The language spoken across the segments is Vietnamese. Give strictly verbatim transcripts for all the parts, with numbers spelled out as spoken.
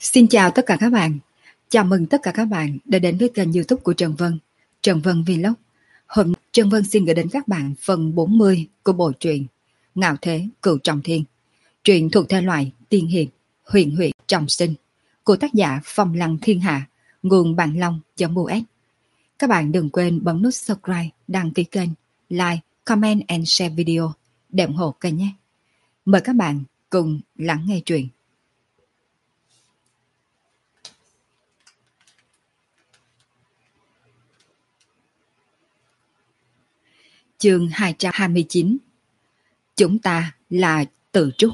Xin chào tất cả các bạn. Chào mừng tất cả các bạn đã đến với kênh YouTube của Trần Vân, Trần Vân Vlog. Hôm nay Trần Vân xin gửi đến các bạn phần bốn mươi của bộ truyện Ngạo Thế Cửu Trọng Thiên. Truyện thuộc thể loại tiên hiệp, huyền huyễn, trọng sinh của tác giả Phong Lăng Thiên Hạ, nguồn Bạn Long.us. Các bạn đừng quên bấm nút subscribe, đăng ký kênh, like, comment and share video để ủng hộ kênh nhé. Mời các bạn cùng lắng nghe truyện. Chương hai trăm hai mươi chín. Chúng ta là Tự Trúc.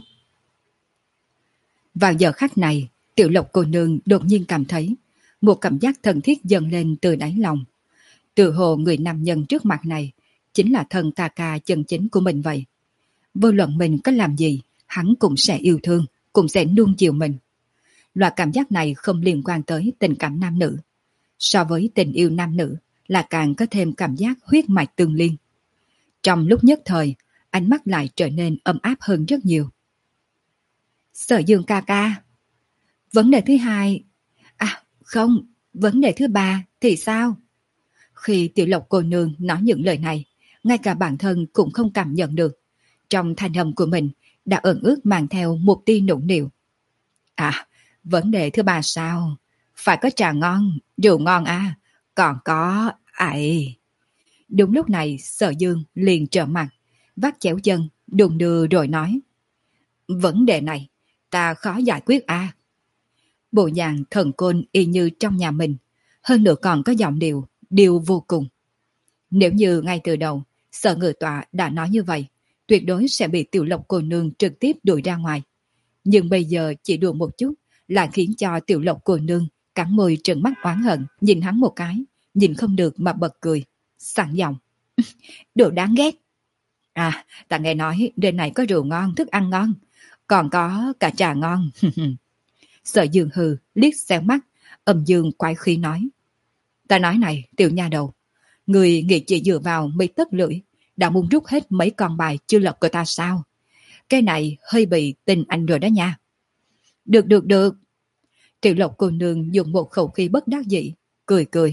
Vào giờ khắc này, Tiểu Lộc cô nương đột nhiên cảm thấy một cảm giác thân thiết dâng lên từ đáy lòng. Tự hồ người nam nhân trước mặt này chính là thân ca ca chân chính của mình vậy. Vô luận mình có làm gì, hắn cũng sẽ yêu thương, cũng sẽ nuông chiều mình. Loại cảm giác này không liên quan tới tình cảm nam nữ. So với tình yêu nam nữ là càng có thêm cảm giác huyết mạch tương liên. Trong lúc nhất thời, ánh mắt lại trở nên ấm áp hơn rất nhiều. Sở Dương ca ca. Vấn đề thứ hai... À, không, vấn đề thứ ba thì sao? Khi Tiểu Lộc cô nương nói những lời này, ngay cả bản thân cũng không cảm nhận được. Trong thanh âm của mình đã ẩn ước mang theo một tia nũng nịu. À, vấn đề thứ ba sao? Phải có trà ngon, rượu ngon à, còn có... Ây... Đúng lúc này Sở Dương liền trở mặt, vắt chéo chân, đùng đưa rồi nói. Vấn đề này, ta khó giải quyết à. Bộ dạng thần côn y như trong nhà mình, hơn nữa còn có giọng điệu, điệu vô cùng. Nếu như ngay từ đầu, Sở Ngự Tọa đã nói như vậy, tuyệt đối sẽ bị Tiểu Lộc cô nương trực tiếp đuổi ra ngoài. Nhưng bây giờ chỉ đùa một chút, lại khiến cho Tiểu Lộc cô nương cắn môi trừng mắt oán hận, nhìn hắn một cái, nhìn không được mà bật cười. Sẵn giọng. Đồ đáng ghét. À, ta nghe nói đêm này có rượu ngon, thức ăn ngon, còn có cả trà ngon. Sở Dương hừ, liếc xéo mắt, âm dương quái khí nói. Ta nói này, tiểu nha đầu, người nghĩ chỉ dựa vào mấy tấc lưỡi, đã muốn rút hết mấy con bài chưa lật của ta sao? Cái này hơi bị tình anh rồi đó nha. Được được được. Tiểu Lộc cô nương dùng một khẩu khí bất đắc dĩ, cười cười.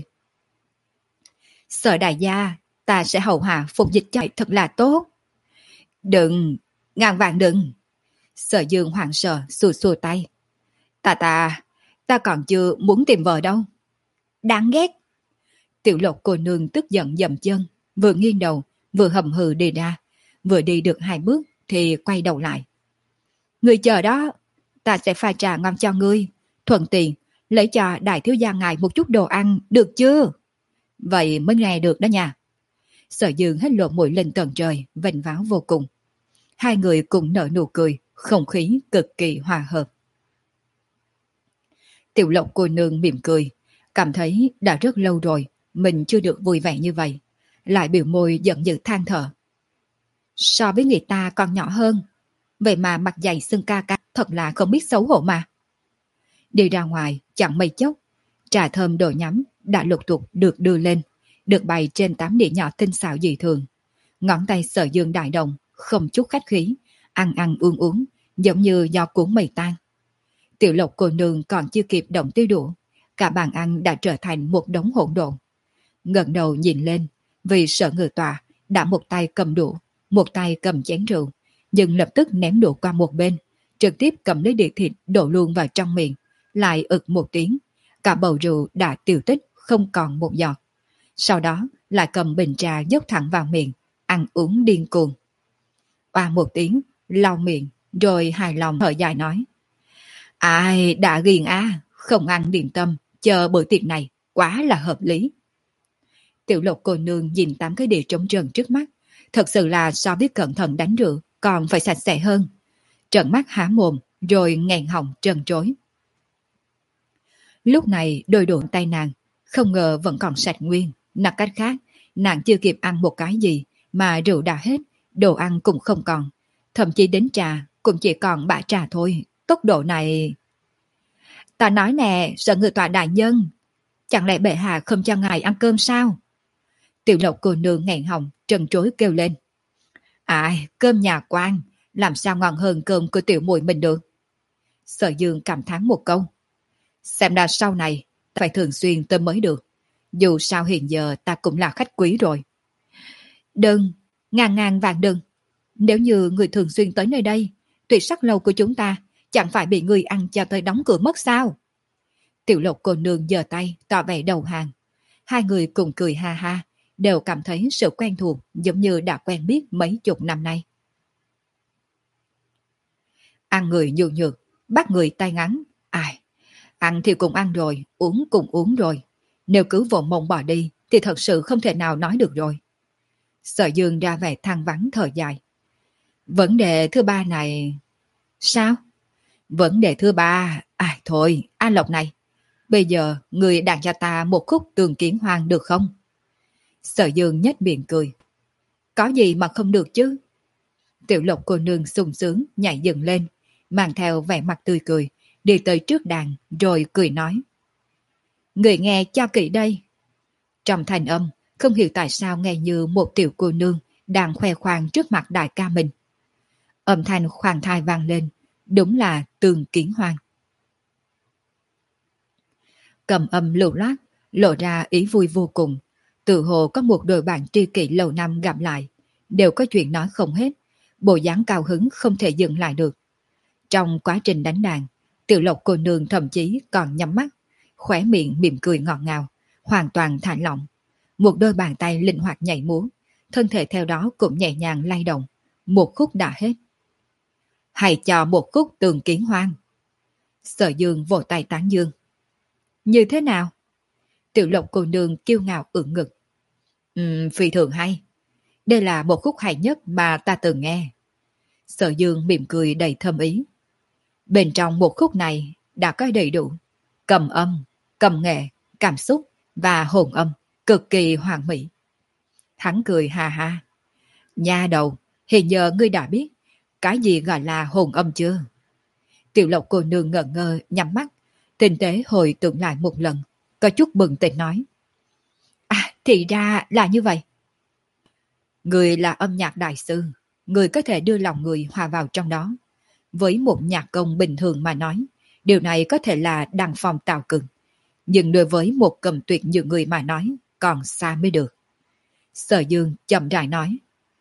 Sở đại gia, ta sẽ hầu hạ phục dịch cho thật là tốt. Đừng, ngàn vạn đừng. Sở Dương hoảng sợ xua xua tay. Ta ta, ta còn chưa muốn tìm vợ đâu. Đáng ghét. Tiểu Lộc cô nương tức giận dậm chân, vừa nghiêng đầu, vừa hầm hừ đi ra, vừa đi được hai bước thì quay đầu lại. Ngươi chờ đó, ta sẽ pha trà ngon cho ngươi, thuận tiện lấy cho đại thiếu gia ngài một chút đồ ăn, được chưa? Vậy mới nghe được đó nha. Sở Dương hết lộ mũi lên tận trời, vênh váo vô cùng. Hai người cùng nở nụ cười, không khí cực kỳ hòa hợp. Tiểu Lộc cô nương mỉm cười, cảm thấy đã rất lâu rồi mình chưa được vui vẻ như vậy, lại biểu môi giận dữ than thở. So với người ta còn nhỏ hơn, vậy mà mặt dày xưng ca ca, thật là không biết xấu hổ mà. Đi ra ngoài chẳng mấy chốc, trà thơm đồ nhắm đã lục tục được đưa lên, được bày trên tám đĩa nhỏ tinh xảo dị thường. Ngón tay Sở Dương đại động, không chút khách khí, ăn ăn uống uống, giống như do cuốn mây tan. Tiểu Lộc cô nương còn chưa kịp động tiêu đũa, cả bàn ăn đã trở thành một đống hỗn độn. Ngẩng đầu nhìn lên, vì Sở Ngự Tọa đã một tay cầm đũa, một tay cầm chén rượu, nhưng lập tức ném đũa qua một bên, trực tiếp cầm lấy đĩa thịt đổ luôn vào trong miệng, lại ực một tiếng, cả bầu rượu đã tiêu tích không còn một giọt. Sau đó lại cầm bình trà dốc thẳng vào miệng, ăn uống điên cuồng. Oa một tiếng, lau miệng, rồi hài lòng thở dài nói. Ai đã ghiền à, không ăn điện tâm, chờ bữa tiệc này, quá là hợp lý. Tiểu Lộc cô nương nhìn tám cái đĩa trống trơn trước mắt, thật sự là so với cẩn thận đánh rượu, còn phải sạch sẽ hơn. Trợn mắt há mồm, rồi nghẹn họng trần trối. Lúc này đôi đũa tay nàng, không ngờ vẫn còn sạch nguyên. Nói cách khác, nàng chưa kịp ăn một cái gì mà rượu đã hết, đồ ăn cũng không còn. Thậm chí đến trà cũng chỉ còn bã trà thôi. Tốc độ này... Ta nói nè, Sở Ngự Tọa đại nhân, chẳng lẽ bệ hạ không cho ngài ăn cơm sao? Tiểu Lộc cô nương nghẹn họng, trần trối kêu lên. Ai, cơm nhà quan, làm sao ngon hơn cơm của tiểu muội mình được? Sở Dương cảm thán một câu. Xem ra sau này ta phải thường xuyên tới mới được. Dù sao hiện giờ ta cũng là khách quý rồi. Đừng, ngàn ngàn vạn đừng. Nếu như người thường xuyên tới nơi đây, tuyệt sắc lâu của chúng ta chẳng phải bị người ăn cho tới đóng cửa mất sao? Tiểu Lộc cô nương giơ tay tỏ vẻ đầu hàng. Hai người cùng cười ha ha, đều cảm thấy sự quen thuộc giống như đã quen biết mấy chục năm nay. Ăn người nhược nhược, bắt người tay ngắn. Ai, ăn thì cũng ăn rồi, uống cũng uống rồi. Nếu cứ vội mộng bỏ đi thì thật sự không thể nào nói được rồi. Sở Dương ra vẻ than vắng thở dài. Vấn đề thứ ba này... Sao? Vấn đề thứ ba... À thôi, An Lộc này. Bây giờ người đàn cho ta một khúc tường kiến hoang được không? Sở Dương nhếch miệng cười. Có gì mà không được chứ? Tiểu Lộc cô nương sung sướng nhảy dựng lên, mang theo vẻ mặt tươi cười, đi tới trước đàn rồi cười nói. Người nghe cho kỹ đây. Trong thanh âm, không hiểu tại sao nghe như một tiểu cô nương đang khoe khoang trước mặt đại ca mình. Âm thanh khoan thai vang lên, đúng là tường kiến hoang. Cầm âm lưu loát, lộ ra ý vui vô cùng. Tự hồ có một đôi bạn tri kỷ lâu năm gặp lại, đều có chuyện nói không hết, bộ dáng cao hứng không thể dừng lại được. Trong quá trình đánh đàn, Tiểu Lộc cô nương thậm chí còn nhắm mắt, khóe miệng mỉm cười ngọt ngào, hoàn toàn thả lỏng. Một đôi bàn tay linh hoạt nhảy múa, thân thể theo đó cũng nhẹ nhàng lay động. Một khúc đã hết. Hãy cho một khúc tường kiến hoang. Sở Dương vỗ tay tán dương. Như thế nào? Tiểu Lộc cô nương kiêu ngạo ưỡn ngực. Ừm, phi thường hay. Đây là một khúc hay nhất mà ta từng nghe. Sở Dương mỉm cười đầy thâm ý. Bên trong một khúc này đã có đầy đủ cầm âm, cầm nghệ, cảm xúc và hồn âm, cực kỳ hoàn mỹ. Hắn cười ha ha. Nha đầu, hiện giờ ngươi đã biết cái gì gọi là hồn âm chưa? Tiểu Lộc cô nương ngẩn ngơ nhắm mắt, tinh tế hồi tưởng lại một lần, có chút bừng tỉnh nói. À, thì ra là như vậy. Người là âm nhạc đại sư, người có thể đưa lòng người hòa vào trong đó. Với một nhạc công bình thường mà nói, điều này có thể là đăng phong tạo cực. Nhưng đối với một cầm tuyệt như người mà nói, còn xa mới được. Sở Dương chậm rãi nói.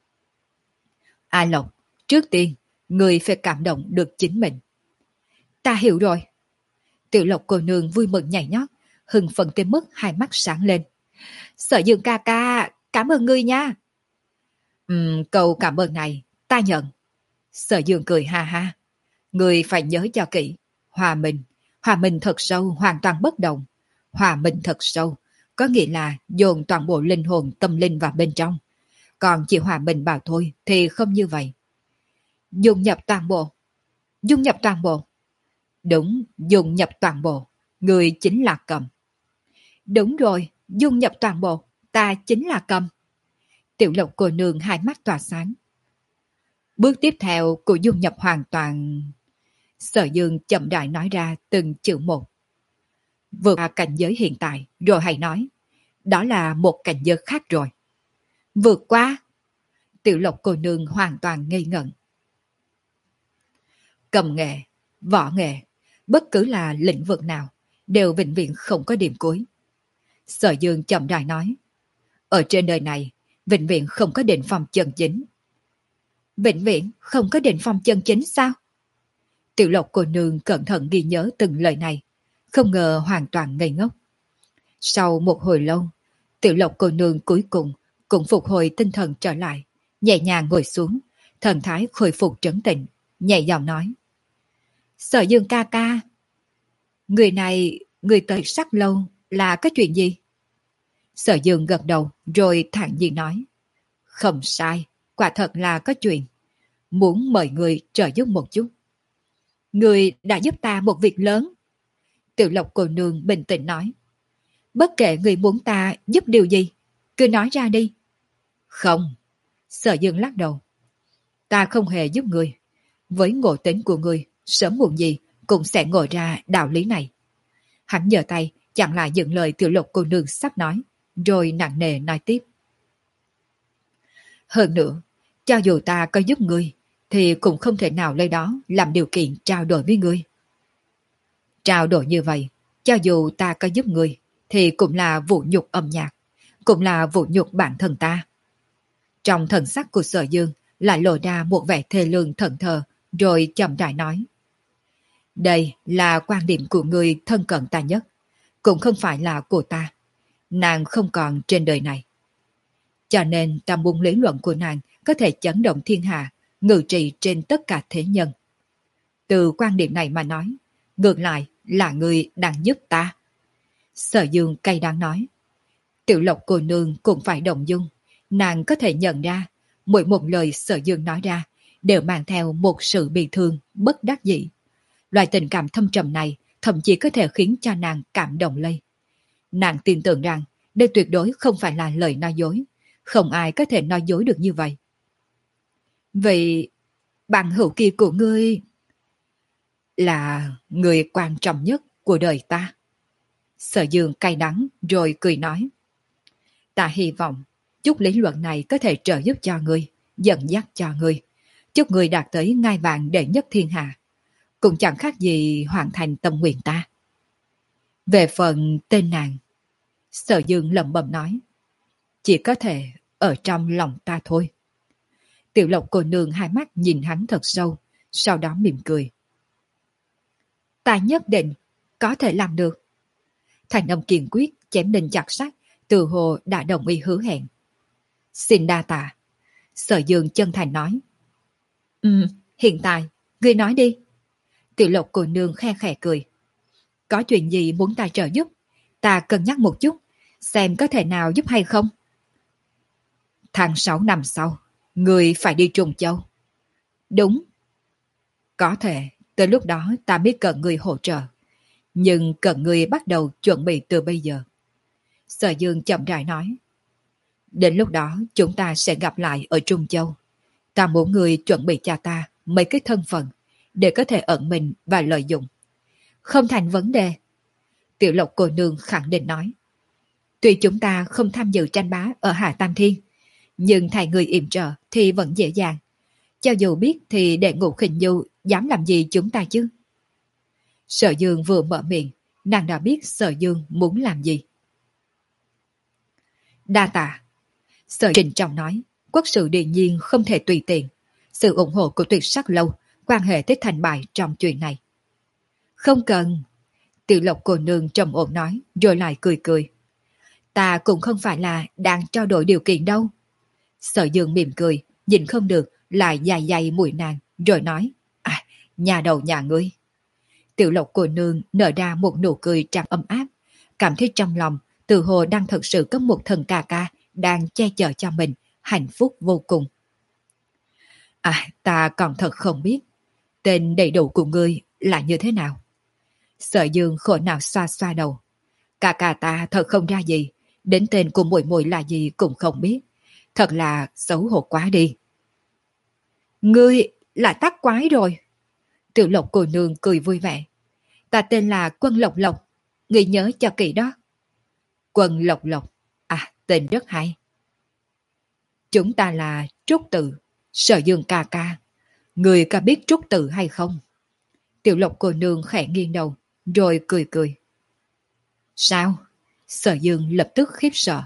A Lộc, trước tiên, người phải cảm động được chính mình. Ta hiểu rồi. Tiểu Lộc cô nương vui mừng nhảy nhót, hưng phấn tới mức hai mắt sáng lên. Sở Dương ca ca, cảm ơn ngươi nha. Ừm, câu cảm ơn này, ta nhận. Sở Dương cười ha ha. Ngươi phải nhớ cho kỹ. Hòa mình, hòa mình thật sâu, hoàn toàn bất động. Hòa mình thật sâu, có nghĩa là dồn toàn bộ linh hồn tâm linh vào bên trong. Còn chỉ hòa mình bảo thôi thì không như vậy. Dung nhập toàn bộ. Dung nhập toàn bộ. Đúng, dung nhập toàn bộ. Người chính là Cầm. Đúng rồi, dung nhập toàn bộ. Ta chính là Cầm. Tiểu Lộc cô nương hai mắt tỏa sáng. Bước tiếp theo của dung nhập hoàn toàn... Sở Dương chậm rãi nói ra từng chữ một. Vượt qua cảnh giới hiện tại, rồi hãy nói. Đó là một cảnh giới khác rồi. Vượt qua? Tiểu Lộc cô nương hoàn toàn ngây ngẩn. Cầm nghệ, võ nghệ, bất cứ là lĩnh vực nào, đều vĩnh viễn không có điểm cuối. Sở Dương chậm rãi nói. Ở trên đời này, vĩnh viễn không có đỉnh phong chân chính. Vĩnh viễn không có đỉnh phong chân chính sao? Tiểu Lộc cô nương cẩn thận ghi nhớ từng lời này, không ngờ hoàn toàn ngây ngốc. Sau một hồi lâu, Tiểu Lộc cô nương cuối cùng cũng phục hồi tinh thần trở lại, nhẹ nhàng ngồi xuống, thần thái khôi phục trấn tĩnh, nhẹ giọng nói. Sở Dương ca ca, người này, người tới sắc lâu là cái chuyện gì? Sở Dương gật đầu rồi thản nhiên nói. Không sai, quả thật là có chuyện. Muốn mời người trợ giúp một chút. Người đã giúp ta một việc lớn. Tiểu Lộc cô nương bình tĩnh nói. Bất kể người muốn ta giúp điều gì, cứ nói ra đi. Không. Sở Dương lắc đầu. Ta không hề giúp người. Với ngộ tính của người, sớm muộn gì cũng sẽ ngồi ra đạo lý này. Hắn giơ tay chặn lại những lời Tiểu Lộc cô nương sắp nói, rồi nặng nề nói tiếp. Hơn nữa, cho dù ta có giúp ngươi, thì cũng không thể nào lấy đó làm điều kiện trao đổi với ngươi. Trao đổi như vậy, Cho dù ta có giúp người, thì cũng là vũ nhục âm nhạc, cũng là vũ nhục bản thân ta. Trong thần sắc của Sở Dương lại lộ ra một vẻ thê lương thẫn thờ, rồi chậm rãi nói. Đây là quan điểm của người thân cận ta nhất, cũng không phải là của ta. Nàng không còn trên đời này. Cho nên ta muốn lý luận của nàng có thể chấn động thiên hạ, ngự trị trên tất cả thế nhân. Từ quan điểm này mà nói, ngược lại là người đang giúp ta. Sở Dương cay đắng nói. Tiểu Lộc cô nương cũng phải động dung. Nàng có thể nhận ra, mỗi một lời Sở Dương nói ra đều mang theo một sự bị thương, bất đắc dĩ. Loại tình cảm thâm trầm này thậm chí có thể khiến cho nàng cảm động lây. Nàng tin tưởng rằng đây tuyệt đối không phải là lời nói dối. Không ai có thể nói dối được như vậy. Vậy bằng hữu kia của ngươi là người quan trọng nhất của đời ta. Sở Dương cay đắng rồi cười nói. Ta hy vọng chút lý luận này có thể trợ giúp cho ngươi, dẫn dắt cho ngươi. Chúc ngươi đạt tới ngai vàng đệ nhất thiên hạ. Cũng chẳng khác gì hoàn thành tâm nguyện ta. Về phần tên nàng, Sở Dương lẩm bẩm nói. Chỉ có thể ở trong lòng ta thôi. Tiểu Lộc cô nương hai mắt nhìn hắn thật sâu, sau đó mỉm cười. Ta nhất định có thể làm được. Thành âm kiên quyết chém đinh chặt sắt, từ hồ đã đồng ý hứa hẹn. Xin đa tạ. Sở Dương chân thành nói. Ừ, hiện tại, ngươi nói đi. Tiểu Lộc cô nương khe khẽ cười. Có chuyện gì muốn ta trợ giúp? Ta cân nhắc một chút, xem có thể nào giúp hay không. Tháng sáu năm sau, người phải đi Trùng Châu. Đúng. Có thể, tới lúc đó ta biết cần người hỗ trợ. Nhưng cần người bắt đầu chuẩn bị từ bây giờ. Sở Dương chậm rãi nói. Đến lúc đó chúng ta sẽ gặp lại ở Trung Châu. Ta muốn người chuẩn bị cho ta mấy cái thân phận để có thể ẩn mình và lợi dụng. Không thành vấn đề. Tiểu Lộc cô nương khẳng định nói. Tuy chúng ta không tham dự tranh bá ở Hạ Tam Thiên, nhưng thầy người yểm trợ thì vẫn dễ dàng. Cho dù biết thì đệ Ngũ Khinh Nhu dám làm gì chúng ta chứ? Sở Dương vừa mở miệng, nàng đã biết Sở Dương muốn làm gì. Đa tạ. Sở Trình trọng nói, quốc sự điền nhiên không thể tùy tiện. Sự ủng hộ của Tuyệt Sắc Lâu quan hệ tới thành bại trong chuyện này. Không cần. Tiểu Lộc cô nương trầm ổn nói, rồi lại cười cười. Ta cũng không phải là đang trao đổi điều kiện đâu. Sở Dương mỉm cười, nhìn không được, lại dài dài mũi nàng, rồi nói, à, nhà đầu nhà ngươi. Tiểu Lộc cô nương nở ra một nụ cười tràn ấm áp, cảm thấy trong lòng, tự hồ đang thật sự có một thần ca ca đang che chở cho mình, hạnh phúc vô cùng. À, ta còn thật không biết, tên đầy đủ của ngươi là như thế nào? Sở Dương khổ nào xoa xoa đầu. Ca ca ta thật không ra gì, đến tên của muội muội là gì cũng không biết. Thật là xấu hổ quá đi. Ngươi lại tắc quái rồi. Tiểu Lộc cô nương cười vui vẻ. Ta tên là Quân Lộc Lộc, ngươi nhớ cho kỹ đó. Quân Lộc Lộc, à, tên rất hay. Chúng ta là Trúc Tự, Sở Dương ca ca. Ngươi có biết Trúc Tự hay không? Tiểu Lộc cô nương khẽ nghiêng đầu, rồi cười cười. Sao? Sở Dương lập tức khiếp sợ.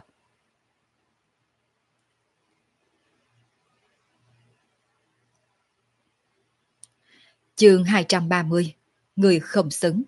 Chương hai trăm ba mươi. Người không xứng.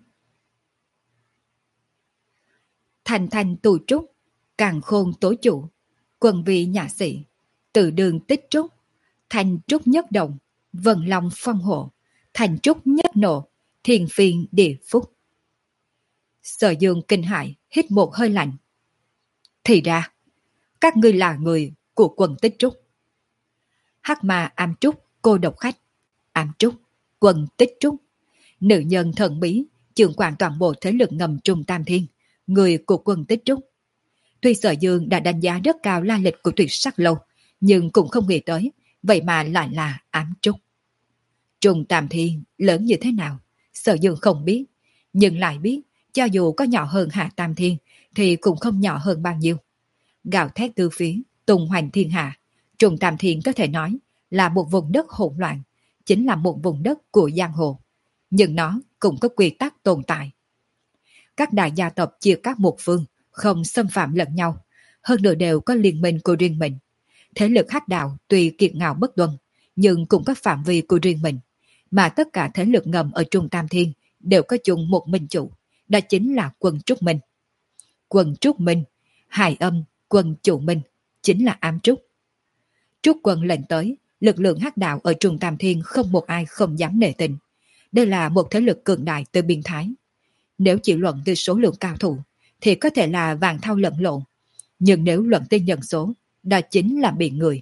Thành thành tù trúc, càng khôn tố chủ, quần vị nhà sĩ, tự đường tích trúc, thành trúc nhất động, vần lòng phong hộ, thành trúc nhất nộ, thiền phiền địa phúc. Sở Dương kinh hãi hít một hơi lạnh. Thì ra, các ngươi là người của quần tích trúc. Hắc ma ám trúc, cô độc khách, ám trúc, quần tích trúc, nữ nhân thần bí, trưởng quản toàn bộ thế lực ngầm Trung Tam Thiên, người của quân tích trúc. Tuy Sở Dương đã đánh giá rất cao la lịch của Tuyệt Sắc Lâu, nhưng cũng không nghĩ tới, vậy mà lại là ám trúc. Trung Tam Thiên lớn như thế nào, Sở Dương không biết, nhưng lại biết, cho dù có nhỏ hơn Hạ Tam Thiên, thì cũng không nhỏ hơn bao nhiêu. Gào thét từ phía, tung hoành thiên hạ, Trung Tam Thiên có thể nói là một vùng đất hỗn loạn, chính là một vùng đất của giang hồ. Nhưng nó cũng có quy tắc tồn tại. các đại gia tộc chia các một phương, không xâm phạm lẫn nhau, hơn nữa đều có liên minh của riêng mình. Thế lực hắc đạo tuy kiệt ngạo bất tuân, nhưng cũng có phạm vi của riêng mình, mà tất cả thế lực ngầm ở Trung Tam Thiên đều có chung một minh chủ, đó chính là quân Trúc Minh. Quân Trúc Minh, hài âm, quân chủ Minh, chính là ám Trúc. Trúc quân lệnh tới, lực lượng hắc đạo ở Trung Tam Thiên không một ai không dám nể tình. Đây là một thế lực cường đại từ biên thái. Nếu chỉ luận từ số lượng cao thủ, thì có thể là vàng thao lẫn lộn. Nhưng nếu luận tên nhân số, đó chính là bị người.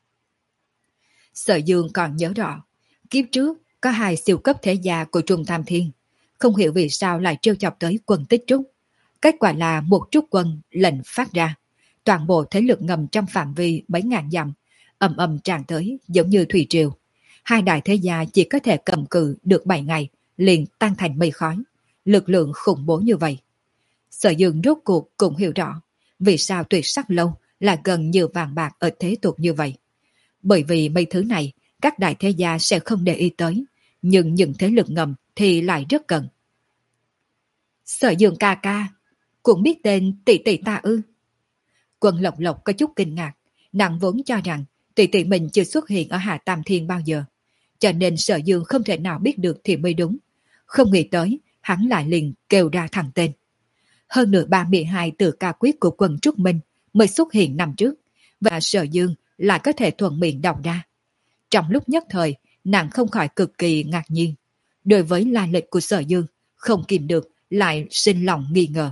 Sở Dương còn nhớ rõ, kiếp trước có hai siêu cấp thế gia của Trung Tam Thiên. Không hiểu vì sao lại trêu chọc tới quân Tích Trúc. Kết quả là một Trúc quân lệnh phát ra. Toàn bộ thế lực ngầm trong phạm vi mấy ngàn dặm, ầm ầm tràn tới giống như thủy triều. Hai đại thế gia chỉ có thể cầm cự được bảy ngày, liền tan thành mây khói. Lực lượng khủng bố như vậy. Sở Dương rốt cuộc cũng hiểu rõ vì sao Tuyệt Sắc Lâu là gần như vàng bạc ở thế tục như vậy. Bởi vì mấy thứ này các đại thế gia sẽ không để ý tới, nhưng những thế lực ngầm thì lại rất cần. Sở Dương ca ca, cũng biết tên tỷ tỷ ta ư? Quân Lộc Lộc có chút kinh ngạc, nàng vốn cho rằng tỷ tỷ mình chưa xuất hiện ở Hạ Tam Thiên bao giờ, cho nên Sở Dương không thể nào biết được thì mới đúng. Không nghĩ tới, hắn lại liền kêu ra thằng tên. Hơn nữa ba mươi hai từ ca quyết của quân Trúc Minh mới xuất hiện năm trước, và Sở Dương lại có thể thuận miệng đọc ra. Trong lúc nhất thời, nàng không khỏi cực kỳ ngạc nhiên. Đối với lai lịch của Sở Dương, không kìm được, lại sinh lòng nghi ngờ.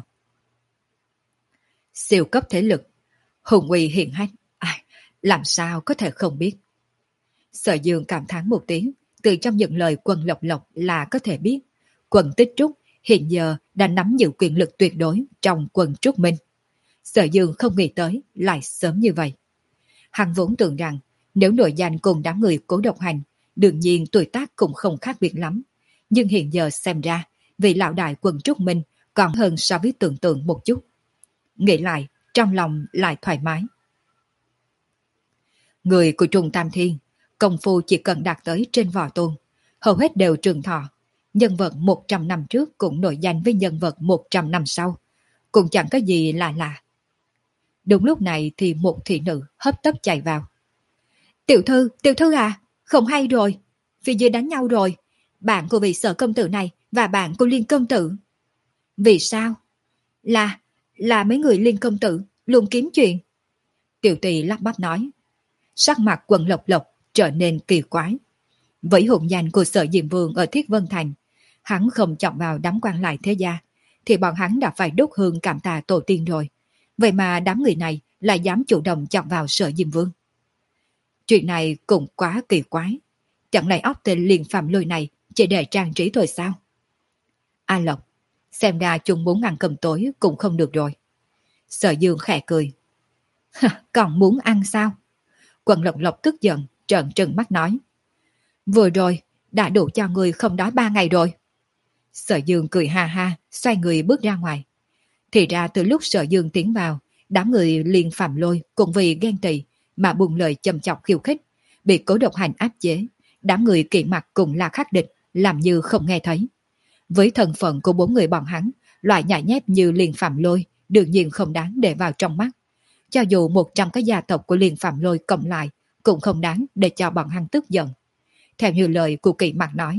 Siêu cấp thế lực, hùng uy hiển hách, ai, làm sao có thể không biết. Sở Dương cảm thán một tiếng, từ trong những lời Quân Lộc Lộc là có thể biết, Quân Tích Trúc hiện giờ đã nắm giữ quyền lực tuyệt đối trong quân Trúc Minh. Sở Dương không nghĩ tới lại sớm như vậy. Hắn vốn tưởng rằng nếu nội danh cùng đám người Cố Độc Hành, đương nhiên tuổi tác cũng không khác biệt lắm. Nhưng hiện giờ xem ra, vị lão đại quân Trúc Minh còn hơn so với tưởng tượng một chút. Nghĩ lại, trong lòng lại thoải mái. Người của Trung Tam Thiên, công phu chỉ cần đạt tới trên võ tôn, hầu hết đều trường thọ. Nhân vật một trăm năm trước cũng nổi danh với nhân vật một trăm năm sau, cũng chẳng có gì lạ lạ. Đúng lúc này thì một thị nữ hấp tấp chạy vào. Tiểu thư, tiểu thư à, không hay rồi, phía dưới đánh nhau rồi, bạn của vị Sở công tử này và bạn của Liên công tử. Vì sao? Là, là mấy người Liên công tử luôn kiếm chuyện. Tiểu tỳ lắp bắp nói. Sắc mặt Quân Lộc Lộc trở nên kỳ quái. Với hùng danh của Sở Diệm Vương ở Thiết Vân Thành, hắn không chọn vào đám quan lại thế gia, thì bọn hắn đã phải đốt hương cảm tạ tổ tiên rồi. Vậy mà đám người này lại dám chủ động chọn vào Sở Diệm Vương. Chuyện này cũng quá kỳ quái. Chẳng lẽ óc tên Liên Phạm Lôi này chỉ để trang trí thôi sao? A Lộc, xem ra chúng muốn ăn cơm tối cũng không được rồi. Sở Dương khẽ cười. Còn muốn ăn sao? Quân Lộc Lộc tức giận, trợn trừng mắt nói. Vừa rồi, đã đủ cho người không đói ba ngày rồi. Sở Dương cười ha ha, xoay người bước ra ngoài. Thì ra từ lúc Sở Dương tiến vào, đám người Liên Phạm Lôi cũng vì ghen tị mà buông lời châm chọc khiêu khích, bị Cố Độc Hành áp chế. Đám người kỵ mặt cùng là khắc địch, làm như không nghe thấy. Với thân phận của bốn người bọn hắn, loại nhại nhép như Liên Phạm Lôi đương nhiên không đáng để vào trong mắt. Cho dù một trăm cái gia tộc của Liên Phạm Lôi cộng lại, cũng không đáng để cho bọn hắn tức giận. Theo như lời của kỵ mặt nói.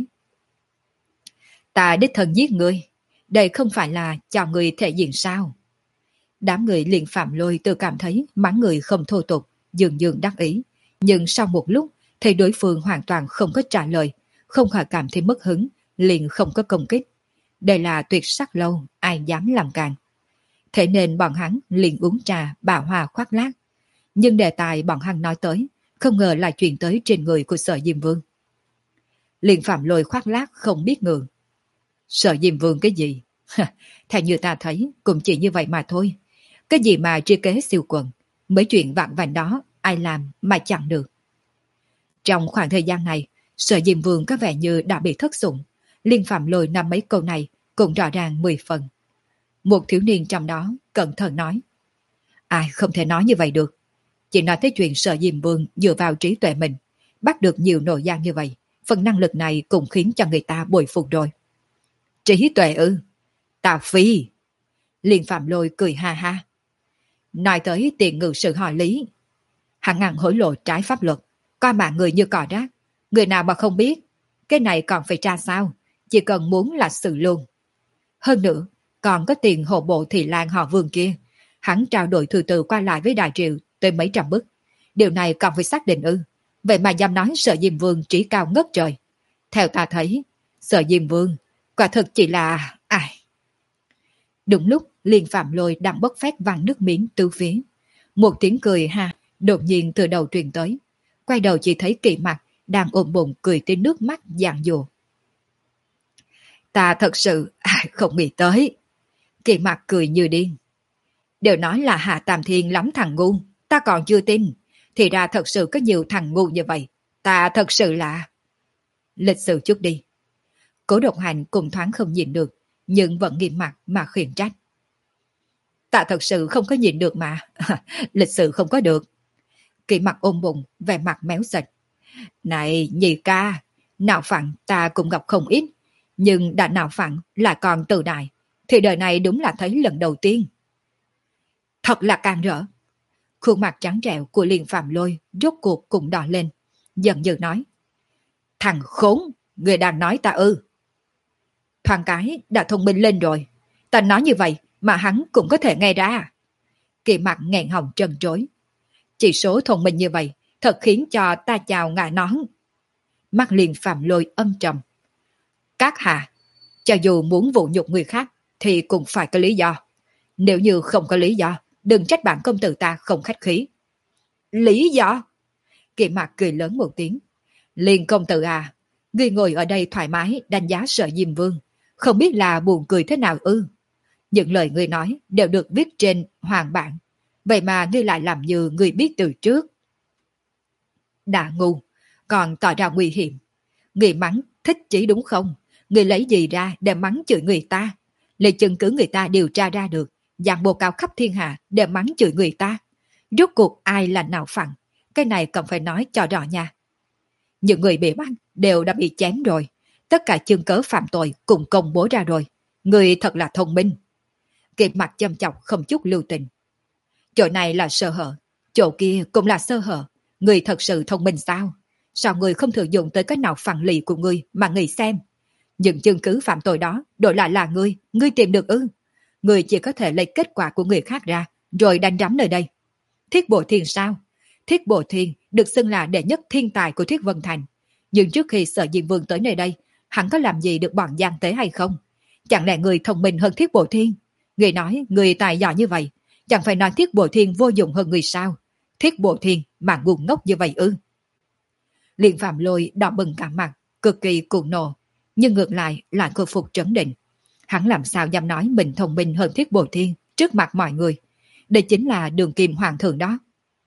Ta đích thân giết ngươi, đây không phải là cho người thể diện sao? Đám người Liên Phạm Lôi tự cảm thấy mắng người không thô tục, dường dường đắc ý. Nhưng sau một lúc, thì đối phương hoàn toàn không có trả lời, không khỏi cảm thấy mất hứng, liền không có công kích. Đây là Tuyệt Sắc Lâu, ai dám làm càng. Thế nên bọn hắn liền uống trà, bảo hòa khoác lác. Nhưng đề tài bọn hắn nói tới, không ngờ lại chuyển tới trên người của Sở Diêm Vương. Liên Phạm Lôi khoác lác không biết ngượng. Sở Diêm Vương cái gì? Theo như ta thấy, cũng chỉ như vậy mà thôi. Cái gì mà tri kế siêu quần, mấy chuyện vạn vảnh đó, ai làm mà chẳng được. Trong khoảng thời gian này, Sở Diêm Vương có vẻ như đã bị thất sủng. Liên Phạm Lôi nằm mấy câu này cũng rõ ràng mười phần. Một thiếu niên trong đó cẩn thận nói. Ai không thể nói như vậy được. Chỉ nói tới chuyện Sở Diêm Vương dựa vào trí tuệ mình, bắt được nhiều nội gian như vậy. Phần năng lực này cũng khiến cho người ta bội phục rồi. Trí tuệ ư? Ta phi. Liên Phạm Lôi cười ha ha. Nói tới tiền ngự sự họ Lý. Hắn ăn hối lộ trái pháp luật. Coi mạng người như cỏ rác. Người nào mà không biết. Cái này còn phải tra sao. Chỉ cần muốn là xử luôn. Hơn nữa, còn có tiền hộ bộ thị lang họ Vương kia. Hắn trao đổi thư từ qua lại với Đại Triệu tới mấy trăm bức. Điều này còn phải xác định ư. Vậy mà dám nói Sở Diêm Vương trí cao ngất trời. Theo ta thấy, Sở Diêm Vương quả thực chỉ là... ai. Đúng lúc Liên Phạm Lôi đang bốc phét văng nước miếng tứ phía. Một tiếng cười ha đột nhiên từ đầu truyền tới. Quay đầu chỉ thấy Kỳ Mặc đang ôm bụng cười tới nước mắt giàn dụa. Ta thật sự không nghĩ tới. Kỳ Mặc cười như điên. Đều nói là Hạ Tam Thiên lắm thằng ngu, ta còn chưa tin. Thì ra thật sự có nhiều thằng ngu như vậy. Ta thật sự là... Lịch sự chút đi. Cố Độc Hành cùng thoáng không nhìn được, nhưng vẫn nghiêm mặt mà khiển trách. Ta thật sự không có nhìn được mà. Lịch sự không có được. Kỳ Mặc ôm bụng, vẻ mặt méo sạch. Này nhị ca, nạo phẳng ta cũng gặp không ít. Nhưng đã nạo phẳng là còn tự đại. Thì đời này đúng là thấy lần đầu tiên. Thật là càng rỡ. Khuôn mặt trắng trẻo của Liên Phạm Lôi rốt cuộc cũng đỏ lên. Giận dữ nói. Thằng khốn, người đang nói ta ư. Thoáng cái đã thông minh lên rồi. Ta nói như vậy mà hắn cũng có thể nghe ra. Kỳ Mặc nghẹn họng trần trối. Chỉ số thông minh như vậy thật khiến cho ta chào ngại nón. Mắt Liên Phạm Lôi âm trầm. Các hạ, cho dù muốn vụ nhục người khác thì cũng phải có lý do. Nếu như không có lý do, đừng trách bản công tử ta không khách khí. Lý do? Kỳ Mặc cười lớn một tiếng. Liên công tử à, ngươi ngồi ở đây thoải mái đánh giá Sở Diêm Vương, không biết là buồn cười thế nào ư? Những lời ngươi nói đều được viết trên hoàng bản, vậy mà ngươi lại làm như ngươi biết từ trước. Đã ngu, còn tỏ ra nguy hiểm. Ngươi mắng thích chí đúng không? Ngươi lấy gì ra để mắng chửi người ta? Lấy chứng cứ người ta điều tra ra được, dạng bồ cao khắp thiên hạ để mắng chửi người ta. Rốt cuộc ai là nào phẳng? Cái này cần phải nói cho rõ nha. Những người bị bắt đều đã bị chém rồi. Tất cả chứng cớ phạm tội cũng công bố ra rồi. Người thật là thông minh. Kỳ Mặc châm chọc không chút lưu tình. Chỗ này là sơ hở, chỗ kia cũng là sơ hở. Người thật sự thông minh sao? Sao người không thường dùng tới cái nào phản lì của người mà người xem? Những chứng cứ phạm tội đó đổi lại là ngươi, ngươi tìm được ư? Ngươi chỉ có thể lấy kết quả của người khác ra rồi đánh rắm nơi đây. Thiết Bộ Thiên sao? Thiết Bộ Thiên được xưng là đệ nhất thiên tài của Thiết Vân Thành. Nhưng trước khi Sở Diêm Vương tới nơi đây, hắn có làm gì được bọn gian tế hay không? Chẳng lẽ người thông minh hơn Thiết Bộ Thiên? Người nói người tài giỏi như vậy, chẳng phải nói Thiết Bộ Thiên vô dụng hơn người sao? Thiết Bộ Thiên mà ngu ngốc như vậy ư? Liên Phạm Lôi đỏ bừng cả mặt, cực kỳ cuồng nộ, nhưng ngược lại lại khôi phục trấn định. Hắn làm sao dám nói mình thông minh hơn Thiết Bộ Thiên trước mặt mọi người? Đây chính là đường kim hoàng thượng đó.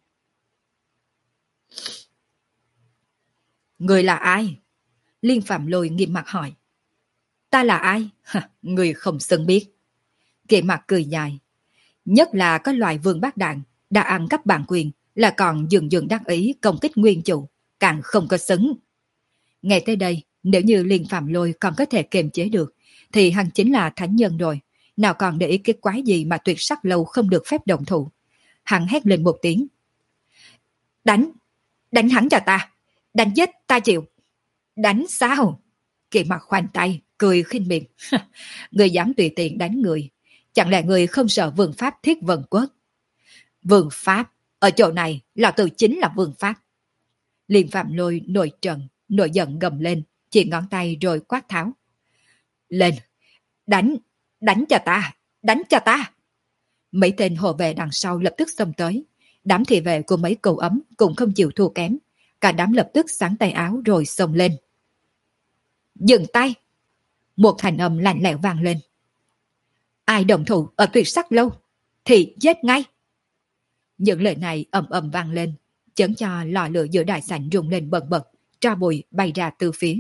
Người là ai? Liên Phạm Lôi nghiêm mặt hỏi. Ta là ai? Người không xứng biết. Kỳ Mặc cười dài. Nhất là có loại vương bát đạn đã ăn cắp bản quyền là còn dừng dừng đắc ý công kích nguyên chủ, càng không có xứng. Nghe tới đây, nếu như Liên Phạm Lôi còn có thể kiềm chế được thì hắn chính là thánh nhân rồi, nào còn để ý cái quái gì mà tuyệt sắc lâu không được phép động thủ. Hắn hét lên một tiếng. Đánh! Đánh hắn cho ta! Đánh chết ta chịu! Đánh sao? Kỳ Mặc khoanh tay, cười khinh miệng. Người dám tùy tiện đánh người, chẳng lẽ người không sợ vương pháp Thiết Vân Quốc? Vương pháp? Ở chỗ này, lão tử chính là vương pháp. Liên Phạm Lôi nổi trận, nổi giận gầm lên, chỉ ngón tay rồi quát tháo. Lên! Đánh! Đánh cho ta! Đánh cho ta! Mấy tên hộ vệ đằng sau lập tức xông tới. Đám thị vệ của mấy cậu ấm cũng không chịu thua kém. Cả đám lập tức sáng tay áo rồi xông lên. Dừng tay! Một thành âm lạnh lẽo vang lên. Ai đồng thủ ở tuyệt sắc lâu thì giết ngay! Những lời này ầm ầm vang lên, chấn cho lò lửa giữa đại sảnh rung lên bần bật, tro bụi bay ra từ phía.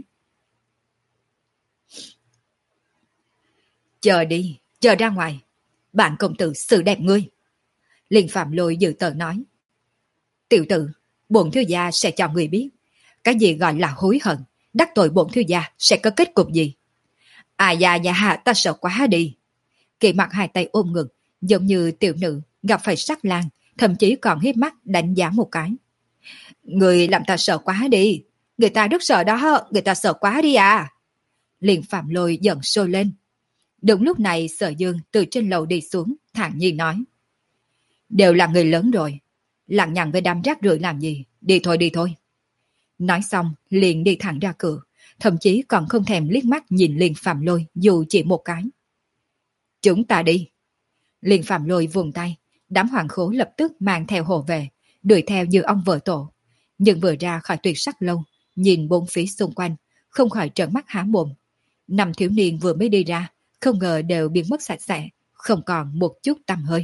Chờ đi, chờ ra ngoài, bản công tử xử đẹp ngươi. Liên Phạm Lôi dự tờ nói. Tiểu tử, bổn thiếu gia sẽ cho người biết, cái gì gọi là hối hận, đắc tội bổn thiếu gia sẽ có kết cục gì. À da da ta sợ quá đi. Kỳ mặt hai tay ôm ngực, giống như tiểu nữ gặp phải sắc lang, thậm chí còn hiếp mắt đánh giá một cái. Người làm ta sợ quá đi, người ta rất sợ đó, người ta sợ quá đi à. Liền Phạm Lôi giận sôi lên. Đúng lúc này Sở Dương từ trên lầu đi xuống, thản nhiên nói. Đều là người lớn rồi, lặng nhặng với đám rác rưởi làm gì, đi thôi đi thôi. Nói xong liền đi thẳng ra cửa, thậm chí còn không thèm liếc mắt nhìn Liên Phạm Lôi dù chỉ một cái. Chúng ta đi. Liên Phạm Lôi vùng tay, đám hoàng khố lập tức mang theo hộ về, đuổi theo như ông vợ tổ. Nhưng vừa ra khỏi tuyệt sắc lâu, nhìn bốn phía xung quanh, không khỏi trợn mắt há mồm. Năm thiếu niên vừa mới đi ra, không ngờ đều biến mất sạch sẽ, không còn một chút tăm hơi.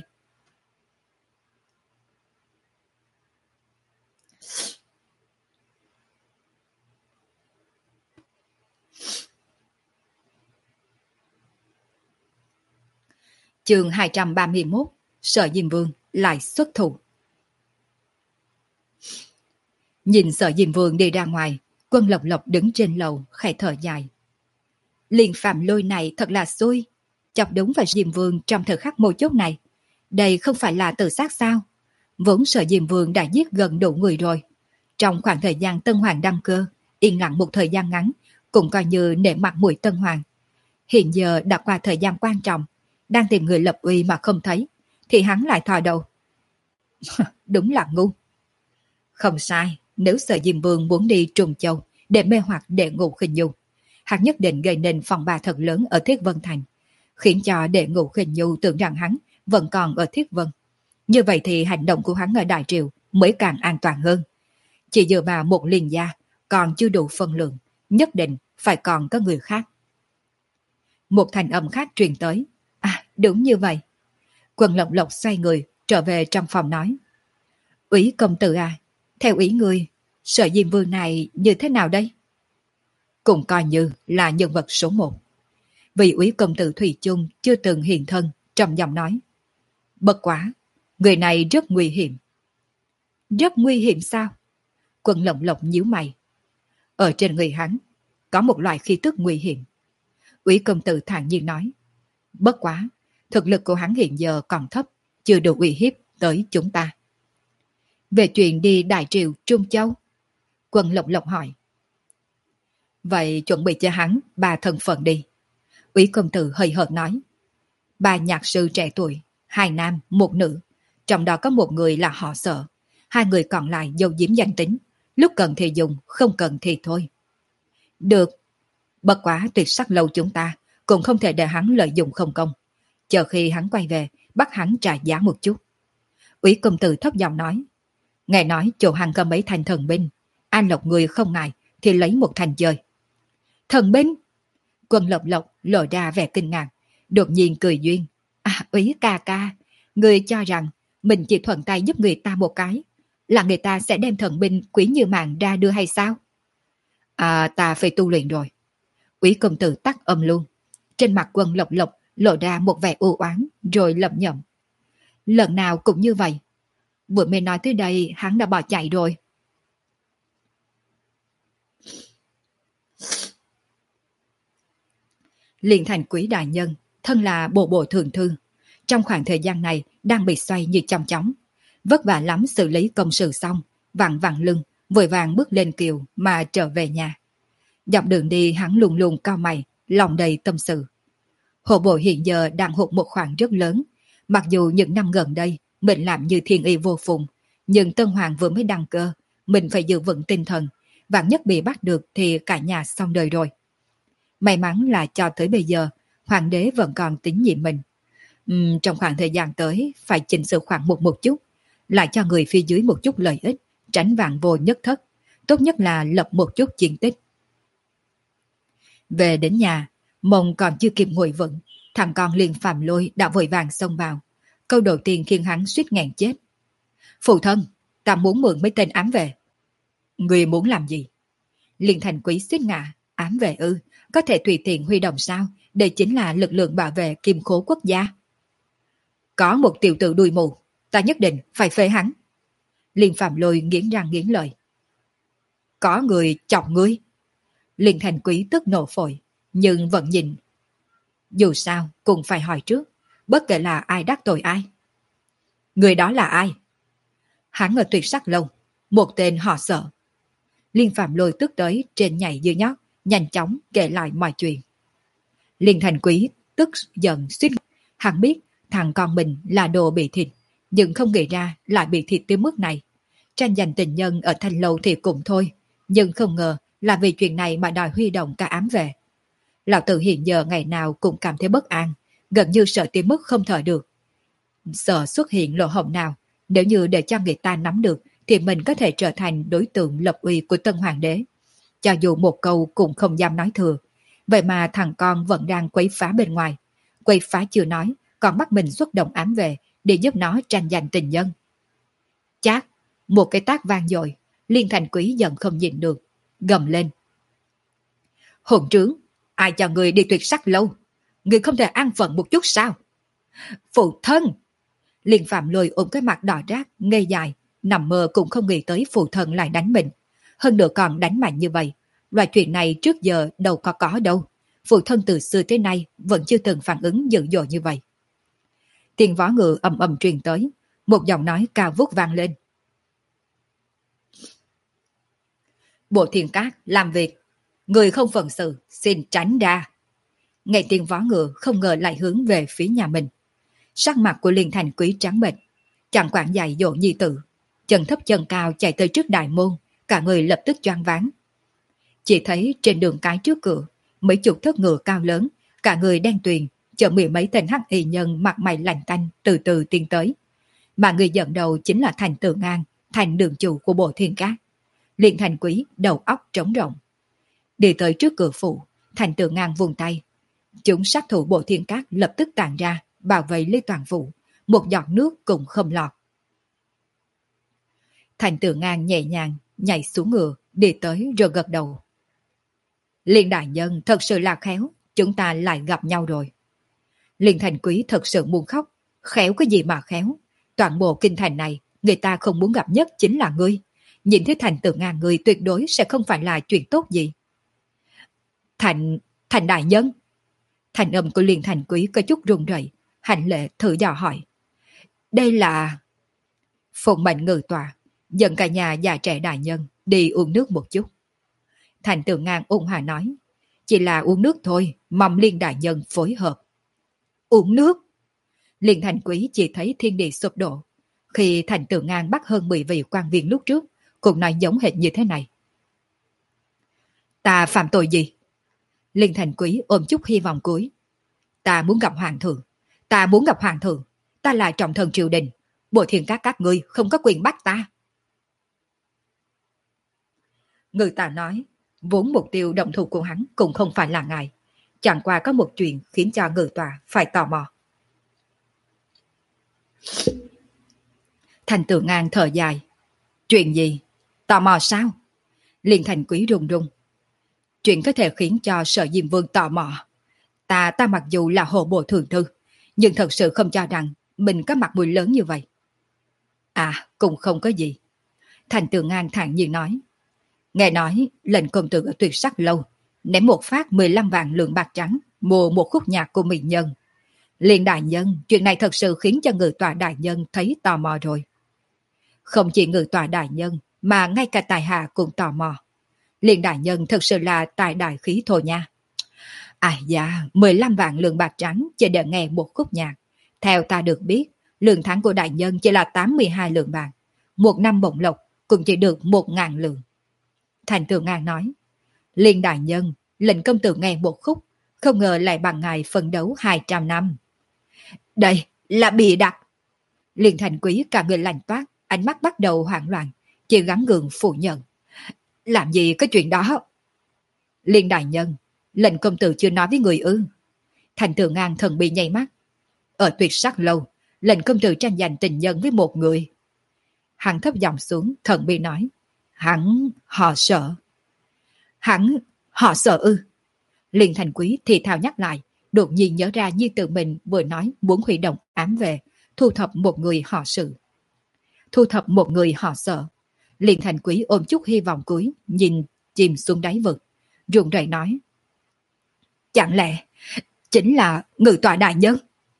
Chương hai trăm ba mươi mốt, Sở Diêm Vương lại xuất thủ. Nhìn Sở Diêm Vương đi ra ngoài, Quân Lộc Lộc đứng trên lầu, khẽ thở dài. Liên Phạm Lôi này thật là xui, chọc đúng vào Diêm Vương trong thời khắc mấu chốt này. Đây không phải là tự sát sao? Vốn Sở Diêm Vương đã giết gần đủ người rồi. Trong khoảng thời gian Tân Hoàng đăng cơ, yên lặng một thời gian ngắn, cũng coi như nể mặt mũi Tân Hoàng. Hiện giờ đã qua thời gian quan trọng, đang tìm người lập uy mà không thấy, thì hắn lại thò đầu. Đúng là ngu. Không sai, nếu Sở Diêm Vương muốn đi Trùng Châu để mê hoặc Đệ Ngũ Khinh Nhu, hắn nhất định gây nên phòng bà thật lớn ở Thiết Vân Thành, khiến cho Đệ Ngũ Khinh Nhu tưởng rằng hắn vẫn còn ở Thiết Vân. Như vậy thì hành động của hắn ở Đại Triều mới càng an toàn hơn. Chỉ dựa vào một liền gia còn chưa đủ phân lượng, nhất định phải còn có người khác. Một thành âm khác truyền tới. À, đúng như vậy. Quân Lộc Lộc xoay người, trở về trong phòng nói. Úy công tử à, theo ý người, Sở Diêm Vương này như thế nào đây? Cũng coi như là nhân vật số một. Vì Úy công tử Thủy chung chưa từng hiện thân, trầm giọng nói. Bất quá, người này rất nguy hiểm. Rất nguy hiểm sao? Quân Lộc Lộc nhíu mày. Ở trên người hắn, có một loại khí tức nguy hiểm. Úy công tử thản nhiên nói. Bất quá, thực lực của hắn hiện giờ còn thấp, chưa đủ uy hiếp tới chúng ta. Về chuyện đi Đại Triều Trung Châu, Quân Lộc Lộc hỏi. Vậy chuẩn bị cho hắn ba thân phận đi. Úy công tử hơi hợt nói. Ba nhạc sư trẻ tuổi, hai nam, một nữ, trong đó có một người là họ Sở, hai người còn lại giấu giếm danh tính, lúc cần thì dùng, không cần thì thôi. Được, bất quá tuyệt sắc lâu chúng ta cũng không thể để hắn lợi dụng không công. Chờ khi hắn quay về, bắt hắn trả giá một chút. Úy công tử thấp giọng nói. Nghe nói chỗ hắn có mấy thành thần binh, An Lộc người không ngại thì lấy một thành chơi. Thần binh? Quân Lộc Lộc lộ ra vẻ kinh ngạc, đột nhiên cười duyên. À, Úy ca ca, người cho rằng mình chỉ thuận tay giúp người ta một cái, là người ta sẽ đem thần binh Quý Như Mạn ra đưa hay sao? À, ta phải tu luyện rồi. Úy công tử tắt âm luôn. Trên mặt Quân Lộc Lộc lộ ra một vẻ u oán, rồi lẩm nhẩm. Lần nào cũng như vậy. Vừa mới nói tới đây, hắn đã bỏ chạy rồi. Liên Thành Quý đại nhân, thân là bộ bộ thường thư, trong khoảng thời gian này đang bị xoay như chong chóng, vất vả lắm xử lý công sự xong, vặn vặn lưng, vội vàng bước lên kiều mà trở về nhà. Dọc đường đi hắn luôn luôn cao mày, lòng đầy tâm sự. Hộ bộ hiện giờ đang hụt một khoản rất lớn, mặc dù những năm gần đây mình làm như thiên y vô phùng, nhưng Tân Hoàng vừa mới đăng cơ, mình phải giữ vững tinh thần, vạn nhất bị bắt được thì cả nhà xong đời rồi. May mắn là cho tới bây giờ, hoàng đế vẫn còn tín nhiệm mình. Uhm, trong khoảng thời gian tới, phải chỉnh sửa khoản một một chút, lại cho người phía dưới một chút lợi ích, tránh vạn vô nhất thất, tốt nhất là lập một chút chiến tích. Về đến nhà, mông còn chưa kịp ngồi vững, thằng con liền Phạm Lôi đã vội vàng xông vào. Câu đầu tiên khiến hắn suýt nghẹn chết. Phụ thân, ta muốn mượn mấy tên ám vệ. Người muốn làm gì? Liên Thành Quý suýt ngã. Ám vệ ư, có thể tùy tiện huy động sao? Đây chính là lực lượng bảo vệ kim khố quốc gia. Có một tiểu tử đuôi mù, ta nhất định phải phê hắn. Liên Phạm Lôi nghiến răng nghiến lợi. Có người chọc ngươi. Liên Thành Quý tức nổ phổi, nhưng vẫn nhìn. Dù sao cũng phải hỏi trước, bất kể là ai đắc tội ai. Người đó là ai? Hắn ở Tuyệt Sắc Lâu, một tên họ Sợ. Liên Phạm Lôi tức tới trên nhảy dưới nhót, nhanh chóng kể lại mọi chuyện. Liên Thành Quý tức giận suýt. Hắn biết thằng con mình là đồ bị thịt, nhưng không nghĩ ra lại bị thịt tới mức này. Tranh giành tình nhân ở Thanh Lâu thì cũng thôi, nhưng không ngờ là vì chuyện này mà đòi huy động cả ám về. Lão tử hiện giờ ngày nào cũng cảm thấy bất an, gần như sợ tới mức không thở được. Sợ xuất hiện lỗ hổng nào, nếu như để cho người ta nắm được thì mình có thể trở thành đối tượng lập uy của Tân Hoàng đế. Cho dù một câu cũng không dám nói thừa. Vậy mà thằng con vẫn đang quấy phá bên ngoài. Quấy phá chưa nói, còn bắt mình xuất động ám về để giúp nó tranh giành tình nhân. Chát, một cái tác vang dội, Liên Thành Quý giận không nhịn được, gầm lên. Hỗn trướng, ai cho người đi Tuyệt Sắc Lâu? Người không thể an phận một chút sao? Phụ thân! Liên Phạm Lôi ôm cái mặt đỏ rát, ngây dài, nằm mơ cũng không nghĩ tới phụ thân lại đánh mình. Hơn nữa còn đánh mạnh như vậy. Loại chuyện này trước giờ đâu có có đâu. Phụ thân từ xưa tới nay vẫn chưa từng phản ứng dữ dội như vậy. Tiếng vó ngựa ầm ầm truyền tới, một giọng nói cao vút vang lên. Bộ Thiên Cát làm việc, người không phận sự, xin tránh ra. Nghe tiếng vó ngựa không ngờ lại hướng về phía nhà mình. Sắc mặt của Liên Thành Quý trắng bệch, chẳng quản dạy dỗ nhi tử, chân thấp chân cao chạy tới trước đại môn, cả người lập tức choáng váng. Chỉ thấy trên đường cái trước cửa, mấy chục thất ngựa cao lớn, cả người đen tuyền, chở mười mấy tên hắc y nhân mặt mày lạnh tanh từ từ tiến tới. Mà người dẫn đầu chính là Thành Tử Ngang, thành đường chủ của Bộ Thiên Cát. Liên Thành Quý đầu óc trống rỗng. Đi tới trước cửa phủ, Thành Tử Ngang vùng tay. Chúng sát thủ Bộ Thiên Cát lập tức tản ra, bảo vệ lấy toàn phủ, một giọt nước cũng không lọt. Thành Tử Ngang nhẹ nhàng nhảy xuống ngựa, đi tới rồi gật đầu. Liên đại nhân thật sự là khéo, chúng ta lại gặp nhau rồi. Liên Thành Quý thật sự muốn khóc, khéo cái gì mà khéo. Toàn bộ kinh thành này, người ta không muốn gặp nhất chính là ngươi. Nhìn thấy Thành Tử Ngang ngươi tuyệt đối sẽ không phải là chuyện tốt gì. Thành, Thành đại nhân. Thành âm của Liên Thành Quý có chút run rẩy, hành lễ thử dò hỏi. Đây là... Phụng mệnh ngự tòa, dẫn cả nhà già trẻ đại nhân đi uống nước một chút. Thành Tử Ngang ung hòa nói, chỉ là uống nước thôi, mong Liên đại nhân phối hợp. Uống nước? Liên Thành Quý chỉ thấy thiên địa sụp đổ. Khi Thành Tử Ngang bắt hơn mười vị quan viên lúc trước, cũng nói giống hệt như thế này. Ta phạm tội gì? Liên Thành Quý ôm chút hy vọng cuối. Ta muốn gặp hoàng thượng. Ta muốn gặp hoàng thượng. Ta là trọng thần triều đình. Bộ Thiên Cát các ngươi không có quyền bắt ta. Người ta nói, vốn mục tiêu động thủ của hắn cũng không phải là ngài. Chẳng qua có một chuyện khiến cho người tòa phải tò mò. Thành Tử Ngang thở dài. Chuyện gì? Tò mò sao? Liên Thành Quý run run. Chuyện có thể khiến cho Sở Diêm Vương tò mò. Ta ta mặc dù là hộ bộ thường thư, nhưng thật sự không cho rằng mình có mặt mũi lớn như vậy. À, cũng không có gì. Thành Tử Ngang thản nhiên nói. Nghe nói, lệnh công tử ở Tuyệt Sắc Lâu ném một phát mười lăm vạn lượng bạc trắng mua một khúc nhạc của mỹ nhân. Liên đại nhân, chuyện này thật sự khiến cho ngự tòa đại nhân thấy tò mò rồi. Không chỉ ngự tòa đại nhân, mà ngay cả tài hạ cũng tò mò. Liên đại nhân thật sự là tài đại khí thô nha. À dạ, mười lăm vạn lượng bạc trắng chỉ để nghe một khúc nhạc. Theo ta được biết, lượng tháng của đại nhân chỉ là tám mươi hai lượng bạc. Một năm bổng lộc cũng chỉ được một ngàn lượng. Thành Tử Ngang nói, Liên đại nhân, lệnh công tử nghe một khúc, không ngờ lại bằng ngài phân đấu hai trăm năm. Đây là bịa đặt. Liên Thành Quý cả người lạnh toát, ánh mắt bắt đầu hoảng loạn, chỉ gắng gượng phủ nhận. Làm gì có chuyện đó? Liên đại nhân, lệnh công tử chưa nói với người ư? Thành Tử Ngang thần bị nhảy mắt. Ở Tuyệt Sắc Lâu, lệnh công tử tranh giành tình nhân với một người. Hắn thấp giọng xuống, thần bị nói. Hắn họ sợ. Hắn họ sợ ư? Liên Thành Quý thì thào nhắc lại, đột nhiên nhớ ra như tự mình vừa nói muốn huy động ám về, thu thập một người họ sự. Thu thập một người họ sợ. Liên Thành Quý ôm chút hy vọng cuối, nhìn chìm xuống đáy vực, run rẩy nói. Chẳng lẽ chính là ngự tòa đại nhân?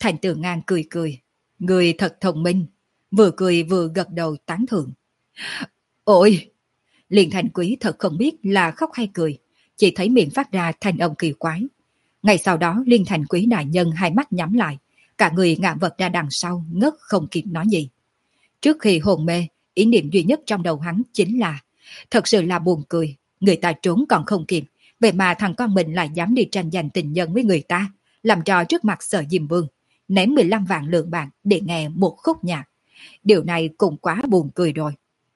Thành Tử Ngang cười cười. Người thật thông minh. Vừa cười vừa gật đầu tán thưởng. Ôi! Liền Thành Quý thật không biết là khóc hay cười. Chỉ thấy miệng phát ra thanh âm kỳ quái. Ngay sau đó Liên Thành Quý đại nhân hai mắt nhắm lại. Cả người ngã vật ra đằng sau, ngất không kịp nói gì. Trước khi hồn mê, ý niệm duy nhất trong đầu hắn chính là thật sự là buồn cười. Người ta trốn còn không kịp, vậy mà thằng con mình lại dám đi tranh giành tình nhân với người ta, làm trò trước mặt Sở Diêm Vương, ném mười lăm vạn lượng bạc để nghe một khúc nhạc. Điều này cũng quá buồn cười rồi.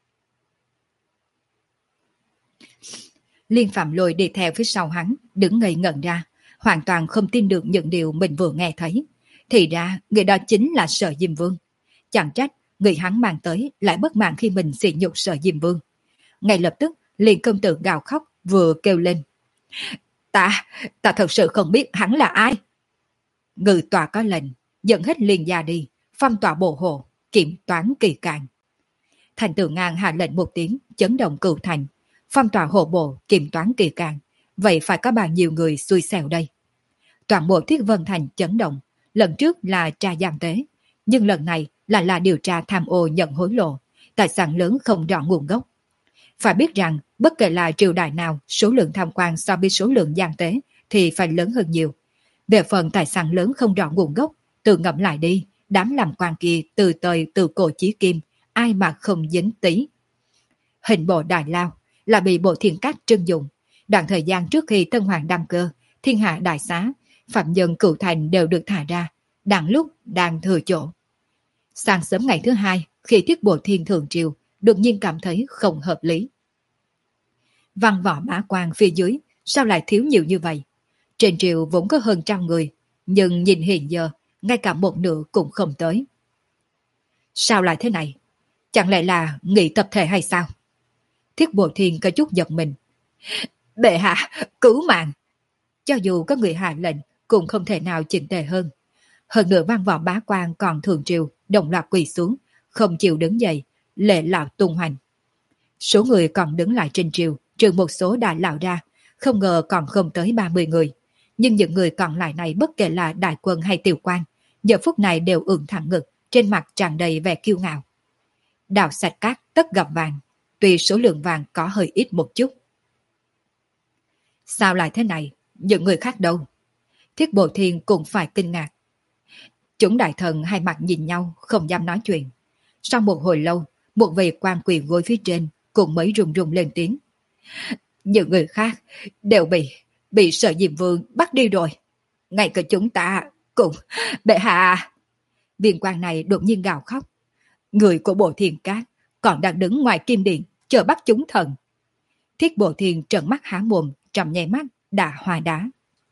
Liên Phạm Lôi đi theo phía sau hắn, đứng ngây ngẩn ra, hoàn toàn không tin được những điều mình vừa nghe thấy. Thì ra, người đó chính là Sở Diêm Vương. Chẳng trách, người hắn mang tới lại bất mãn khi mình sỉ nhục Sở Diêm Vương. Ngay lập tức, liền công tử gào khóc, vừa kêu lên. Ta, ta thật sự không biết hắn là ai. Ngự tòa có lệnh, dẫn hết liền gia đi, phong tỏa bộ hộ, kiểm toán kỳ càng. Thành Tử Ngang hạ lệnh một tiếng, chấn động cửu thành, phong tỏa hộ bộ, kiểm toán kỳ càng. Vậy phải có bao nhiêu người xui xẻo đây? Toàn bộ Thiết Vân Thành chấn động, lần trước là tra giam tế, nhưng lần này là là điều tra tham ô nhận hối lộ, tài sản lớn không rõ nguồn gốc. Phải biết rằng, bất kể là triều đại nào, số lượng tham quan so với số lượng giam tế thì phải lớn hơn nhiều. Về phần tài sản lớn không rõ nguồn gốc, tự ngẫm lại đi, đám làm quan kia từ thời từ cổ chí kim, ai mà không dính tí. Hình bộ Đại Lao là bị bộ Thiên Cát trưng dụng. Đoạn thời gian trước khi Tân Hoàng đăng cơ, thiên hạ đại xá, phạm nhân cửu thành đều được thả ra, đang lúc đang thừa chỗ. Sáng sớm ngày thứ hai, khi Thiết Bộ Thiên thượng triều, đột nhiên cảm thấy không hợp lý. Văn võ mã quan phía dưới, sao lại thiếu nhiều như vậy? Trên triều vốn có hơn trăm người, nhưng nhìn hiện giờ, ngay cả một nửa cũng không tới. Sao lại thế này? Chẳng lẽ là nghị tập thể hay sao? Thiết Bộ Thiên có chút giật mình. Bệ hạ, cứu mạng! Cho dù có người hạ lệnh, cũng không thể nào chỉnh tề hơn. Hơn nữa văn võ bá quan còn thường triều, đồng loạt quỳ xuống, không chịu đứng dậy, lệ lão tung hoành. Số người còn đứng lại trên triều, trừ một số đã lão ra, không ngờ còn không tới ba mươi người. Nhưng những người còn lại này bất kể là đại quân hay tiểu quan, giờ phút này đều ưỡn thẳng ngực, trên mặt tràn đầy vẻ kiêu ngạo. Đào sạch cát tất gặp vàng, tuy số lượng vàng có hơi ít một chút. Sao lại thế này? Những người khác đâu? Thiết Bộ Thiên cũng phải kinh ngạc. Chúng đại thần hai mặt nhìn nhau, không dám nói chuyện. Sau một hồi lâu, một vị quan quỳ gối phía trên cũng mới run run lên tiếng. Những người khác đều bị bị Sở Diêm Vương bắt đi rồi. Ngay cả chúng ta cũng... Bệ hạ! Viên quan này đột nhiên gào khóc. Người của Bộ Thiên Cát còn đang đứng ngoài kim điện chờ bắt chúng thần. Thiết Bộ Thiên trợn mắt há mồm, trong nháy mắt đã hóa đá.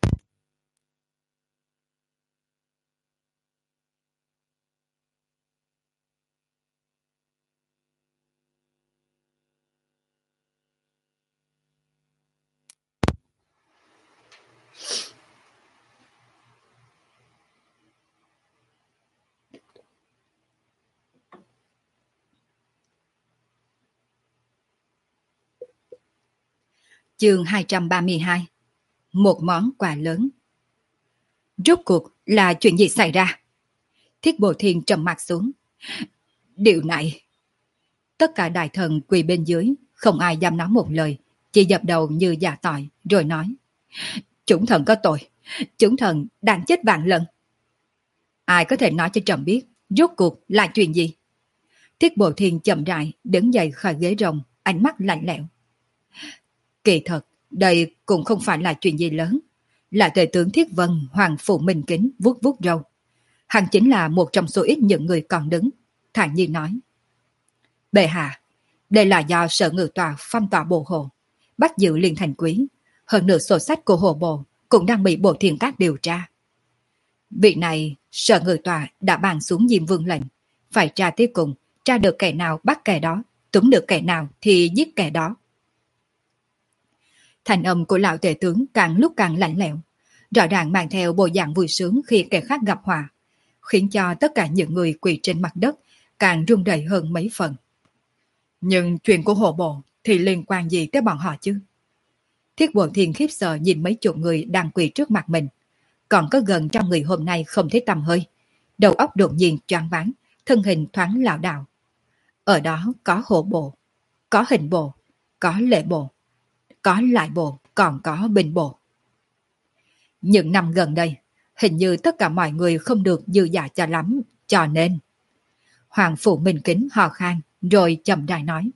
Chương hai trăm ba mươi hai. Một món quà lớn. Rốt cuộc là chuyện gì xảy ra? Thiết Bộ Thiên trầm mặt xuống. Điều này... Tất cả đại thần quỳ bên dưới, không ai dám nói một lời, chỉ dập đầu như giả tỏi, rồi nói. Chúng thần có tội, chúng thần đang chết vạn lần. Ai có thể nói cho trẫm biết, rốt cuộc là chuyện gì? Thiết Bộ Thiên chậm rãi, đứng dậy khỏi ghế rồng, ánh mắt lạnh lẽo. Kỳ thật, đây cũng không phải là chuyện gì lớn. Là tể tướng Thiết Vân Hoàng Phủ Minh Kính vuốt vuốt râu. Hắn chính là một trong số ít những người còn đứng, thản nhiên nói. Bệ hạ, đây là do Sở Ngự Tòa phong tỏa bộ hộ, bắt giữ Liên Thành Quý. Hơn nữa sổ sách của hộ bộ cũng đang bị Bộ Thiên Cát điều tra. Vị này, Sở Ngự Tòa đã bàn xuống Diêm Vương lệnh, phải tra tiếp cùng, tra được kẻ nào bắt kẻ đó, túm được kẻ nào thì giết kẻ đó. Thành âm của lão tể tướng càng lúc càng lạnh lẽo, rõ ràng mang theo bộ dạng vui sướng khi kẻ khác gặp họa, khiến cho tất cả những người quỳ trên mặt đất càng rung rẩy hơn mấy phần. Nhưng chuyện của hộ bộ thì liên quan gì tới bọn họ chứ? Thiết Bộ Thiên khiếp sợ nhìn mấy chục người đang quỳ trước mặt mình, còn có gần trăm người hôm nay không thấy tăm hơi, đầu óc đột nhiên choáng váng, thân hình thoáng lảo đảo. Ở đó có hộ bộ, có hình bộ, có lệ bộ, có lại bộ, còn có binh bộ. Những năm gần đây, hình như tất cả mọi người không được dư giả cho lắm, cho nên... Hoàng Phủ Minh Kính hò khan, rồi chậm rãi nói.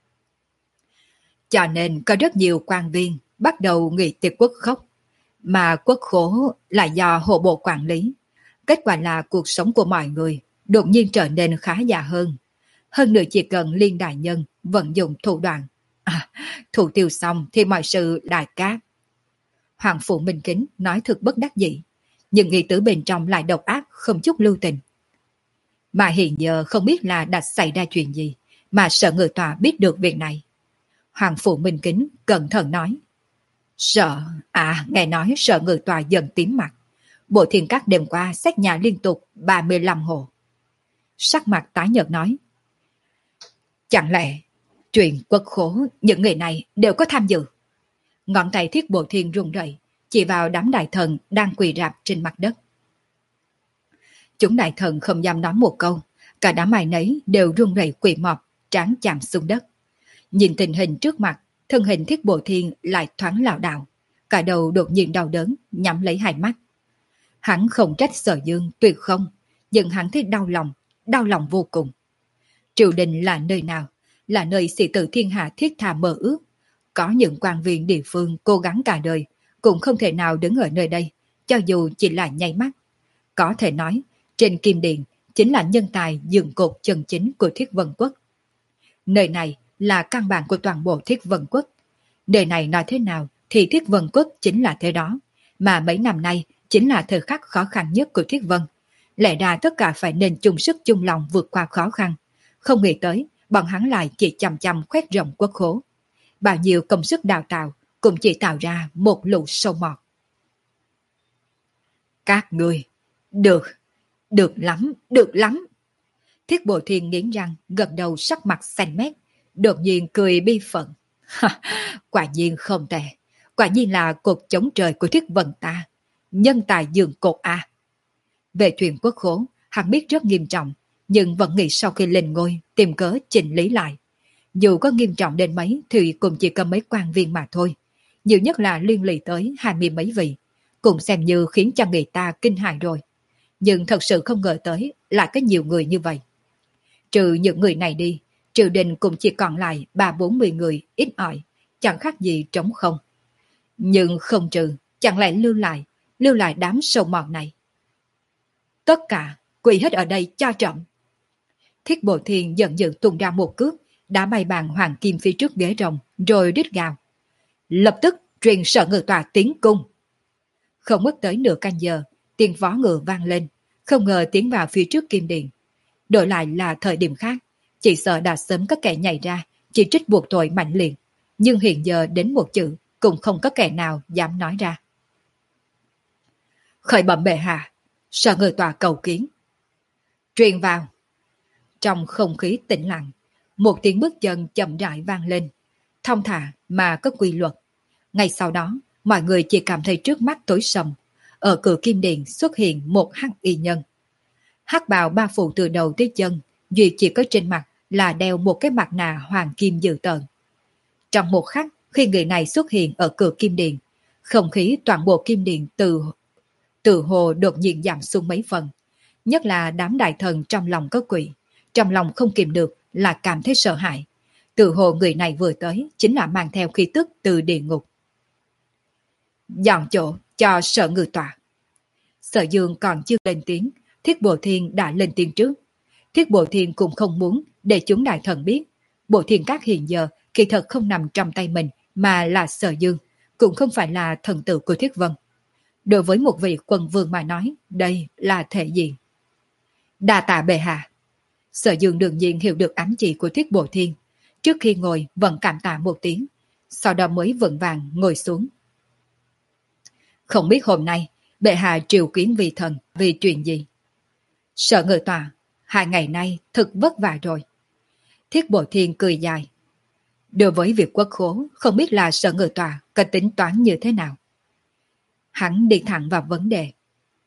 Cho nên có rất nhiều quan viên bắt đầu nghị tiệc quốc khốc, mà quốc khố là do hộ bộ quản lý. Kết quả là cuộc sống của mọi người đột nhiên trở nên khá giả hơn. Hơn nữa chỉ cần Liên đại nhân vận dụng thủ đoạn, à, thủ tiêu xong thì mọi sự đại cát. Hoàng Phủ Minh Kính nói thật bất đắc dĩ, nhưng nghĩ tử bên trong lại độc ác không chút lưu tình. Mà hiện giờ không biết là đã xảy ra chuyện gì, mà Sở Ngự Tòa biết được việc này. Hoàng Phủ Minh Kính cẩn thận nói. Sợ, à nghe nói Sở Ngự Tòa dần tím mặt. Bộ Thiên Các đêm qua xét nhà liên tục ba mươi lăm hộ. Sắc mặt tái nhợt nói. Chẳng lẽ chuyện quốc khố những người này đều có tham dự? Ngón tay Thiết Bộ Thiên run rẩy, chỉ vào đám đại thần đang quỳ rạp trên mặt đất. Chúng đại thần không dám nói một câu, cả đám ai nấy đều run rẩy quỳ mọp, trán chạm xuống đất. Nhìn tình hình trước mặt, thân hình Thiết Bộ Thiên lại thoáng lảo đảo, cả đầu đột nhiên đau đớn, nhắm lấy hai mắt. Hắn không trách Sở Dương tuyệt không, nhưng hắn thấy đau lòng, đau lòng vô cùng. Triều đình là nơi nào? Là nơi sĩ tử thiên hạ thiết tha mơ ước. Có những quan viên địa phương cố gắng cả đời, cũng không thể nào đứng ở nơi đây, cho dù chỉ là nháy mắt. Có thể nói, trên Kim Điện chính là nhân tài dựng cột chân chính của Thiết Vân Quốc. Nơi này là căn bản của toàn bộ Thiết Vân Quốc. Nơi này nói thế nào thì Thiết Vân Quốc chính là thế đó, mà mấy năm nay chính là thời khắc khó khăn nhất của Thiết Vân. Lẽ ra tất cả phải nên chung sức chung lòng vượt qua khó khăn. Không nghĩ tới, bọn hắn lại chỉ chăm chăm khoét rộng quốc khố. Bao nhiêu công sức đào tạo cũng chỉ tạo ra một lũ sâu mọt. Các người, được, được lắm, được lắm. Thiết Bộ Thiên nghiến răng, gật đầu sắc mặt xanh mét, đột nhiên cười bi phận. Quả nhiên không tệ, quả nhiên là cột chống trời của Thiết Vân ta, nhân tài dường cột A. Về chuyện quốc khố, hắn biết rất nghiêm trọng, nhưng vẫn nghĩ sau khi lên ngôi tìm cớ chỉnh lý lại. Dù có nghiêm trọng đến mấy thì cũng chỉ có mấy quan viên mà thôi, nhiều nhất là liên lụy tới hai mươi mấy vị, cũng xem như khiến cho người ta kinh hãi rồi. Nhưng thật sự không ngờ tới lại có nhiều người như vậy. Trừ những người này đi, triều đình cũng chỉ còn lại ba bốn mươi người ít ỏi, chẳng khác gì trống không. Nhưng không trừ, chẳng lẽ lưu lại, lưu lại đám sâu mọt này. Tất cả quỳ hết ở đây cho trọng. Thiết Bộ Thiên giận dữ tung ra một cước, đã bay bàn hoàng kim phía trước ghế rồng, rồi rít gào. Lập tức truyền Sở Ngự Tòa tiến cung. Không mất tới nửa canh giờ, tiếng vó ngựa vang lên, không ngờ tiến vào phía trước kim điện. Đổi lại là thời điểm khác, chỉ sợ đã sớm có kẻ nhảy ra, chỉ trích buộc tội mạnh liệt, nhưng hiện giờ đến một chữ cũng không có kẻ nào dám nói ra. Khởi bẩm bệ hạ, Sở Ngự Tòa cầu kiến. Truyền vào. Trong không khí tĩnh lặng, một tiếng bước chân chậm rãi vang lên, thong thả mà có quy luật. Ngay sau đó, mọi người chỉ cảm thấy trước mắt tối sầm. Ở cửa kim điện xuất hiện một hắc y nhân. Hắc bào ba phủ từ đầu tới chân, duy chỉ có trên mặt là đeo một cái mặt nạ hoàng kim dữ tợn. Trong một khắc, khi người này xuất hiện ở cửa kim điện, không khí toàn bộ kim điện từ từ hồ đột nhiên giảm xuống mấy phần. Nhất là đám đại thần trong lòng có quỷ, trong lòng không kìm được là cảm thấy sợ hãi. Từ hồ người này vừa tới chính là mang theo khí tức từ địa ngục. Dọn chỗ cho Sở Ngự Tòa. Sở Dương còn chưa lên tiếng, Thiết Bộ Thiên đã lên tiếng trước. Thiết Bộ Thiên cũng không muốn để chúng đại thần biết. Bộ Thiên Các hiện giờ kỳ thật không nằm trong tay mình, mà là Sở Dương, cũng không phải là thần tử của Thiết Vân. Đối với một vị quần vương mà nói, đây là thể diện. Đa tạ bệ hạ. Sở Dương đương nhiên hiểu được ám chỉ của Thiết Bộ Thiên. Trước khi ngồi vẫn cảm tạ một tiếng, sau đó mới vững vàng ngồi xuống. Không biết hôm nay bệ hạ triều kiến vi thần vì chuyện gì? Sở Ngự Tòa, hai ngày nay thật vất vả rồi. Thiết Bộ Thiên cười dài. Đối với việc quốc khố, không biết là Sở Ngự Tòa có tính toán như thế nào? Hắn đi thẳng vào vấn đề.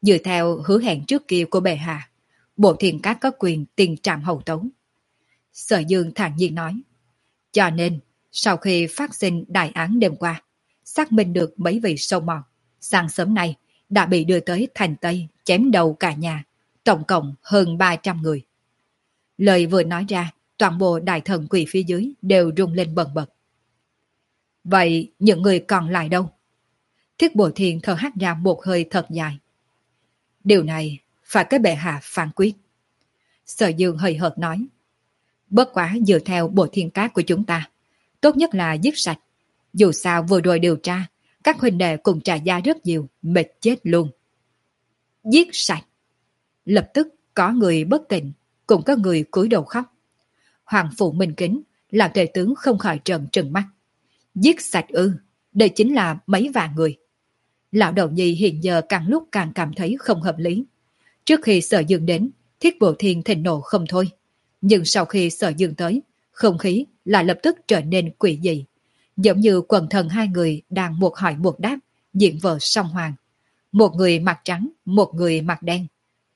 Dựa theo hứa hẹn trước kia của bệ hạ, Bộ Thiên Các có quyền tiền trạm hậu tấu. Sở Dương thản nhiên nói. Cho nên, sau khi phát sinh đại án đêm qua, xác minh được mấy vị sâu mọt, sáng sớm nay đã bị đưa tới thành Tây chém đầu cả nhà, tổng cộng hơn ba trăm người. Lời vừa nói ra, toàn bộ đại thần quỳ phía dưới đều rung lên bần bật. Vậy những người còn lại đâu? Thiết Bộ Thiên thở hắt ra một hơi thật dài. Điều này phải cái bệ hạ phán quyết. Sở Dương hơi hợt nói. Bất quá dựa theo Bộ Thiên Các của chúng ta, tốt nhất là giết sạch. Dù sao vừa rồi điều tra, các huynh đệ cùng trả giá rất nhiều, mệt chết luôn. Giết sạch. Lập tức có người bất tỉnh, cũng có người cúi đầu khóc. Hoàng phụ Minh Kính làm tể tướng không khỏi trợn trừng mắt. Giết sạch ư, đây chính là mấy vạn người. Lão đầu nhi hiện giờ càng lúc càng cảm thấy không hợp lý. Trước khi Sở Dương đến, Thiết Bộ Thiên thịnh nộ không thôi. Nhưng sau khi Sở Dương tới, không khí lại lập tức trở nên quỷ dị. Giống như quần thần hai người đang một hỏi một đáp, diễn vở song hoàng. Một người mặt trắng, một người mặt đen.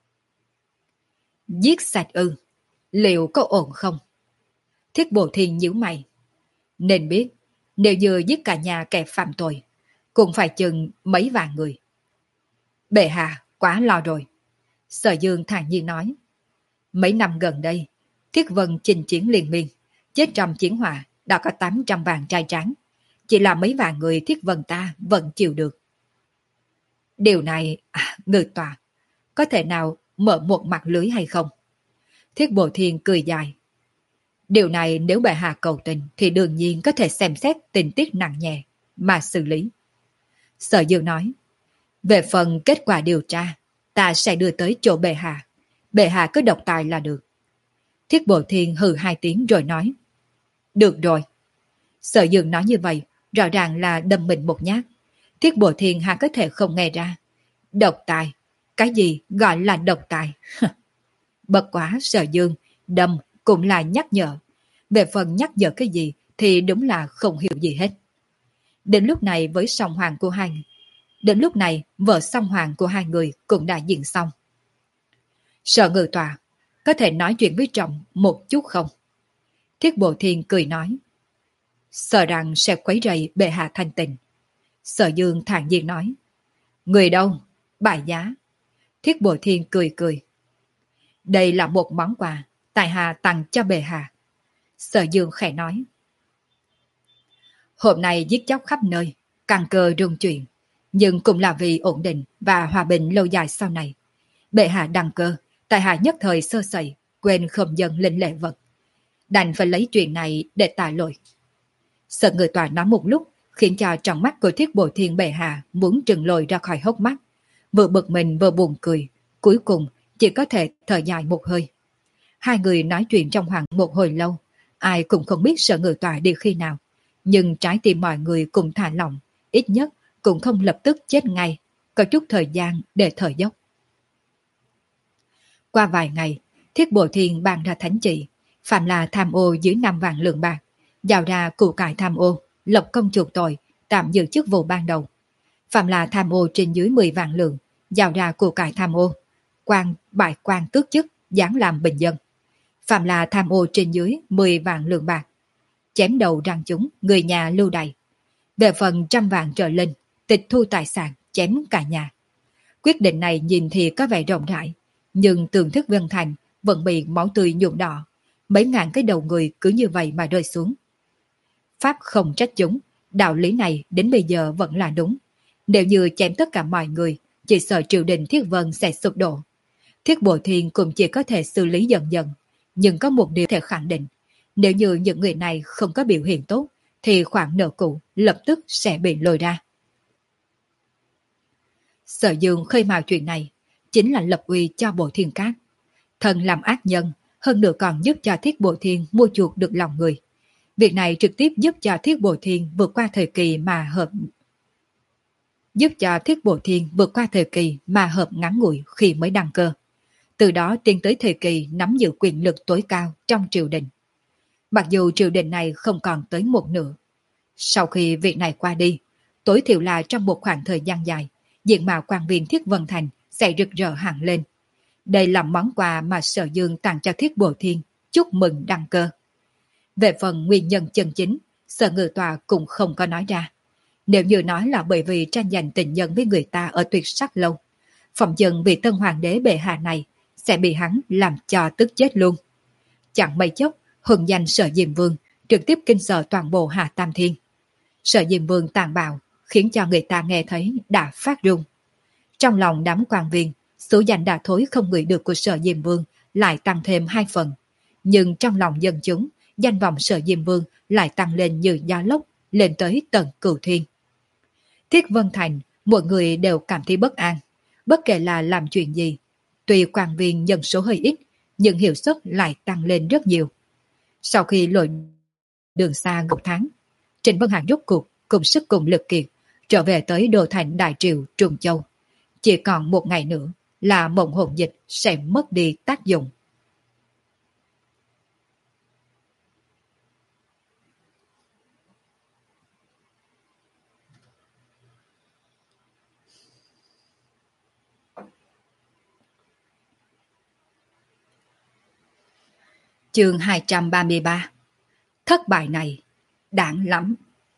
Giết sạch ư, liệu có ổn không? Thiết Bộ Thiên nhíu mày. Nên biết, nếu như giết cả nhà kẻ phạm tội, cũng phải chừng mấy vạn người. Bệ hạ quá lo rồi. Sở Dương thản nhiên nói. Mấy năm gần đây, Thiết Vân chinh chiến liên miên, chết trong chiến hỏa đã có tám trăm vạn trai trắng. Chỉ là mấy vạn người Thiết Vân ta vẫn chịu được. Điều này, à, ngự tòa, có thể nào mở một mặt lưới hay không? Thiết Bộ Thiên cười dài. Điều này nếu bệ hạ cầu tình thì đương nhiên có thể xem xét tình tiết nặng nhẹ mà xử lý. Sở Dương nói. Về phần kết quả điều tra, ta sẽ đưa tới chỗ bệ hạ. Bệ hạ cứ độc tài là được. Thiết Bộ Thiên hừ hai tiếng rồi nói. Được rồi. Sở Dương nói như vậy, rõ ràng là đâm mình một nhát. Thiết Bộ Thiên hạ có thể không nghe ra. Độc tài? Cái gì gọi là độc tài? Bất quá Sở Dương, đâm cũng là nhắc nhở. Về phần nhắc nhở cái gì thì đúng là không hiểu gì hết. Đến lúc này với song hoàng của hai Đến lúc này vợ song hoàng của hai người cũng đã diễn xong. Sở Ngự Tòa, có thể nói chuyện với trọng một chút không? Thiết Bộ Thiên cười nói. Sợ rằng sẽ quấy rầy bệ hạ thanh tình. Sở Dương thản nhiên nói. Người đâu? Bài giá. Thiết Bộ Thiên cười cười. Đây là một món quà tại hạ tặng cho bệ hạ. Sở Dương khẽ nói. Hôm nay giết chóc khắp nơi, căn cơ rung chuyển, nhưng cũng là vì ổn định và hòa bình lâu dài sau này. Bệ hạ đăng cơ, tại hạ nhất thời sơ sẩy, quên không dâng lên lễ vật. Đành phải lấy chuyện này để tạ lỗi. Sở Ngự Tòa nói một lúc, khiến cho trong mắt của Thiết Bộ Thiên bệ hạ muốn trừng lồi ra khỏi hốc mắt. Vừa bực mình vừa buồn cười, cuối cùng chỉ có thể thở dài một hơi. Hai người nói chuyện trong khoảng một hồi lâu, ai cũng không biết Sở Ngự Tòa đi khi nào. Nhưng trái tim mọi người cùng thả lỏng, ít nhất cũng không lập tức chết ngay, có chút thời gian để thở dốc. Qua vài ngày, Thiết Bộ Thiên ban ra thánh chỉ, phạm là tham ô dưới năm vạn lượng bạc, giao ra củ cải tham ô, lập công chuộc tội, tạm giữ chức vụ ban đầu. Phạm là tham ô trên dưới mười vạn lượng, giao ra củ cải tham ô, quan bại quan tước chức, giáng làm bình dân. Phạm là tham ô trên dưới mười vạn lượng bạc, chém đầu răng chúng, người nhà lưu đày. Về phần trăm vạn trở lên, tịch thu tài sản, chém cả nhà. Quyết định này nhìn thì có vẻ rộng rãi, nhưng tường thức Vân Thành vẫn bị máu tươi nhuộm đỏ. Mấy ngàn cái đầu người cứ như vậy mà rơi xuống. Pháp không trách chúng, đạo lý này đến bây giờ vẫn là đúng. Nếu như chém tất cả mọi người, chỉ sợ triều đình Thiết Vân sẽ sụp đổ. Thiết Bộ Thiên cũng chỉ có thể xử lý dần dần. Nhưng có một điều thể khẳng định, nếu như những người này không có biểu hiện tốt, thì khoản nợ cũ lập tức sẽ bị lôi ra. Sở Dương khơi mào chuyện này, chính là lập uy cho Bộ Thiên Các. Thần làm ác nhân, hơn nữa còn giúp cho Thiết Bộ Thiên mua chuộc được lòng người. Việc này trực tiếp giúp cho Thiết Bộ Thiên vượt qua thời kỳ mà hợp giúp cho Thiết Bộ Thiên vượt qua thời kỳ mà hợp ngắn ngủi khi mới đăng cơ. Từ đó tiến tới thời kỳ nắm giữ quyền lực tối cao trong triều đình. Mặc dù triều đình này không còn tới một nửa. Sau khi việc này qua đi, tối thiểu là trong một khoảng thời gian dài, diện mạo quan viên Thiết Vân Thành sẽ rực rỡ hẳn lên. Đây là món quà mà Sở Dương tặng cho Thiết Bộ Thiên, chúc mừng đăng cơ. Về phần nguyên nhân chân chính, Sở Ngự Tọa cũng không có nói ra. Nếu như nói là bởi vì tranh giành tình nhân với người ta ở Tuyệt Sắc Lâu, phòng dân vì tân hoàng đế bệ hạ này sẽ bị hắn làm cho tức chết luôn. Chẳng mấy chốc, hùng danh Sở Diêm Vương trực tiếp kinh sợ toàn bộ Hà Tam Thiên. Sở Diêm Vương tàn bạo khiến cho người ta nghe thấy đã phát run. Trong lòng đám quan viên, số danh đã thối không ngửi được của Sở Diêm Vương lại tăng thêm hai phần. Nhưng trong lòng dân chúng, danh vọng Sở Diêm Vương lại tăng lên như gió lốc, lên tới tận cửu thiên. Thiết Vân Thành, mọi người đều cảm thấy bất an, bất kể là làm chuyện gì. Tuy quan viên nhân số hơi ít, nhưng hiệu suất lại tăng lên rất nhiều. Sau khi lội đường xa một tháng, Trịnh Vân Hạc rút cuộc cùng sức cùng lực kiệt, trở về tới đô thành Đại Triều Trung Châu. Chỉ còn một ngày nữa là mộng hồn dịch sẽ mất đi tác dụng. Chương hai trăm ba mươi ba. Thất bại này đáng lắm.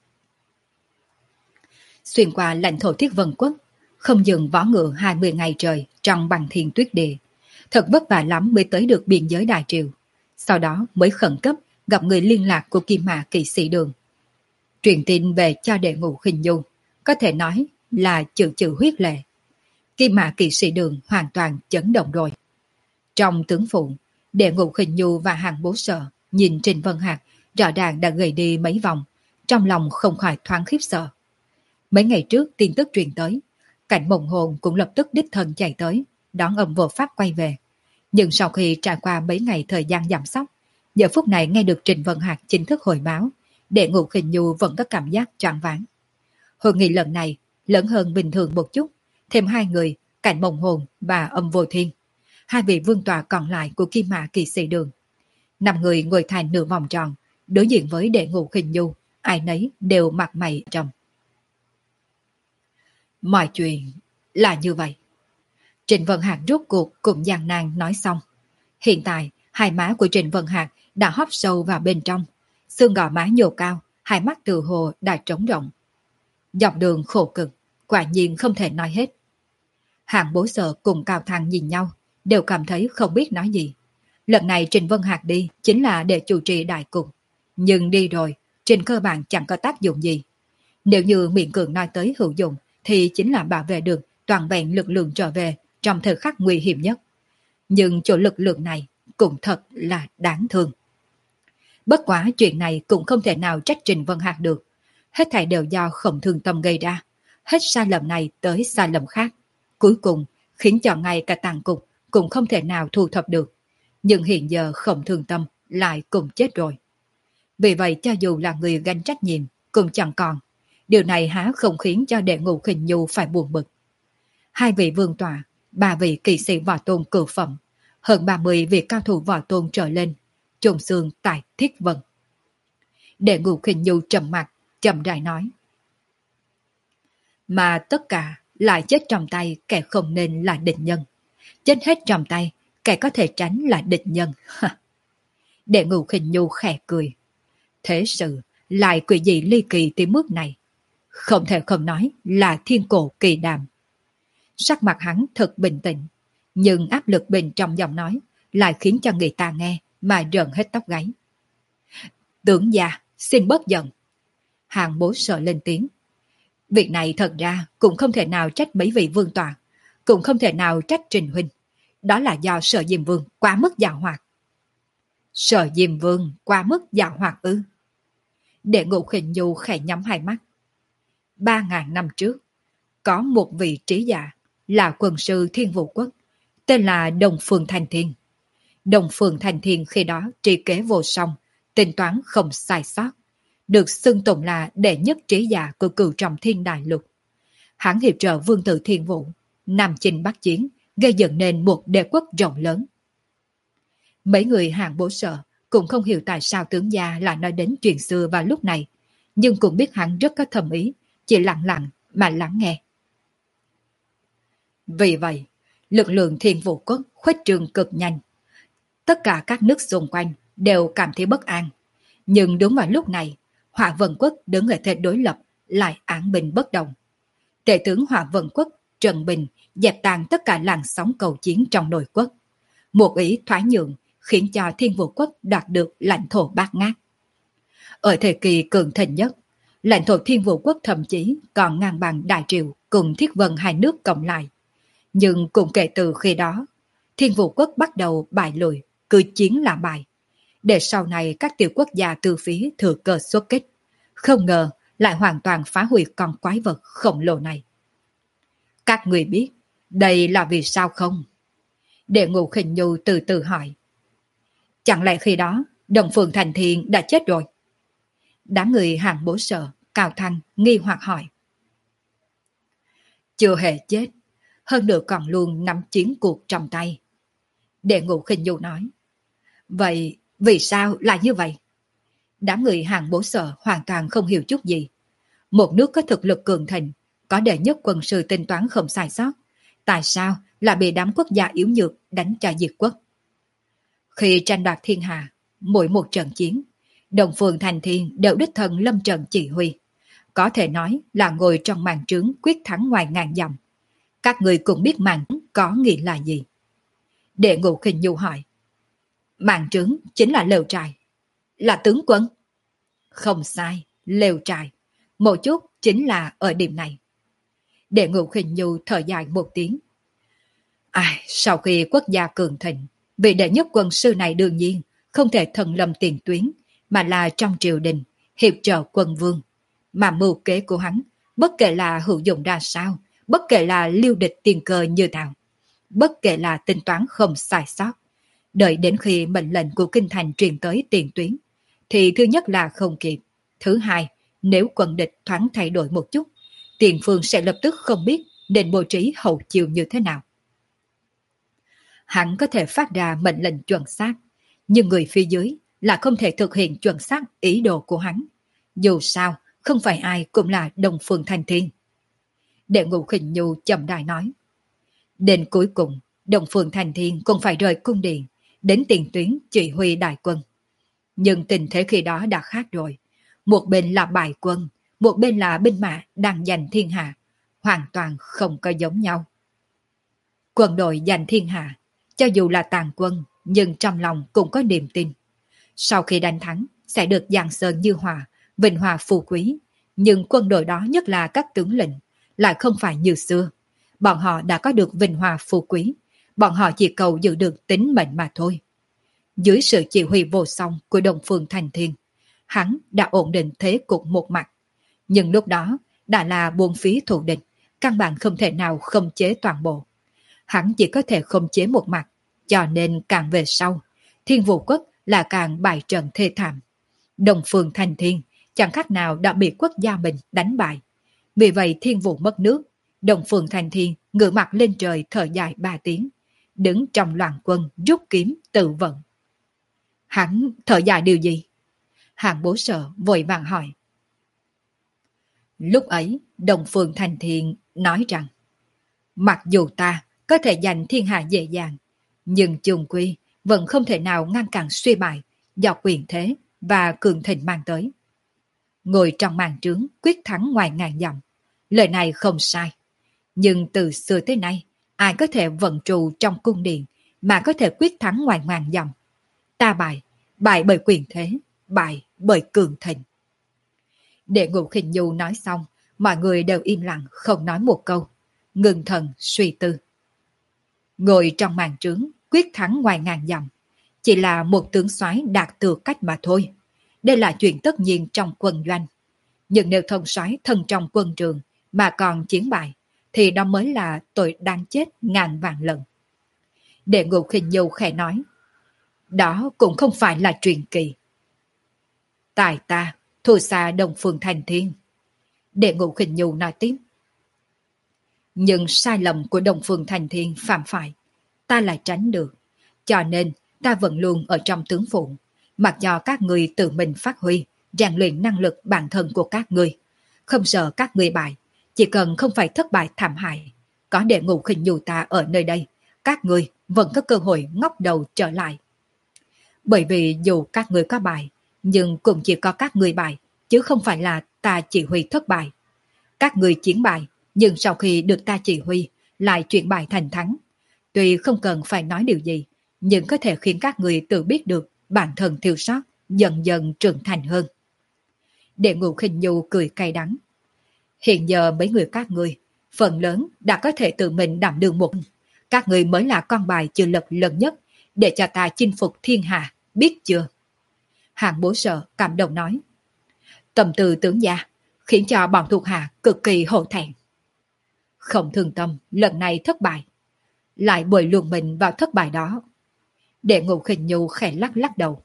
Xuyên qua lãnh thổ Thiết Vân Quốc, không dừng võ ngựa hai mươi ngày trời trong bằng thiên tuyết địa. Thật vất vả lắm mới tới được biên giới Đại Triều. Sau đó mới khẩn cấp gặp người liên lạc của Kim Mã Kỵ Sĩ Đường. Truyền tin về cho đệ ngũ Khinh Nhu, có thể nói là chữ chữ huyết lệ. Kim Mã Kỵ Sĩ Đường hoàn toàn chấn động rồi. Trong tướng phụ, đệ ngũ Khinh Nhu và hàng bố sợ nhìn Trịnh Vân Hạc rõ ràng đã gầy đi mấy vòng, trong lòng không khỏi thoáng khiếp sợ. Mấy ngày trước tin tức truyền tới, Cảnh Mộng Hồn cũng lập tức đích thân chạy tới, đón âm vô pháp quay về. Nhưng sau khi trải qua mấy ngày thời gian giảm sóc, giờ phút này nghe được Trịnh Vân Hạc chính thức hồi báo, đệ ngũ Khinh Nhu vẫn có cảm giác choáng váng. Hội nghị lần này lớn hơn bình thường một chút, thêm hai người, Cảnh Mộng Hồn và Âm Vô Thiên, hai vị vương tọa còn lại của Kim Mã Kỵ Sĩ Đường. Năm người ngồi thành nửa vòng tròn, đối diện với đệ ngũ Khinh Nhu, ai nấy đều mặt mày trầm. Mọi chuyện là như vậy. Trịnh Vân Hạc rốt cuộc cũng gian nan nói xong. Hiện tại, hai má của Trịnh Vân Hạc đã hóp sâu vào bên trong, xương gò má nhô cao, hai mắt từ hồ đã trống rộng. Dọc đường khổ cực, quả nhiên không thể nói hết. Hạng Bố Sợ cùng Cao Thăng nhìn nhau, đều cảm thấy không biết nói gì. Lần này Trịnh Vân Hạc đi chính là để chủ trì đại cục, nhưng đi rồi, trên cơ bản chẳng có tác dụng gì. Nếu như miệng cường nói tới hữu dụng, thì chính là bảo vệ được toàn vẹn lực lượng trở về trong thời khắc nguy hiểm nhất. Nhưng chỗ lực lượng này cũng thật là đáng thương. Bất quá chuyện này cũng không thể nào trách Trịnh Vân Hạc được. Hết thảy đều do Khổng Thương Tâm gây ra. Hết sai lầm này tới sai lầm khác. Cuối cùng khiến cho ngay cả tàn cục cũng không thể nào thu thập được. Nhưng hiện giờ Khổng Thương Tâm lại cùng chết rồi. Vì vậy cho dù là người gánh trách nhiệm cũng chẳng còn. Điều này há không khiến cho đệ ngũ Khinh Nhu phải buồn bực. Hai vị vương tọa, ba vị kỵ sĩ võ tôn cửu phẩm, hơn ba mươi vị cao thủ võ tôn trở lên, chôn xương tại Thiết Vân. Đệ ngũ Khinh Nhu trầm mặt, chậm rãi nói. Mà tất cả lại chết trong tay kẻ không nên là địch nhân. Chết hết trong tay, kẻ có thể tránh là địch nhân. Đệ ngũ Khinh Nhu khẽ cười. Thế sự lại quỷ dị ly kỳ tới mức này. Không thể không nói là thiên cổ kỳ đàm. Sắc mặt hắn thật bình tĩnh, nhưng áp lực bên trong giọng nói lại khiến cho người ta nghe mà rợn hết tóc gáy. Tướng già, xin bớt giận. Hàng Bố Sợ lên tiếng. Việc này thật ra cũng không thể nào trách mấy vị vương tọa, cũng không thể nào trách Trình huynh. Đó là do Sở Diêm Vương quá mức giàu hoạt. Sở Diêm Vương quá mức giàu hoạt ư? Đệ ngũ Khinh Nhu khẽ nhắm hai mắt. Ba ngàn năm trước, có một vị trí giả là quân sư Thiên Vũ Quốc, tên là Đồng Phương Thành Thiên. Đồng Phương Thành Thiên khi đó trí kế vô song, tính toán không sai sót, được xưng tụng là đệ nhất trí giả của cửu trọng thiên đại lục. Hắn hiệp trợ vương tử Thiên Vũ, Nam chinh bắc chiến, gây dựng nên một đế quốc rộng lớn. Mấy người Hạng Bố Sợ cũng không hiểu tại sao tướng gia lại nói đến chuyện xưa vào lúc này, nhưng cũng biết hắn rất có thầm ý, chỉ lặng lặng mà lắng nghe. Vì vậy, Lực lượng Thiên Vũ Quốc khuếch trương cực nhanh. Tất cả các nước xung quanh đều cảm thấy bất an. Nhưng đúng vào lúc này, Hỏa Vân Quốc đứng ở thế đối lập lại án binh bất động. Tể tướng Hỏa Vân Quốc Trần Bình dẹp tàn tất cả làn sóng cầu chiến trong nội quốc. Một ý thoái nhượng khiến cho Thiên Vũ Quốc đoạt được lãnh thổ bát ngát. Ở thời kỳ cường thịnh nhất, lãnh thổ Thiên Vũ Quốc thậm chí còn ngang bằng Đại Triệu cùng Thiết Vân hai nước cộng lại. Nhưng cũng kể từ khi đó, Thiên Vũ Quốc bắt đầu bại lùi, cứ chiến là bại. Để sau này các tiểu quốc gia từ phía thừa cơ xuất kích, không ngờ lại hoàn toàn phá hủy con quái vật khổng lồ này. Các người biết, đây là vì sao không? Đệ Ngũ Khinh Nhu từ từ hỏi. Chẳng lẽ khi đó, Đồng Phượng Thành Thiên đã chết rồi? Đám người Hàng Bố Sở, Cao Thăng nghi hoặc hỏi. Chưa hề chết, hơn nữa còn luôn nắm chiến cuộc trong tay. Đệ Ngũ Khinh Nhu nói. Vậy vì sao lại như vậy? Đám người Hàng Bố Sở hoàn toàn không hiểu chút gì. Một nước có thực lực cường thịnh, có đệ nhất quân sự tính toán không sai sót, tại sao lại bị đám quốc gia yếu nhược đánh cho diệt quốc? Khi tranh đoạt thiên hạ, mỗi một trận chiến, Đồng Phượng Thành Thiên đều đích thân lâm trận chỉ huy. Có thể nói là ngồi trong màn trướng quyết thắng ngoài ngàn dặm. Các người cũng biết màn trướng có nghĩa là gì. Đệ Ngũ Khinh Nhu hỏi. Màn trướng chính là lều trại. Là tướng quân? Không sai, lều trại. Một chút chính là ở điểm này. Đệ Ngũ Khinh Nhu thở dài một tiếng. Ai, sau khi quốc gia cường thịnh, vị đệ nhất quân sư này đương nhiên không thể thần lâm tiền tuyến, mà là trong triều đình, hiệp trợ quân vương. Mà mưu kế của hắn, bất kể là hữu dụng ra sao, bất kể là liêu địch tiền cơ như nào, bất kể là tính toán không sai sót, đợi đến khi mệnh lệnh của kinh thành truyền tới tiền tuyến, thì thứ nhất là không kịp. Thứ hai, nếu quân địch thoáng thay đổi một chút, tiền phương sẽ lập tức không biết nên bố trí hậu chiều như thế nào. Hắn có thể phát ra mệnh lệnh chuẩn xác, nhưng người phía dưới là không thể thực hiện chuẩn xác ý đồ của hắn. Dù sao, không phải ai cũng là Đồng Phượng Thành Thiên. Đệ Ngũ Khinh Nhu chậm rãi nói. Đến cuối cùng, Đồng Phượng Thành Thiên cũng phải rời cung điện, đến tiền tuyến chỉ huy đại quân. Nhưng tình thế khi đó đã khác rồi. Một bên là bại quân, một bên là binh mã đang giành thiên hạ, hoàn toàn không có giống nhau. Quân đội giành thiên hạ, cho dù là tàn quân, nhưng trong lòng cũng có niềm tin. Sau khi đánh thắng, sẽ được giang sơn như hòa, vinh hòa phú quý. Nhưng quân đội đó, nhất là các tướng lĩnh, lại không phải như xưa. Bọn họ đã có được vinh hòa phú quý, bọn họ chỉ cầu giữ được tính mệnh mà thôi. Dưới sự chỉ huy vô song của Đồng Phượng Thành Thiên, hắn đã ổn định thế cục một mặt. Nhưng lúc đó đã là buông phí thù địch, căn bản không thể nào khống chế toàn bộ. Hắn chỉ có thể khống chế một mặt, cho nên càng về sau, Thiên Vũ Quốc là càng bại trận thê thảm. Đồng Phượng Thành Thiên chẳng khác nào đã bị quốc gia mình đánh bại. Vì vậy Thiên Vũ mất nước, Đồng Phượng Thành Thiên ngửa mặt lên trời thở dài ba tiếng, đứng trong loạn quân rút kiếm tự vận. Hắn thở dài điều gì? Hàng Bố Sở vội vàng hỏi. Lúc ấy, Đồng Phượng Thành Thiên nói rằng, mặc dù ta có thể giành thiên hạ dễ dàng, nhưng chung quy vẫn không thể nào ngăn cản suy bại do quyền thế và cường thịnh mang tới. Ngồi trong màn trướng quyết thắng ngoài ngàn dặm, lời này không sai. Nhưng từ xưa tới nay, ai có thể vận trụ trong cung điện mà có thể quyết thắng ngoài ngàn dặm? Ta bại, bại bởi quyền thế, bại bởi cường thịnh. Đệ Ngũ Khinh Nhu nói xong, mọi người đều im lặng không nói một câu, ngừng thần suy tư. Ngồi trong màn trướng quyết thắng ngoài ngàn dặm, chỉ là một tướng soái đạt tư cách mà thôi. Đây là chuyện tất nhiên trong quân doanh. Nhưng nếu thông soái thân trong quân trường mà còn chiến bại, thì đó mới là tội đáng chết ngàn vạn lần. Đệ Ngũ Khinh Nhu khẽ nói, đó cũng không phải là truyền kỳ. Tại ta, thua xa Đồng Phượng Thành Thiên. Đệ Ngũ Khinh Nhu nói tiếp. Nhưng sai lầm của Đồng Phượng Thành Thiên phạm phải, ta lại tránh được. Cho nên ta vẫn luôn ở trong tướng phủ, mặc cho các người tự mình phát huy, rèn luyện năng lực bản thân của các người. Không sợ các người bại, chỉ cần không phải thất bại thảm hại. Có Đệ Ngũ Khinh Nhu ta ở nơi đây, các người vẫn có cơ hội ngóc đầu trở lại. Bởi vì dù các người có bài, nhưng cũng chỉ có các người bài, chứ không phải là ta chỉ huy thất bại. Các người chiến bại, nhưng sau khi được ta chỉ huy, lại chuyển bài thành thắng. Tuy không cần phải nói điều gì, nhưng có thể khiến các người tự biết được bản thân thiếu sót, dần dần trưởng thành hơn. Đệ Ngũ Khinh Nhu cười cay đắng. Hiện giờ mấy người các người, phần lớn đã có thể tự mình đảm đương một. Các người mới là con bài chưa lật lần nhất, để cho ta chinh phục thiên hạ, biết chưa? Hạng Bố Sợ cảm động nói. Tâm tư tướng gia, khiến cho bọn thuộc hạ cực kỳ hổ thẹn. Không thương tâm, lần này thất bại. Lại bồi luồn mình vào thất bại đó. Đệ Ngũ Khinh Nhu khẽ lắc lắc đầu.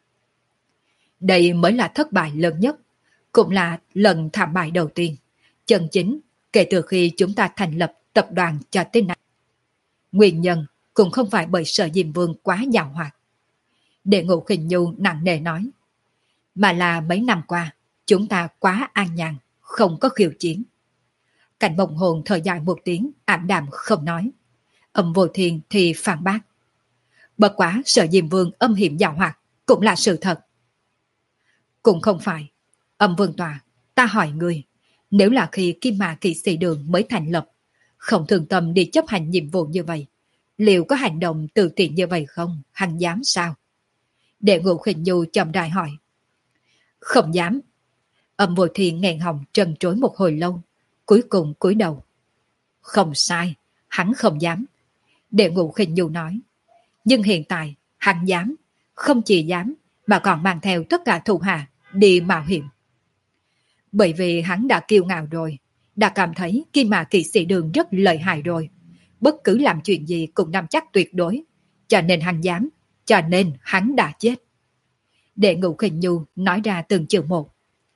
Đây mới là thất bại lớn nhất, cũng là lần thảm bại đầu tiên, chân chính kể từ khi chúng ta thành lập tập đoàn cho tới nay. Nguyên nhân cũng không phải bởi Sở Diêm Vương quá giàu hoạt. Đệ Ngũ Khinh Nhu nặng nề nói, mà là mấy năm qua chúng ta quá an nhàn, không có khiêu chiến. Cảnh Mộng Hồn thở dài một tiếng, ảm đạm không nói. Âm Vô Thiên thì phản bác. Bất quá Sở Diêm Vương âm hiểm giàu hoạt cũng là sự thật. Cũng không phải. Âm Vương Tòa, ta hỏi người, nếu là khi Kim Mã Kỵ Sĩ Đường mới thành lập, không thường tâm đi chấp hành nhiệm vụ như vậy, liệu có hành động tự tiện như vậy không? Hắn dám sao? Đệ Ngũ Khinh Nhu chậm rãi hỏi. Không dám. Âm Vô Thiên nghẹn họng trần trối một hồi lâu, cuối cùng cúi đầu. Không sai, hắn không dám. Đệ Ngũ Khinh Nhu nói. Nhưng hiện tại, hắn dám, không chỉ dám, mà còn mang theo tất cả thủ hạ đi mạo hiểm. Bởi vì hắn đã kiêu ngạo rồi, đã cảm thấy Kim Mã Kỵ Sĩ Đường rất lợi hại rồi. Bất cứ làm chuyện gì cũng nắm chắc tuyệt đối, cho nên hắn dám, cho nên hắn đã chết. Đệ Ngũ Khinh Nhu nói ra từng chữ một.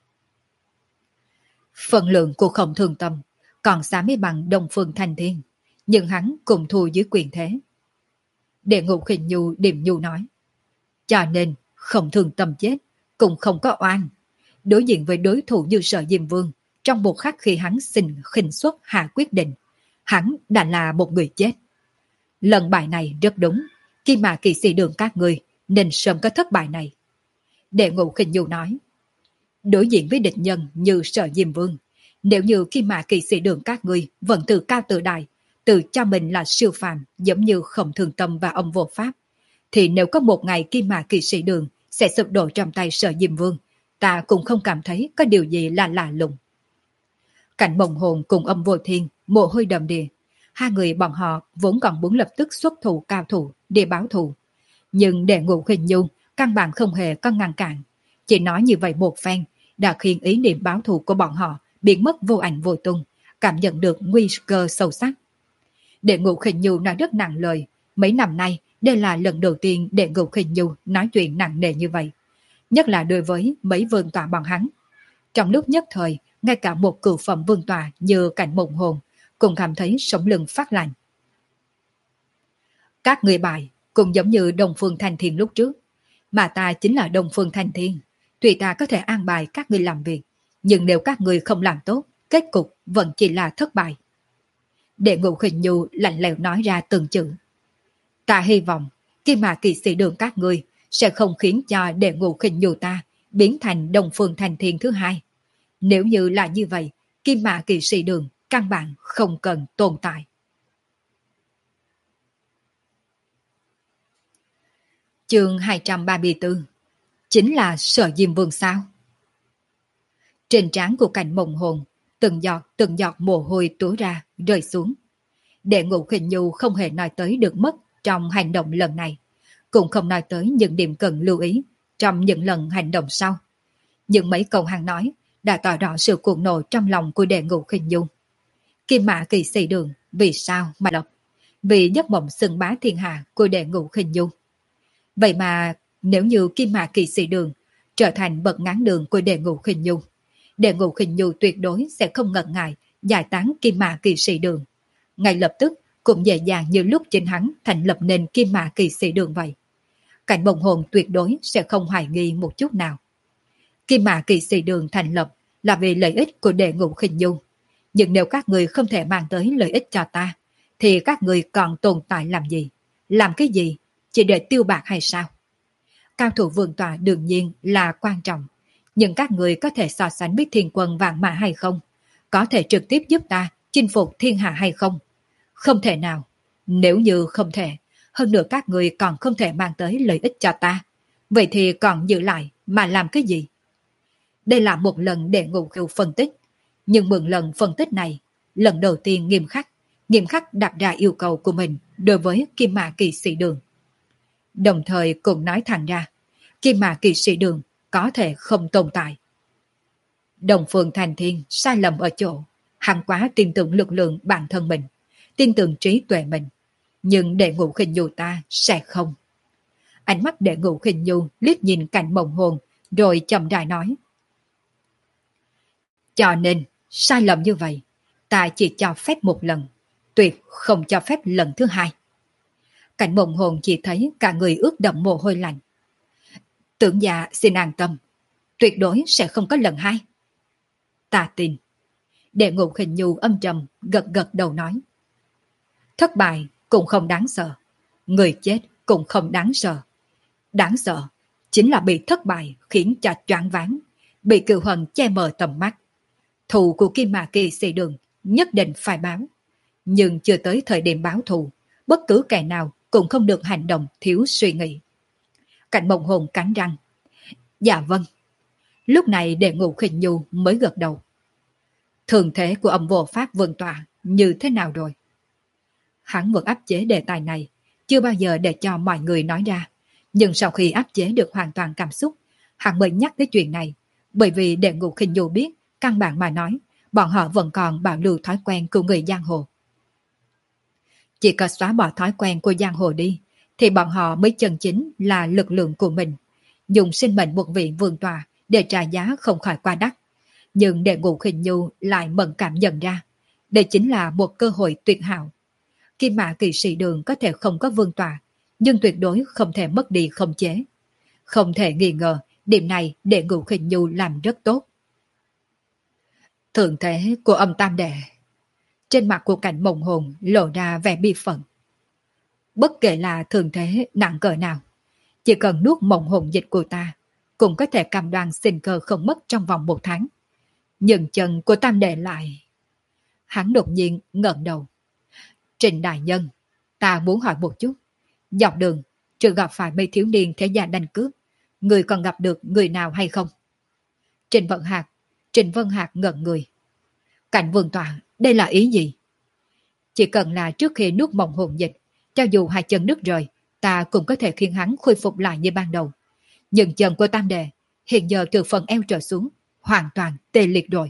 Phần lượng của Không Thương Tâm còn xa mới bằng Đông Phương Thanh Thiên, nhưng hắn cùng thua dưới quyền thế. Đệ Ngũ Khinh Nhu điềm nhu nói, cho nên Không Thương Tâm chết cũng không có oan. Đối diện với đối thủ như Sở Diêm Vương, trong một khắc khi hắn xin khinh suất hạ quyết định, hắn đã là một người chết. Lần bại này rất đúng, Kim Mã Kỵ Sĩ Đường các người nên sớm có thất bại này. Đệ Ngũ Khinh Nhu nói, đối diện với địch nhân như Sở Diêm Vương, nếu như Kim Mã Kỵ Sĩ Đường các người vẫn tự cao tự đại, tự cho mình là siêu phàm giống như Không Thương Tâm và Âm Vô Pháp, thì nếu có một ngày Kim Mã Kỵ Sĩ Đường sẽ sụp đổ trong tay Sở Diêm Vương, ta cũng không cảm thấy có điều gì là lạ lùng. Cảnh Mộng Hồn cùng Âm Vô Thiên mồ hôi đầm đìa, hai người bọn họ vốn còn muốn lập tức xuất thủ cao thủ để báo thù, nhưng Đệ Ngũ Khinh Nhu căn bản không hề có ngăn cản, chỉ nói như vậy một phen đã khiến ý niệm báo thù của bọn họ biến mất vô ảnh vô tung, cảm nhận được nguy cơ sâu sắc. Đệ Ngũ Khinh Nhu nói rất nặng lời, mấy năm nay đây là lần đầu tiên Đệ Ngũ Khinh Nhu nói chuyện nặng nề như vậy, nhất là đối với mấy vương tọa bọn hắn. Trong lúc nhất thời, ngay cả một cửu phẩm vương tọa như Cảnh Mộng Hồn cũng cảm thấy sống lưng phát lạnh. Các người bài cũng giống như Đông Phương Thanh Thiên lúc trước, mà ta chính là Đông Phương Thanh Thiên, tùy ta có thể an bài các người làm việc, nhưng nếu các người không làm tốt, kết cục vẫn chỉ là thất bại. Đệ Ngũ Khinh Nhu lạnh lẽo nói ra từng chữ. Ta hy vọng Kim Mã Kỵ Sĩ Đường các người sẽ không khiến cho Đệ Ngũ Khinh Nhu ta biến thành Đông Phương Thanh Thiên thứ hai. Nếu như là như vậy, Kim Mã Kỵ Sĩ Đường căn bản không cần tồn tại. Chương hai trăm ba mươi tư. Chính là Sở Diêm Vương sao? Trên trán của Cảnh Mộng Hồn, từng giọt từng giọt mồ hôi túa ra, rơi xuống. Đệ Ngũ Khinh Nhu không hề nói tới được mất trong hành động lần này, cũng không nói tới những điểm cần lưu ý trong những lần hành động sau. Nhưng mấy câu hắn nói đã tỏ rõ sự cuồng nộ trong lòng của Đệ Ngũ Khinh Nhu. Kim Mã Kỵ Sĩ Đường vì sao mà lập? Vì giấc mộng xưng bá thiên hạ của Đệ Ngũ Khinh Nhu. Vậy mà nếu như Kim Mã Kỵ Sĩ Đường trở thành bậc ngáng đường của Đệ Ngũ Khinh Nhu, Đệ Ngũ Khinh Nhu tuyệt đối sẽ không ngần ngại giải tán Kim Mã Kỵ Sĩ Đường. Ngay lập tức cũng dễ dàng như lúc chính hắn thành lập nên Kim Mã Kỵ Sĩ Đường vậy. Cảnh Mộng Hồn tuyệt đối sẽ không hoài nghi một chút nào. Kim Mã Kỵ Sĩ Đường thành lập là vì lợi ích của Đệ Ngũ Khinh Nhu. Nhưng nếu các người không thể mang tới lợi ích cho ta, thì các người còn tồn tại làm gì? Làm cái gì? Chỉ để tiêu bạc hay sao? Cao thủ vương tọa đương nhiên là quan trọng, nhưng các người có thể so sánh với thiên quân vạn mã hay không? Có thể trực tiếp giúp ta chinh phục thiên hạ hay không? Không thể nào. Nếu như không thể, hơn nữa các người còn không thể mang tới lợi ích cho ta, vậy thì còn giữ lại mà làm cái gì? Đây là một lần để Ngũ Khiêu phân tích, nhưng mượn lần phân tích này, lần đầu tiên nghiêm khắc, nghiêm khắc đặt ra yêu cầu của mình đối với Kim Mã Kỵ Sĩ Đường. Đồng thời cũng nói thẳng ra, Kim Mã Kỵ Sĩ Đường có thể không tồn tại. Đồng Phương Thành Thiên sai lầm ở chỗ, hắn quá tin tưởng lực lượng bản thân mình, tin tưởng trí tuệ mình, nhưng để Ngũ Khinh Nhu ta sẽ không. Ánh mắt để Ngũ Khinh Nhu liếc nhìn cảnh mộng hồn, rồi chậm rãi nói. Cho nên, sai lầm như vậy, ta chỉ cho phép một lần, tuyệt không cho phép lần thứ hai. Cảnh mộng hồn chỉ thấy cả người ướt đẫm mồ hôi lạnh. Tưởng già xin an tâm, tuyệt đối sẽ không có lần hai. Ta tin. Đệ Ngũ Khinh Nhu âm trầm gật gật đầu nói. Thất bại cũng không đáng sợ, người chết cũng không đáng sợ. Đáng sợ chính là bị thất bại khiến cho choáng váng, bị cựu hận che mờ tầm mắt. Thù của Kim Mã Kỵ Sĩ Đường nhất định phải báo, nhưng chưa tới thời điểm báo thù, bất cứ kẻ nào cũng không được hành động thiếu suy nghĩ. Cảnh mộng hồn cắn răng. Dạ vâng. Lúc này Đệ Ngũ Khinh Nhu mới gật đầu. Thường thế của âm vô pháp vương tọa như thế nào rồi? Hắn vẫn áp chế đề tài này, chưa bao giờ để cho mọi người nói ra. Nhưng sau khi áp chế được hoàn toàn cảm xúc, hắn mới nhắc tới chuyện này, bởi vì Đệ Ngũ Khinh Nhu biết, căn bản mà nói, bọn họ vẫn còn bảo lưu thói quen của người giang hồ. Chỉ có xóa bỏ thói quen của giang hồ đi, thì bọn họ mới chân chính là lực lượng của mình, dùng sinh mệnh một vị vương tọa để trả giá không khỏi quá đắt. Nhưng Đệ Ngũ Khinh Nhu lại mẫn cảm nhận ra, đây chính là một cơ hội tuyệt hảo. Kim Mã Kỵ Sĩ Đường có thể không có vương tọa, nhưng tuyệt đối không thể mất đi không chế. Không thể nghi ngờ, điểm này Đệ Ngũ Khinh Nhu làm rất tốt. Thượng thế của âm tam đệ. Trên mặt của cảnh mộng hồn lộ ra vẻ bi phận. Bất kể là thường thế nặng cỡ nào, chỉ cần nuốt mộng hồn dịch của ta, cũng có thể cam đoan sinh cơ không mất trong vòng một tháng. Nhưng chân của tam đệ lại... Hắn đột nhiên ngẩng đầu. Trình đại nhân, ta muốn hỏi một chút. Dọc đường, trừ gặp phải mấy thiếu niên thế gia đánh cướp, người còn gặp được người nào hay không? Trình Vân Hạc, Trình Vân Hạc ngẩn người. Cảnh vương tọa, đây là ý gì? Chỉ cần là trước khi nuốt mộng hồn dịch, cho dù hai chân đứt rời, ta cũng có thể khiến hắn khôi phục lại như ban đầu. Nhưng chân của tam đệ, hiện giờ từ phần eo trở xuống, hoàn toàn tê liệt rồi.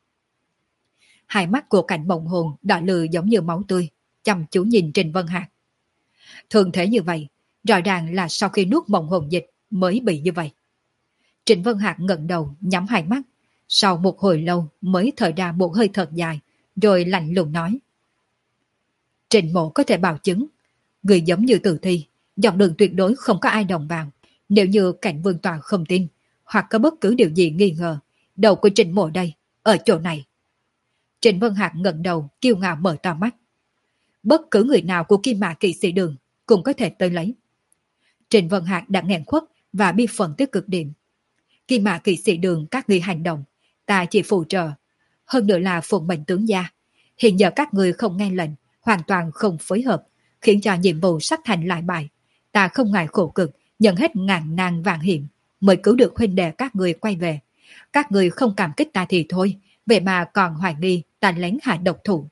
Hai mắt của cảnh mộng hồn đỏ lừ giống như máu tươi, chăm chú nhìn Trình Vân Hạc. Thường thế như vậy, rõ ràng là sau khi nuốt mộng hồn dịch mới bị như vậy. Trình Vân Hạc ngẩng đầu nhắm hai mắt, sau một hồi lâu mới thở ra một hơi thật dài, rồi lạnh lùng nói. Trình mộ có thể bảo chứng, người giống như tử thi, dọc đường tuyệt đối không có ai đồng vào. Nếu như cảnh vương tọa không tin, hoặc có bất cứ điều gì nghi ngờ, đầu của Trình mộ đây, ở chỗ này. Trình Vân Hạc ngẩng đầu, kiêu ngạo mở to mắt. Bất cứ người nào của Kim Mã Kỵ Sĩ Đường cũng có thể tới lấy. Trình Vân Hạc đã nghẹn khuất và bi phẫn tới cực điểm. Kim Mã Kỵ Sĩ Đường các người hành động, ta chỉ phụ trợ. Hơn nữa là phụng mệnh tướng gia. Hiện giờ các người không nghe lệnh, hoàn toàn không phối hợp, khiến cho nhiệm vụ sắp thành lại bại. Ta không ngại khổ cực, nhận hết ngàn nan vạn hiểm, mới cứu được huynh đệ các người quay về. Các người không cảm kích ta thì thôi, vậy mà còn hoài nghi ta lén hạ độc thủ.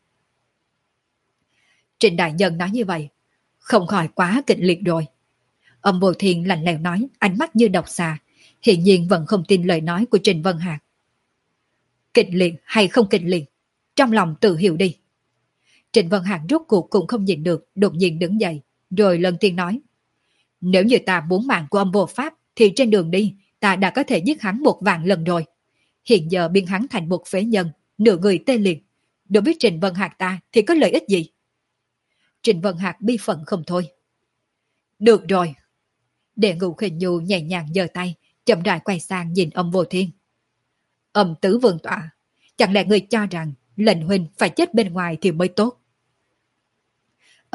Trịnh đại nhân nói như vậy, không khỏi quá kịch liệt rồi. Âm Vô Thiên lạnh lẽo nói, ánh mắt như độc xà, hiện nhiên vẫn không tin lời nói của Trình Vân Hạc. Kịch liệt hay không kịch liệt, trong lòng tự hiểu đi. Trình Vân Hạc rốt cuộc cũng không nhìn được, đột nhiên đứng dậy, rồi lần tiên nói. Nếu như ta muốn mạng của âm vô pháp, thì trên đường đi, ta đã có thể giết hắn một vạn lần rồi. Hiện giờ biến hắn thành một phế nhân, nửa người tê liệt. Đối với Trình Vân Hạc ta thì có lợi ích gì? Trình Vân Hạc bi phận không thôi. Được rồi. Đệ Ngũ Khinh Nhu nhẹ nhàng giơ tay, chậm rãi quay sang nhìn Âm Vô Thiên. Âm tứ vương tọa, chẳng lẽ người cho rằng lệnh huynh phải chết bên ngoài thì mới tốt?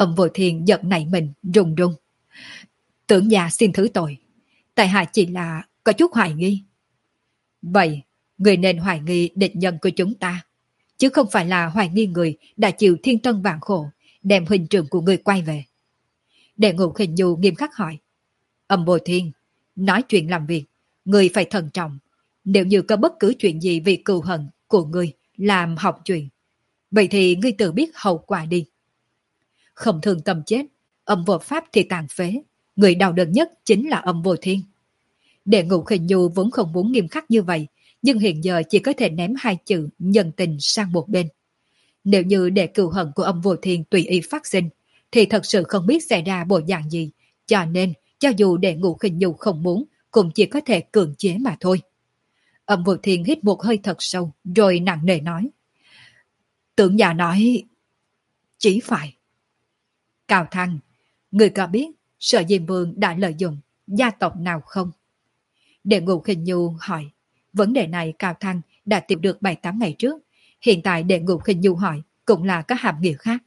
Âm Vô Thiên giật nảy mình, run run. Tưởng già xin thứ tội. Tại hạ chỉ là có chút hoài nghi. Vậy, người nên hoài nghi địch nhân của chúng ta, chứ không phải là hoài nghi người đã chịu thiên tân vạn khổ, đem huynh trưởng của người quay về. Đệ Ngũ Khinh Nhu nghiêm khắc hỏi. Âm Vô Thiên, nói chuyện làm việc, người phải thận trọng. Nếu như có bất cứ chuyện gì vì cừu hận của người làm hỏng chuyện, vậy thì ngươi tự biết hậu quả đi. Không thương tâm chết, âm vô pháp thì tàn phế. Người đau đớn nhất chính là Âm Vô Thiên. Đệ Ngũ Khinh Nhu vốn không muốn nghiêm khắc như vậy, nhưng hiện giờ chỉ có thể ném hai chữ nhân tình sang một bên. Nếu như để cừu hận của Âm Vô Thiên tùy ý phát sinh, thì thật sự không biết xảy ra bộ dạng gì, cho nên cho dù Đệ Ngũ Khinh Nhu không muốn, cũng chỉ có thể cưỡng chế mà thôi. Âm Vô Thiên hít một hơi thật sâu, rồi nặng nề nói. Tưởng già nói, chỉ phải. Cao Thăng, người có biết Sở Diêm Vương đã lợi dụng gia tộc nào không? Đệ Ngũ Khinh Nhu hỏi. Vấn đề này Cao Thăng đã tìm được bảy tám ngày trước. Hiện tại Đệ Ngũ Khinh Nhu hỏi cũng là có hàm nghĩa khác.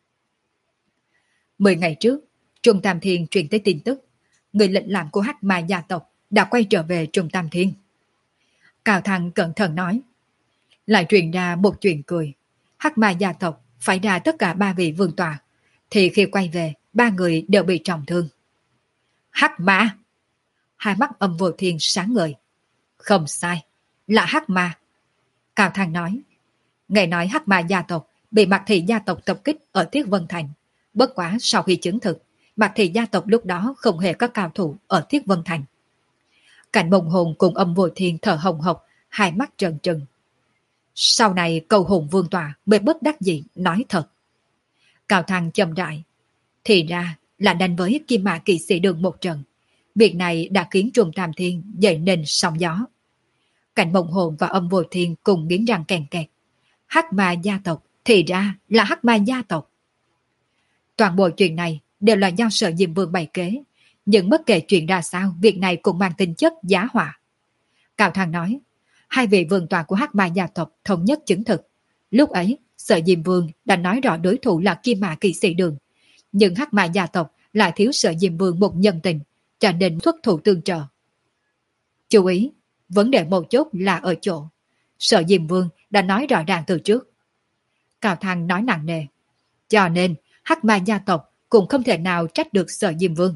Mười ngày trước, Trung Tam Thiên truyền tới tin tức, người lệnh làm của Hắc Ma gia tộc đã quay trở về Trung Tam Thiên. Cao Thăng cẩn thận nói. Lại truyền ra một chuyện cười. Hắc Ma gia tộc phải ra tất cả ba vị vương tọa, thì khi quay về, ba người đều bị trọng thương. Hắc Ma! Hai mắt Âm Vô Thiên sáng ngời. Không sai, là Hắc Ma. Cao Thăng nói. Nghe nói Hắc Ma gia tộc bị Mạc Thị gia tộc tập kích ở Thiết Vân Thành. Bất quá sau khi chứng thực, Mạc Thị gia tộc lúc đó không hề có cao thủ ở Thiết Vân Thành. Cảnh Mông Hồn cùng Âm Vô Thiên thở hồng hộc, hai mắt trợn trừng. Sau này cầu hồn vương tọa mới bất đắc dĩ nói thật. Cao Thăng chậm rãi. Thì ra là đánh với Kim Mã Kỵ Sĩ Đường một trận. Việc này đã khiến Trung Tam Thiên dậy nên sóng gió. Cảnh Mông Hồn và Âm Vô Thiên cùng nghiến răng kèn kẹt. Hắc Ma gia tộc, thì ra là Hắc Ma gia tộc. Toàn bộ chuyện này đều là do Sở Diêm Vương bày kế, nhưng bất kể chuyện ra sao, việc này cũng mang tính chất giá họa. Cao Thăng nói, hai vị vương tọa của Hắc Ma gia tộc thống nhất chứng thực. Lúc ấy, Sở Diêm Vương đã nói rõ đối thủ là Kim Mã Kỵ Sĩ Đường, nhưng Hắc Ma gia tộc lại thiếu Sở Diêm Vương một nhân tình, cho nên xuất thủ tương trợ. Chú ý, vấn đề mấu chốt là ở chỗ Sở Diêm Vương đã nói rõ ràng từ trước. Cao Thăng nói nặng nề, cho nên Hắc Ma gia tộc cũng không thể nào trách được Sở Diêm Vương.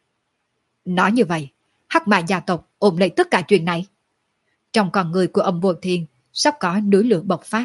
Nói như vậy, Hắc Ma gia tộc ôm lấy tất cả chuyện này. Trong con người của Âm Vô Thiên sắp có núi lửa bộc phát.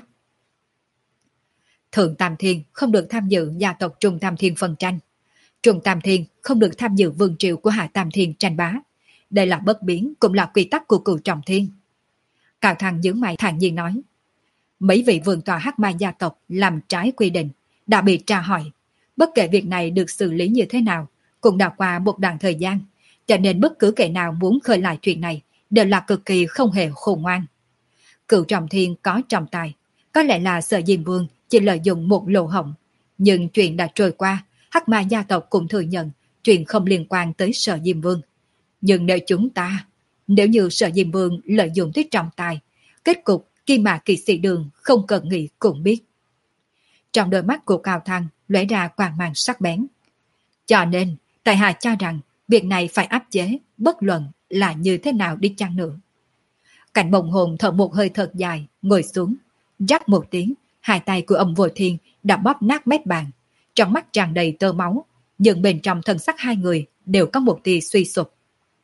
Thượng Tam Thiên không được tham dự gia tộc Trung Tam Thiên phân tranh. Trung Tam Thiên không được tham dự vương triều của Hạ Tam Thiên tranh bá. Đây là bất biến, cũng là quy tắc của Cửu Trọng Thiên. Cao Thăng nhướng mày thản nhiên nói. Mấy vị vương tọa Hắc Ma gia tộc làm trái quy định, đã bị tra hỏi. Bất kể việc này được xử lý như thế nào, cũng đã qua một đoạn thời gian, cho nên bất cứ kẻ nào muốn khơi lại chuyện này đều là cực kỳ không hề khôn ngoan. Cửu Trọng Thiên có trọng tài, có lẽ là Sở Diêm Vương chỉ lợi dụng một lỗ hổng, nhưng chuyện đã trôi qua, Hắc Ma gia tộc cũng thừa nhận chuyện không liên quan tới Sở Diêm Vương. Nhưng nếu chúng ta, nếu như Sở Diêm Vương lợi dụng tới trọng tài, kết cục Kim Mã Kỵ Sĩ Đường không cần nghĩ cũng biết. Trong đôi mắt của Cao Thăng lóe ra quang mang sắc bén. Cho nên, tại hạ cho rằng việc này phải áp chế, bất luận là như thế nào đi chăng nữa. Cảnh Mông Hồn thở một hơi thật dài, ngồi xuống, rắc một tiếng, hai tay của Âm Vô Thiên đã bóp nát mép bàn, trong mắt tràn đầy tơ máu, nhưng bên trong thân sắc hai người đều có một tia suy sụp.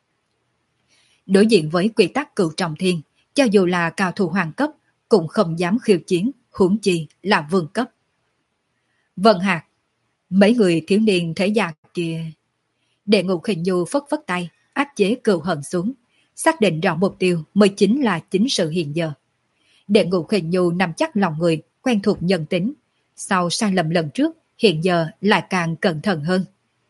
Đối diện với quy tắc Cửu Trọng Thiên, cho dù là cao thủ hoàng cấp cũng không dám khiêu chiến, huống chi là vương cấp. Vân Hạc, mấy người thiếu niên thế gia kia. Đệ Ngũ Khinh Nhu phất phất tay, áp chế cừu hận xuống, xác định rõ mục tiêu mới chính là chính sự hiện giờ. Đệ Ngũ Khinh Nhu nắm chắc lòng người, quen thuộc nhân tính, sau sai lầm lần trước, hiện giờ lại càng cẩn thận hơn.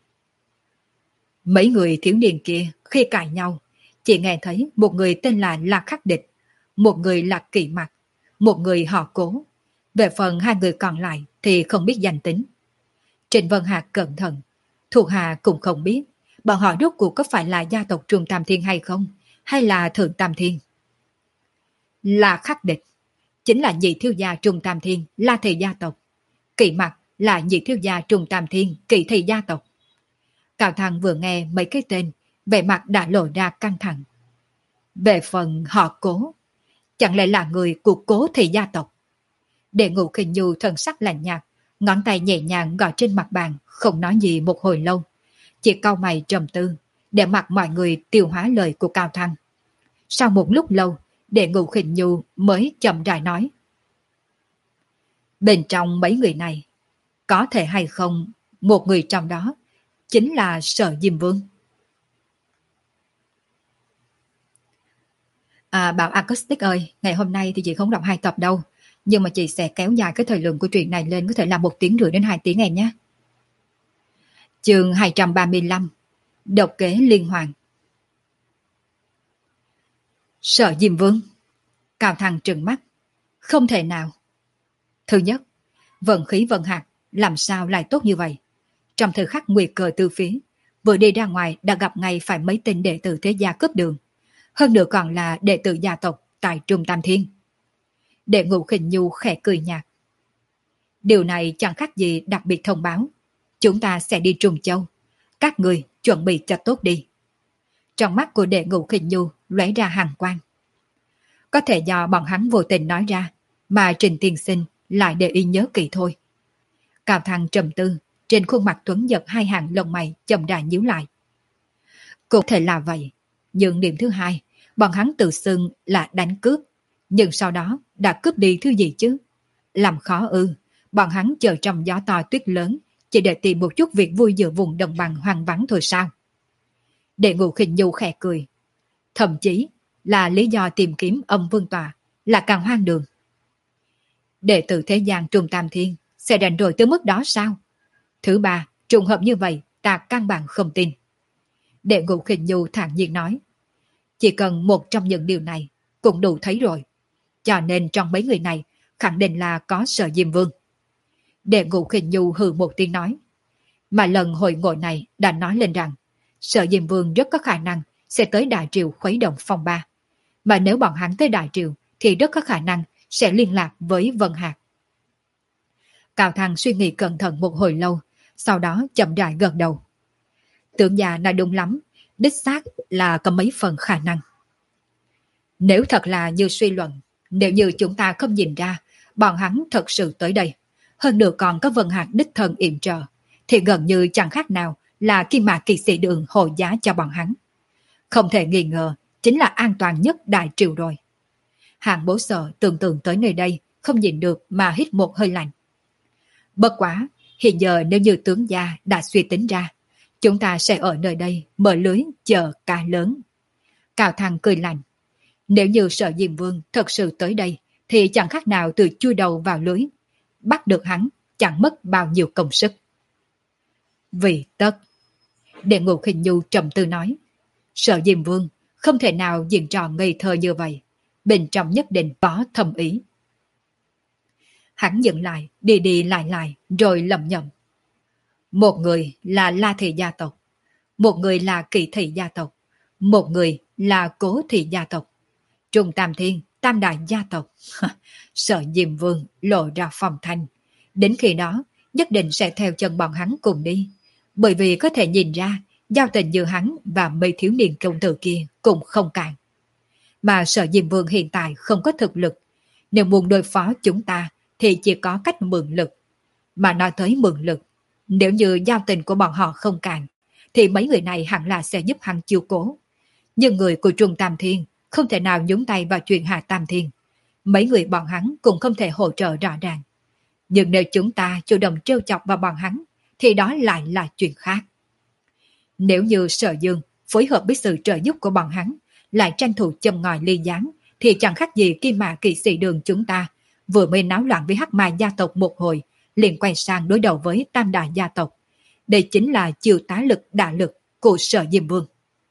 Mấy người thiếu niên kia khi cãi nhau, chỉ nghe thấy một người tên là Lạc Khắc Địch, một người là Kỵ Mặc, một người họ Cố. Về phần hai người còn lại thì không biết danh tính. Trịnh Vân Hạc cẩn thận, thuộc hạ cũng không biết bọn họ rốt cuộc có phải là gia tộc Trung Tam Thiên hay không, hay là Thượng Tam Thiên. Là Khắc Địch chính là nhị thiếu gia Trung Tam Thiên La Thị gia tộc. Kỵ Mặc là nhị thiếu gia Trung Tam Thiên Kỳ Thị gia tộc. Cao Thăng vừa nghe mấy cái tên, vẻ mặt đã lộ ra căng thẳng. Về phần họ Cố, chẳng lẽ là người của Cố Thị gia tộc? Đệ Ngũ Khinh Nhu thần sắc lạnh nhạt, ngón tay nhẹ nhàng gõ trên mặt bàn, không nói gì một hồi lâu, chỉ cau mày trầm tư, để mặc mọi người tiêu hóa lời của Cao Thăng. Sau một lúc lâu, Đệ Ngũ Khinh Nhu mới chậm rãi nói: bên trong mấy người này, có thể hay không, một người trong đó chính là Sở Diêm Vương. À, Bảo Acoustic ơi, ngày hôm nay thì chị không đọc hai tập đâu, nhưng mà chị sẽ kéo dài cái thời lượng của truyện này lên, có thể là một tiếng rưỡi đến hai tiếng em nhé. Chương hai trăm ba mươi lăm, Độc kế liên hoàn. Sở Diêm Vương. Cao Thăng trừng mắt. Không thể nào. Thứ nhất, vận khí vận hạt làm sao lại tốt như vậy? Trong thời khắc nguy cơ từ phía, vừa đi ra ngoài đã gặp ngay phải mấy tên đệ tử thế gia cướp đường. Hơn nữa còn là đệ tử gia tộc tại Trung Tam Thiên. Đệ Ngũ Khinh Nhu khẽ cười nhạt. Điều này chẳng khác gì đặc biệt thông báo. Chúng ta sẽ đi Trung Châu. Các người chuẩn bị cho tốt đi. Trong mắt của Đệ Ngũ Khinh Nhu lóe ra hàn quang. Có thể do bọn hắn vô tình nói ra, mà Trình Tiên Sinh lại để ý nhớ kỹ thôi. Cao Thăng trầm tư, trên khuôn mặt tuấn giật hai hàng lông mày chậm rãi nhíu lại. Cũng thể là vậy, nhưng điểm thứ hai, bọn hắn tự xưng là đánh cướp, nhưng sau đó đã cướp đi thứ gì chứ? Làm khó ư, bọn hắn chờ trong gió to tuyết lớn, chỉ để tìm một chút việc vui giữa vùng đồng bằng hoang vắng thôi sao? Đệ Ngũ Khinh Nhu khẽ cười. Thậm chí là lý do tìm kiếm âm vương tòa là càng hoang đường. Đệ tử thế gian Trung Tam Thiên sẽ rảnh rỗi tới mức đó sao? Thứ ba, trùng hợp như vậy ta căn bản không tin. Đệ Ngũ Khinh Nhu thản nhiên nói. Chỉ cần một trong những điều này cũng đủ thấy rồi. Cho nên trong mấy người này khẳng định là có Sở Diêm Vương. Đệ Ngũ Khinh Nhu hừ một tiếng nói. Mà lần hội ngộ này đã nói lên rằng Sở Diêm Vương rất có khả năng sẽ tới Đại Triều khuấy động phong ba. Mà nếu bọn hắn tới Đại Triều thì rất có khả năng sẽ liên lạc với Vân Hạc. Cao Thăng suy nghĩ cẩn thận một hồi lâu, sau đó chậm rãi gật đầu. Tưởng già nói đúng lắm, đích xác là có mấy phần khả năng. Nếu thật là như suy luận, nếu như chúng ta không nhìn ra, bọn hắn thật sự tới đây, hơn nữa còn có Vân Hạc đích thân yểm trợ, thì gần như chẳng khác nào là Kim Mã Kỳ Sĩ Đường hộ giá cho bọn hắn. Không thể nghi ngờ, chính là an toàn nhất Đại Triều rồi. Hạng Bố Sở tưởng tượng tới nơi đây, không nhìn được mà hít một hơi lạnh. Bất quá, hiện giờ nếu như tướng gia đã suy tính ra, chúng ta sẽ ở nơi đây mở lưới chờ cá lớn. Cao Thăng cười lạnh. Nếu như Sở Diêm Vương thật sự tới đây, thì chẳng khác nào từ chui đầu vào lưới. Bắt được hắn chẳng mất bao nhiêu công sức. Vì tất, Đệ Ngũ Khinh Nhu trầm tư nói, Sở Diêm Vương không thể nào diễn trò ngây thơ như vậy, bên trong nhất định có thâm ý. Hắn dừng lại, đi đi lại lại, rồi lầm nhầm. Một người là La Thị gia tộc, một người là Kỳ Thị gia tộc, một người là Cố Thị gia tộc, Trung Tam Thiên, Tam Đại gia tộc. Sở Diêm Vương lộ ra phòng thanh. Đến khi đó, nhất định sẽ theo chân bọn hắn cùng đi. Bởi vì có thể nhìn ra, giao tình giữa hắn và mấy thiếu niên công tử kia cũng không cạn. Mà Sở Diêm Vương hiện tại không có thực lực. Nếu muốn đối phó chúng ta, thì chỉ có cách mượn lực. Mà nói tới mượn lực, nếu như giao tình của bọn họ không cạn, thì mấy người này hẳn là sẽ giúp hắn chiêu cố. Nhưng người của Trung Tam Thiên không thể nào nhúng tay vào chuyện Hạ Tam Thiên. Mấy người bọn hắn cũng không thể hỗ trợ rõ ràng. Nhưng nếu chúng ta chủ động trêu chọc vào bọn hắn, thì đó lại là chuyện khác. Nếu như Sở Dương phối hợp với sự trợ giúp của bọn hắn, lại tranh thủ châm ngòi ly gián, thì chẳng khác gì Kim Mã Kỵ Sĩ Đường chúng ta vừa mới náo loạn với Hắc Ma gia tộc một hồi, liền quay sang đối đầu với Tam Đại gia tộc. Đây chính là chiêu tá lực đả lực của Sở Diêm Vương.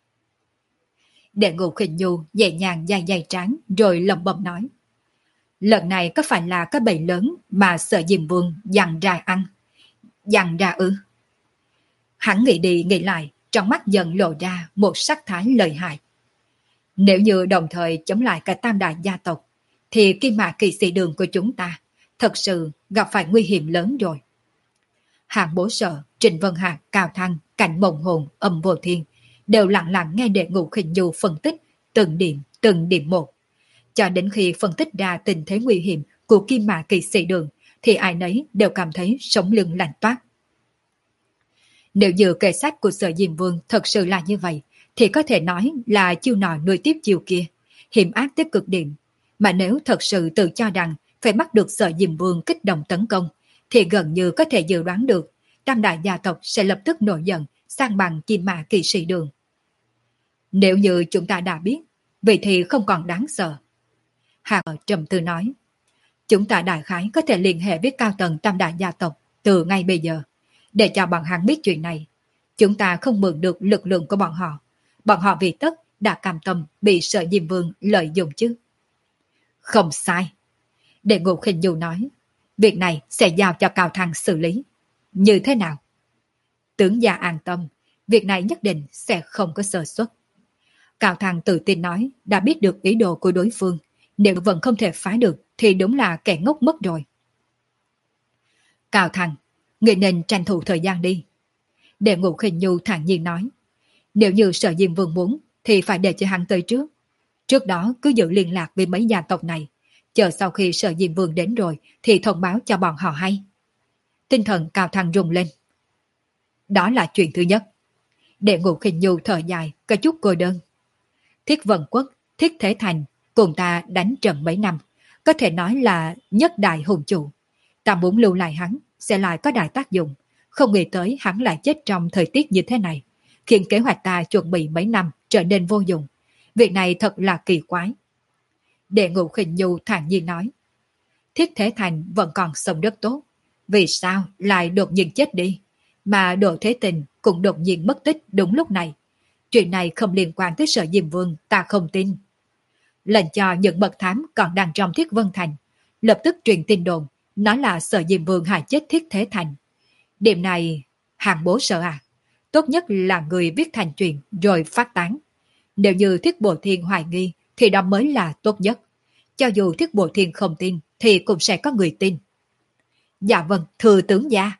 Đệ Ngũ Khinh Nhu nhẹ nhàng dài dài trán rồi lẩm bẩm nói. Lần này có phải là cái bầy lớn mà Sở Diêm Vương dằn ra ăn? Dằn ra ư? Hắn nghĩ đi nghĩ lại, trong mắt dần lộ ra một sắc thái lợi hại. Nếu như đồng thời chống lại cả Tam Đại gia tộc, thì Kim Mã Kỵ Sĩ Đường của chúng ta thật sự gặp phải nguy hiểm lớn rồi. Hạng Bố Sở, Trịnh Vân Hạc, Cao Thăng, Cảnh Mộng Hồn, Âm Vô Thiên đều lặng lặng nghe Đệ Ngũ Khinh Du phân tích từng điểm, từng điểm một. Cho đến khi phân tích ra tình thế nguy hiểm của Kim Mã Kỵ Sĩ Đường, thì ai nấy đều cảm thấy sống lưng lạnh toát. Nếu như kệ sách của Sở Diêm Vương thật sự là như vậy, thì có thể nói là chiêu nọ nuôi tiếp chiêu kia, hiểm ác tới cực điểm. Mà nếu thật sự tự cho rằng phải bắt được Sở Diêm Vương kích động tấn công, thì gần như có thể dự đoán được tam đại gia tộc sẽ lập tức nổi giận sang bằng Kim Mã Kỵ Sĩ Đường. Nếu như chúng ta đã biết, vậy thì không còn đáng sợ. Hạng trầm tư nói, chúng ta đại khái có thể liên hệ với cao tầng tam đại gia tộc từ ngay bây giờ, để cho bọn hắn biết chuyện này. Chúng ta không mượn được lực lượng của bọn họ. Bọn họ vì tất đã cam tâm bị Sở Diêm Vương lợi dụng chứ. Không sai. Đệ Ngũ Khinh Du nói, việc này sẽ giao cho Cao Thăng xử lý. Như thế nào? Tướng gia an tâm, việc này nhất định sẽ không có sơ suất. Cao Thăng tự tin nói, đã biết được ý đồ của đối phương, nếu vẫn không thể phá được thì đúng là kẻ ngốc mất rồi. Cao Thăng, người nên tranh thủ thời gian đi. Đệ Ngũ Khinh Du thản nhiên nói, nếu như Sở Diêm Vương muốn thì phải để cho hắn tới trước. Trước đó cứ giữ liên lạc với mấy gia tộc này, chờ sau khi Sở Diêm Vương đến rồi thì thông báo cho bọn họ hay. Tinh thần Cao Thăng rung lên. Đó là chuyện thứ nhất. Đệ Ngũ Khinh Du thở dài, có chút cô đơn. Thiết Vân Quốc, Thiết Thế Thành cùng ta đánh trận mấy năm, có thể nói là nhất đại hùng chủ. Ta muốn lưu lại hắn sẽ lại có đại tác dụng, không nghĩ tới hắn lại chết trong thời tiết như thế này, khiến kế hoạch ta chuẩn bị mấy năm trở nên vô dụng. Việc này thật là kỳ quái. Đệ Ngũ Khinh Du thản nhiên nói, Thiết Thế Thành vẫn còn sống rất tốt, vì sao lại đột nhiên chết đi, mà Đỗ Thế Tình cũng đột nhiên mất tích đúng lúc này. Chuyện này không liên quan tới Sở Diêm Vương, ta không tin. Lệnh cho những bậc thám còn đang trong Thiết Vân Thành lập tức truyền tin đồn, nói là Sở Diêm Vương hại chết Thiết Thế Thành. Điểm này, Hạng Bố Sở à, tốt nhất là người viết thành chuyện rồi phát tán. Nếu như Thiết Bộ Thiên hoài nghi thì đó mới là tốt nhất. Cho dù Thiết Bộ Thiên không tin thì cũng sẽ có người tin. Dạ vâng, thưa tướng gia.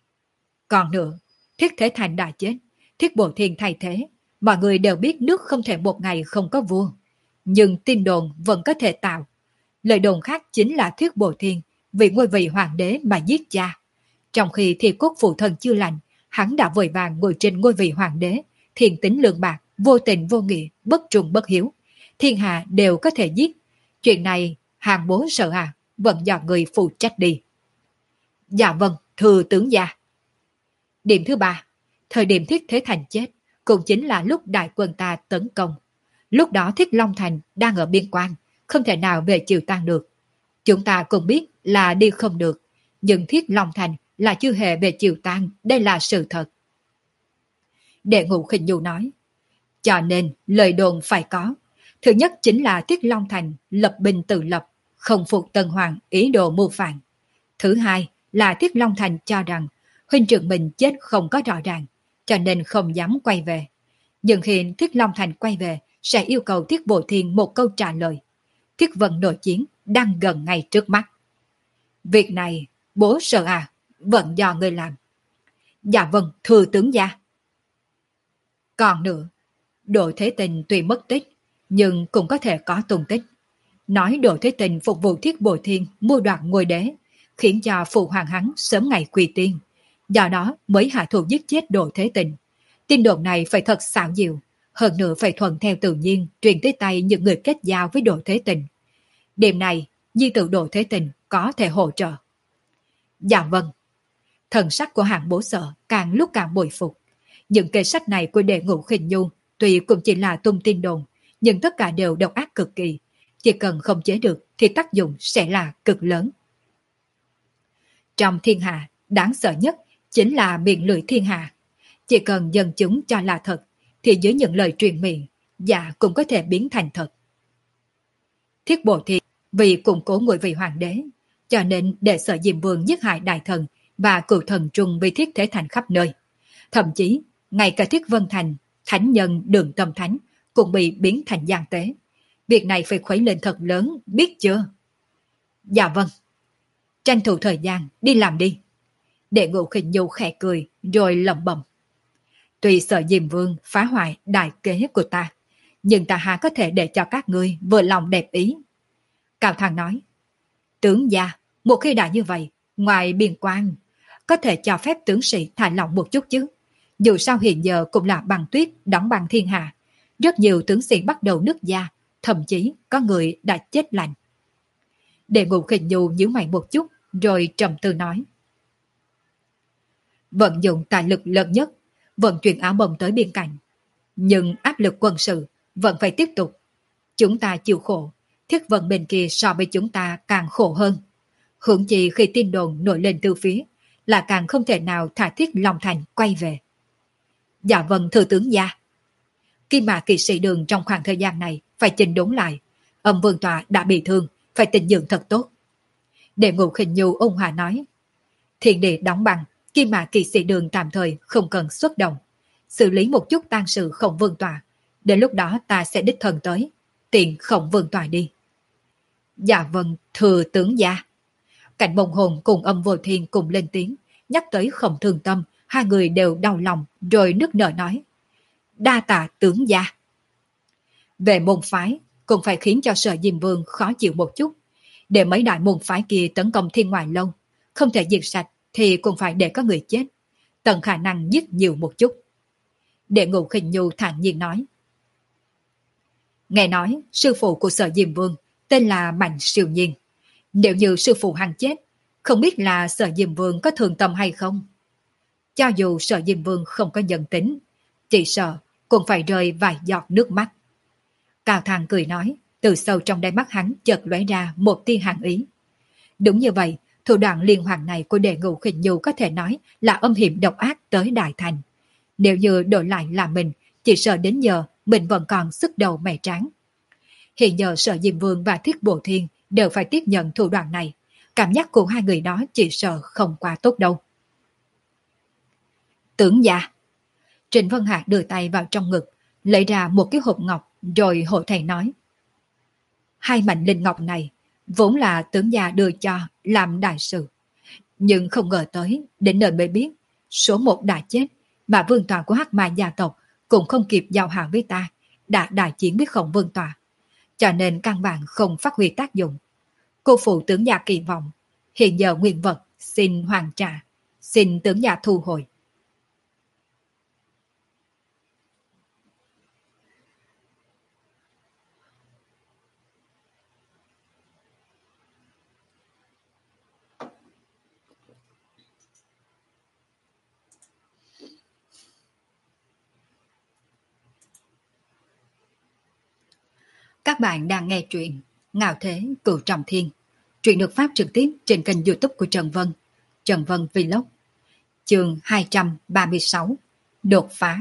Còn nữa, Thiết Thế Thành đã chết, Thiết Bộ Thiên thay thế. Mọi người đều biết nước không thể một ngày không có vua. Nhưng tin đồn vẫn có thể tạo. Lời đồn khác chính là Thiết Bộ Thiên vì ngôi vị hoàng đế mà giết cha. Trong khi thì cốt phụ thân chưa lành, hắn đã vội vàng ngồi trên ngôi vị hoàng đế, thiên tính lương bạc, vô tình vô nghĩa, bất trung bất hiếu. Thiên hạ đều có thể giết. Chuyện này, Hạng Bố Sở à, vẫn do người phụ trách đi. Dạ vâng, thưa tướng gia. Điểm thứ ba, thời điểm Thiết Thế Thành chết, cũng chính là lúc đại quân ta tấn công. Lúc đó Thiết Long Thành đang ở biên quan, không thể nào về Triều Tan được. Chúng ta cũng biết là đi không được, nhưng Thiết Long Thành là chưa hề về Triều Tan, đây là sự thật. Đệ Ngũ Khinh Du nói, cho nên lời đồn phải có. Thứ nhất chính là Thiết Long Thành lập binh tự lập, không phục Tân Hoàng ý đồ mưu phản. Thứ hai là Thiết Long Thành cho rằng huynh trưởng mình chết không có rõ ràng, cho nên không dám quay về. Nhưng khi Thiết Long Thành quay về, sẽ yêu cầu Thiết Bộ Thiên một câu trả lời. Thiết vận nội chiến đang gần ngay trước mắt. Việc này, bố Sở à, vẫn do người làm. Dạ vâng, thưa tướng gia. Còn nữa, Đỗ Thế Tình tuy mất tích, nhưng cũng có thể có tung tích. Nói Đỗ Thế Tình phục vụ Thiết Bộ Thiên mua đoạt ngôi đế, khiến cho phụ hoàng hắn sớm ngày quy tiên. Do đó mới hạ thủ giết chết Đỗ Thế Tình. Tin đồn này phải thật xảo diệu, hơn nữa phải thuận theo tự nhiên truyền tới tay những người kết giao với Đỗ Thế Tình. Điểm này, di tự Đỗ Thế Tình có thể hỗ trợ. Dạ vâng. Thần sắc của Hạng Bố Sở càng lúc càng bội phục. Những kê sách này của Đệ Ngũ Khinh Du tuy cũng chỉ là tung tin đồn, nhưng tất cả đều độc ác cực kỳ. Chỉ cần không chế được thì tác dụng sẽ là cực lớn. Trong thiên hạ, đáng sợ nhất chính là miệng lưỡi thiên hạ. Chỉ cần dân chúng cho là thật, thì dưới những lời truyền miệng, dạ cũng có thể biến thành thật. Thiết Bộ Thiên vì củng cố ngôi vị hoàng đế, cho nên để Sở Diêm Vương giết hại đại thần và cựu thần trung vì Thiết Thế Thành khắp nơi. Thậm chí, ngay cả Thiết Vân Thành, thánh nhân Đường Tâm Thánh cũng bị biến thành gian tế. Việc này phải khuấy lên thật lớn, biết chưa? Dạ vâng. Tranh thủ thời gian, đi làm đi. Đệ Ngũ Khinh Nhu khẽ cười rồi lẩm bẩm. Tuy sợ Diêm Vương phá hoại đại kế của ta, nhưng ta há có thể để cho các ngươi vừa lòng đẹp ý. Cao Thăng nói, tướng gia, một khi đã như vậy, ngoài biên quan, có thể cho phép tướng sĩ thả lỏng một chút chứ. Dù sao hiện giờ cũng là băng tuyết đóng băng thiên hạ, rất nhiều tướng sĩ bắt đầu nứt da, thậm chí có người đã chết lạnh. Đệ Ngũ Khinh Nhu nhíu mày một chút, rồi trầm tư nói. Vận dụng tài lực lớn nhất, vận chuyển áo bông tới biên cảnh. Nhưng áp lực quân sự vẫn phải tiếp tục. Chúng ta chịu khổ, thiết vận bên kia so với chúng ta càng khổ hơn. Hưởng chi khi tin đồn nổi lên từ phía, là càng không thể nào thả thiết lòng thành quay về. Dạ vâng thưa tướng gia. Khi mà kỵ sĩ Đường trong khoảng thời gian này phải chỉnh đốn lại, âm vương tọa đã bị thương, phải tịnh dưỡng thật tốt. Đệ Ngũ Khinh Nhu ôn hòa nói, thiên địa đóng băng, khi mà kỵ sĩ Đường tạm thời không cần xuất động, xử lý một chút tang sự Khổng vương tọa, đến lúc đó ta sẽ đích thân tới, tiện Khổng vương tọa đi. Dạ vâng thưa tướng gia. Cảnh Bồng Hồn cùng Âm Vô Thiên cùng lên tiếng, nhắc tới Khổng Thương Tâm, hai người đều đau lòng rồi nức nở nói, đa tạ tướng gia. Về môn phái, cũng phải khiến cho Sở Diêm Vương khó chịu một chút, để mấy đại môn phái kia tấn công Thiên Ngoại Lâu, không thể diệt sạch thì cũng phải để có người chết, tận khả năng giết nhiều một chút. Đệ Ngũ Khinh Nhu thản nhiên nói, nghe nói sư phụ của Sở Diêm Vương tên là Mạnh Siêu Nhiên, nếu như sư phụ hắn chết, không biết là Sở Diêm Vương có thường tâm hay không. Cho dù Sở Diêm Vương không có nhân tính, chỉ sợ cũng phải rơi vài giọt nước mắt. Cao Thang cười nói, từ sâu trong đáy mắt hắn chợt lóe ra một tia hàn ý. Đúng như vậy, thủ đoạn liên hoàn này của Đệ Ngũ Khinh Nhu có thể nói là âm hiểm độc ác tới đại thành. Nếu như đổi lại là mình, chỉ sợ đến giờ mình vẫn còn sức đầu mẻ tráng. Hiện giờ Sở Diêm Vương và Thiết Bộ Thiên đều phải tiếp nhận thủ đoạn này. Cảm giác của hai người đó chỉ sợ không quá tốt đâu. Tướng gia. Trịnh Vân Hạc đưa tay vào trong ngực, lấy ra một cái hộp ngọc, rồi hộ thầy nói. Hai mảnh linh ngọc này, vốn là tướng gia đưa cho làm đại sự. Nhưng không ngờ tới, đến nơi mới biết, số một đã chết, mà vương tọa của Hắc Ma gia tộc cũng không kịp giao hàng với ta, đã đại chiến với Khổng vương tọa. Cho nên căn bản không phát huy tác dụng. Cô phụ tướng gia kỳ vọng, hiện giờ nguyên vật xin hoàn trả, xin tướng gia thu hồi. Các bạn đang nghe truyện Ngạo Thế Cửu Trọng Thiên. Truyện được phát trực tiếp trên kênh YouTube của Trần Vân, Trần Vân Vlog. Chương hai trăm ba mươi sáu. Đột phá.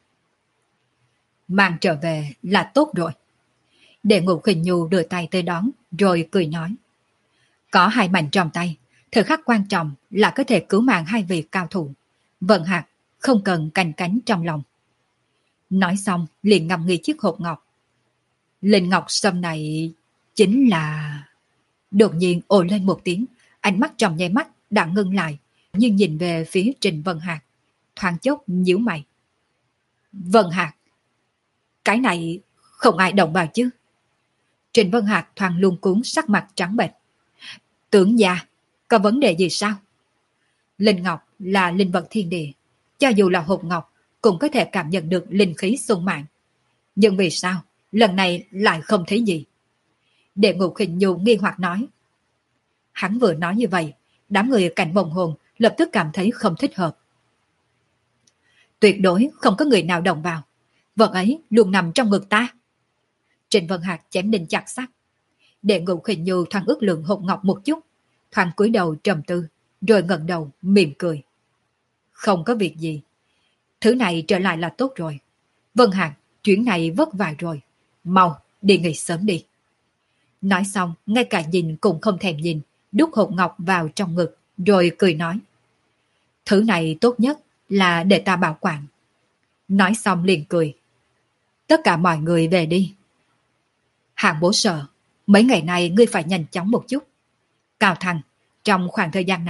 Mang trở về là tốt rồi. Đệ Ngũ Khinh Nhu đưa tay tới đón, rồi cười nói. Có hai mảnh trong tay, thời khắc quan trọng là có thể cứu mạng hai vị cao thủ. Vận Hạc không cần canh cánh trong lòng. Nói xong liền ngậm nghi chiếc hộp ngọc. Linh ngọc sâm này chính là... Đột nhiên ồ lên một tiếng, ánh mắt trong nháy mắt đã ngưng lại, nhưng nhìn về phía Trịnh Vân Hạc, thoáng chốc nhíu mày. Vân Hạc, cái này không ai động vào chứ? Trịnh Vân Hạc thoáng luống cuống, sắc mặt trắng bệch. Tướng gia, có vấn đề gì sao? Linh ngọc là linh vật thiên địa, cho dù là hộp ngọc cũng có thể cảm nhận được linh khí sung mãn. Nhưng vì sao lần này lại không thấy gì? Đệ Ngũ Khinh Nhu nghi hoặc nói. Hắn vừa nói như vậy, đám người Cảnh Bồng Hồn lập tức cảm thấy không thích hợp. Tuyệt đối không có người nào động vào, vật ấy luôn nằm trong ngực ta. Trịnh Vân Hạc chém đinh chặt sắt. Đệ Ngũ Khinh Nhu thoáng ước lượng hộp ngọc một chút, thoáng cúi đầu trầm tư, rồi ngẩng đầu mỉm cười. Không có việc gì, thứ này trở lại là tốt rồi. Vân Hạc, chuyến này vất vả rồi, mau đi nghỉ sớm đi. Nói xong, ngay cả nhìn cũng không thèm nhìn, đút hộp ngọc vào trong ngực, rồi cười nói. Thứ này tốt nhất là để ta bảo quản. Nói xong liền cười. Tất cả mọi người về đi. Hạng bố sợ, mấy ngày nay ngươi phải nhanh chóng một chút. Cao Thăng, trong khoảng thời gian này,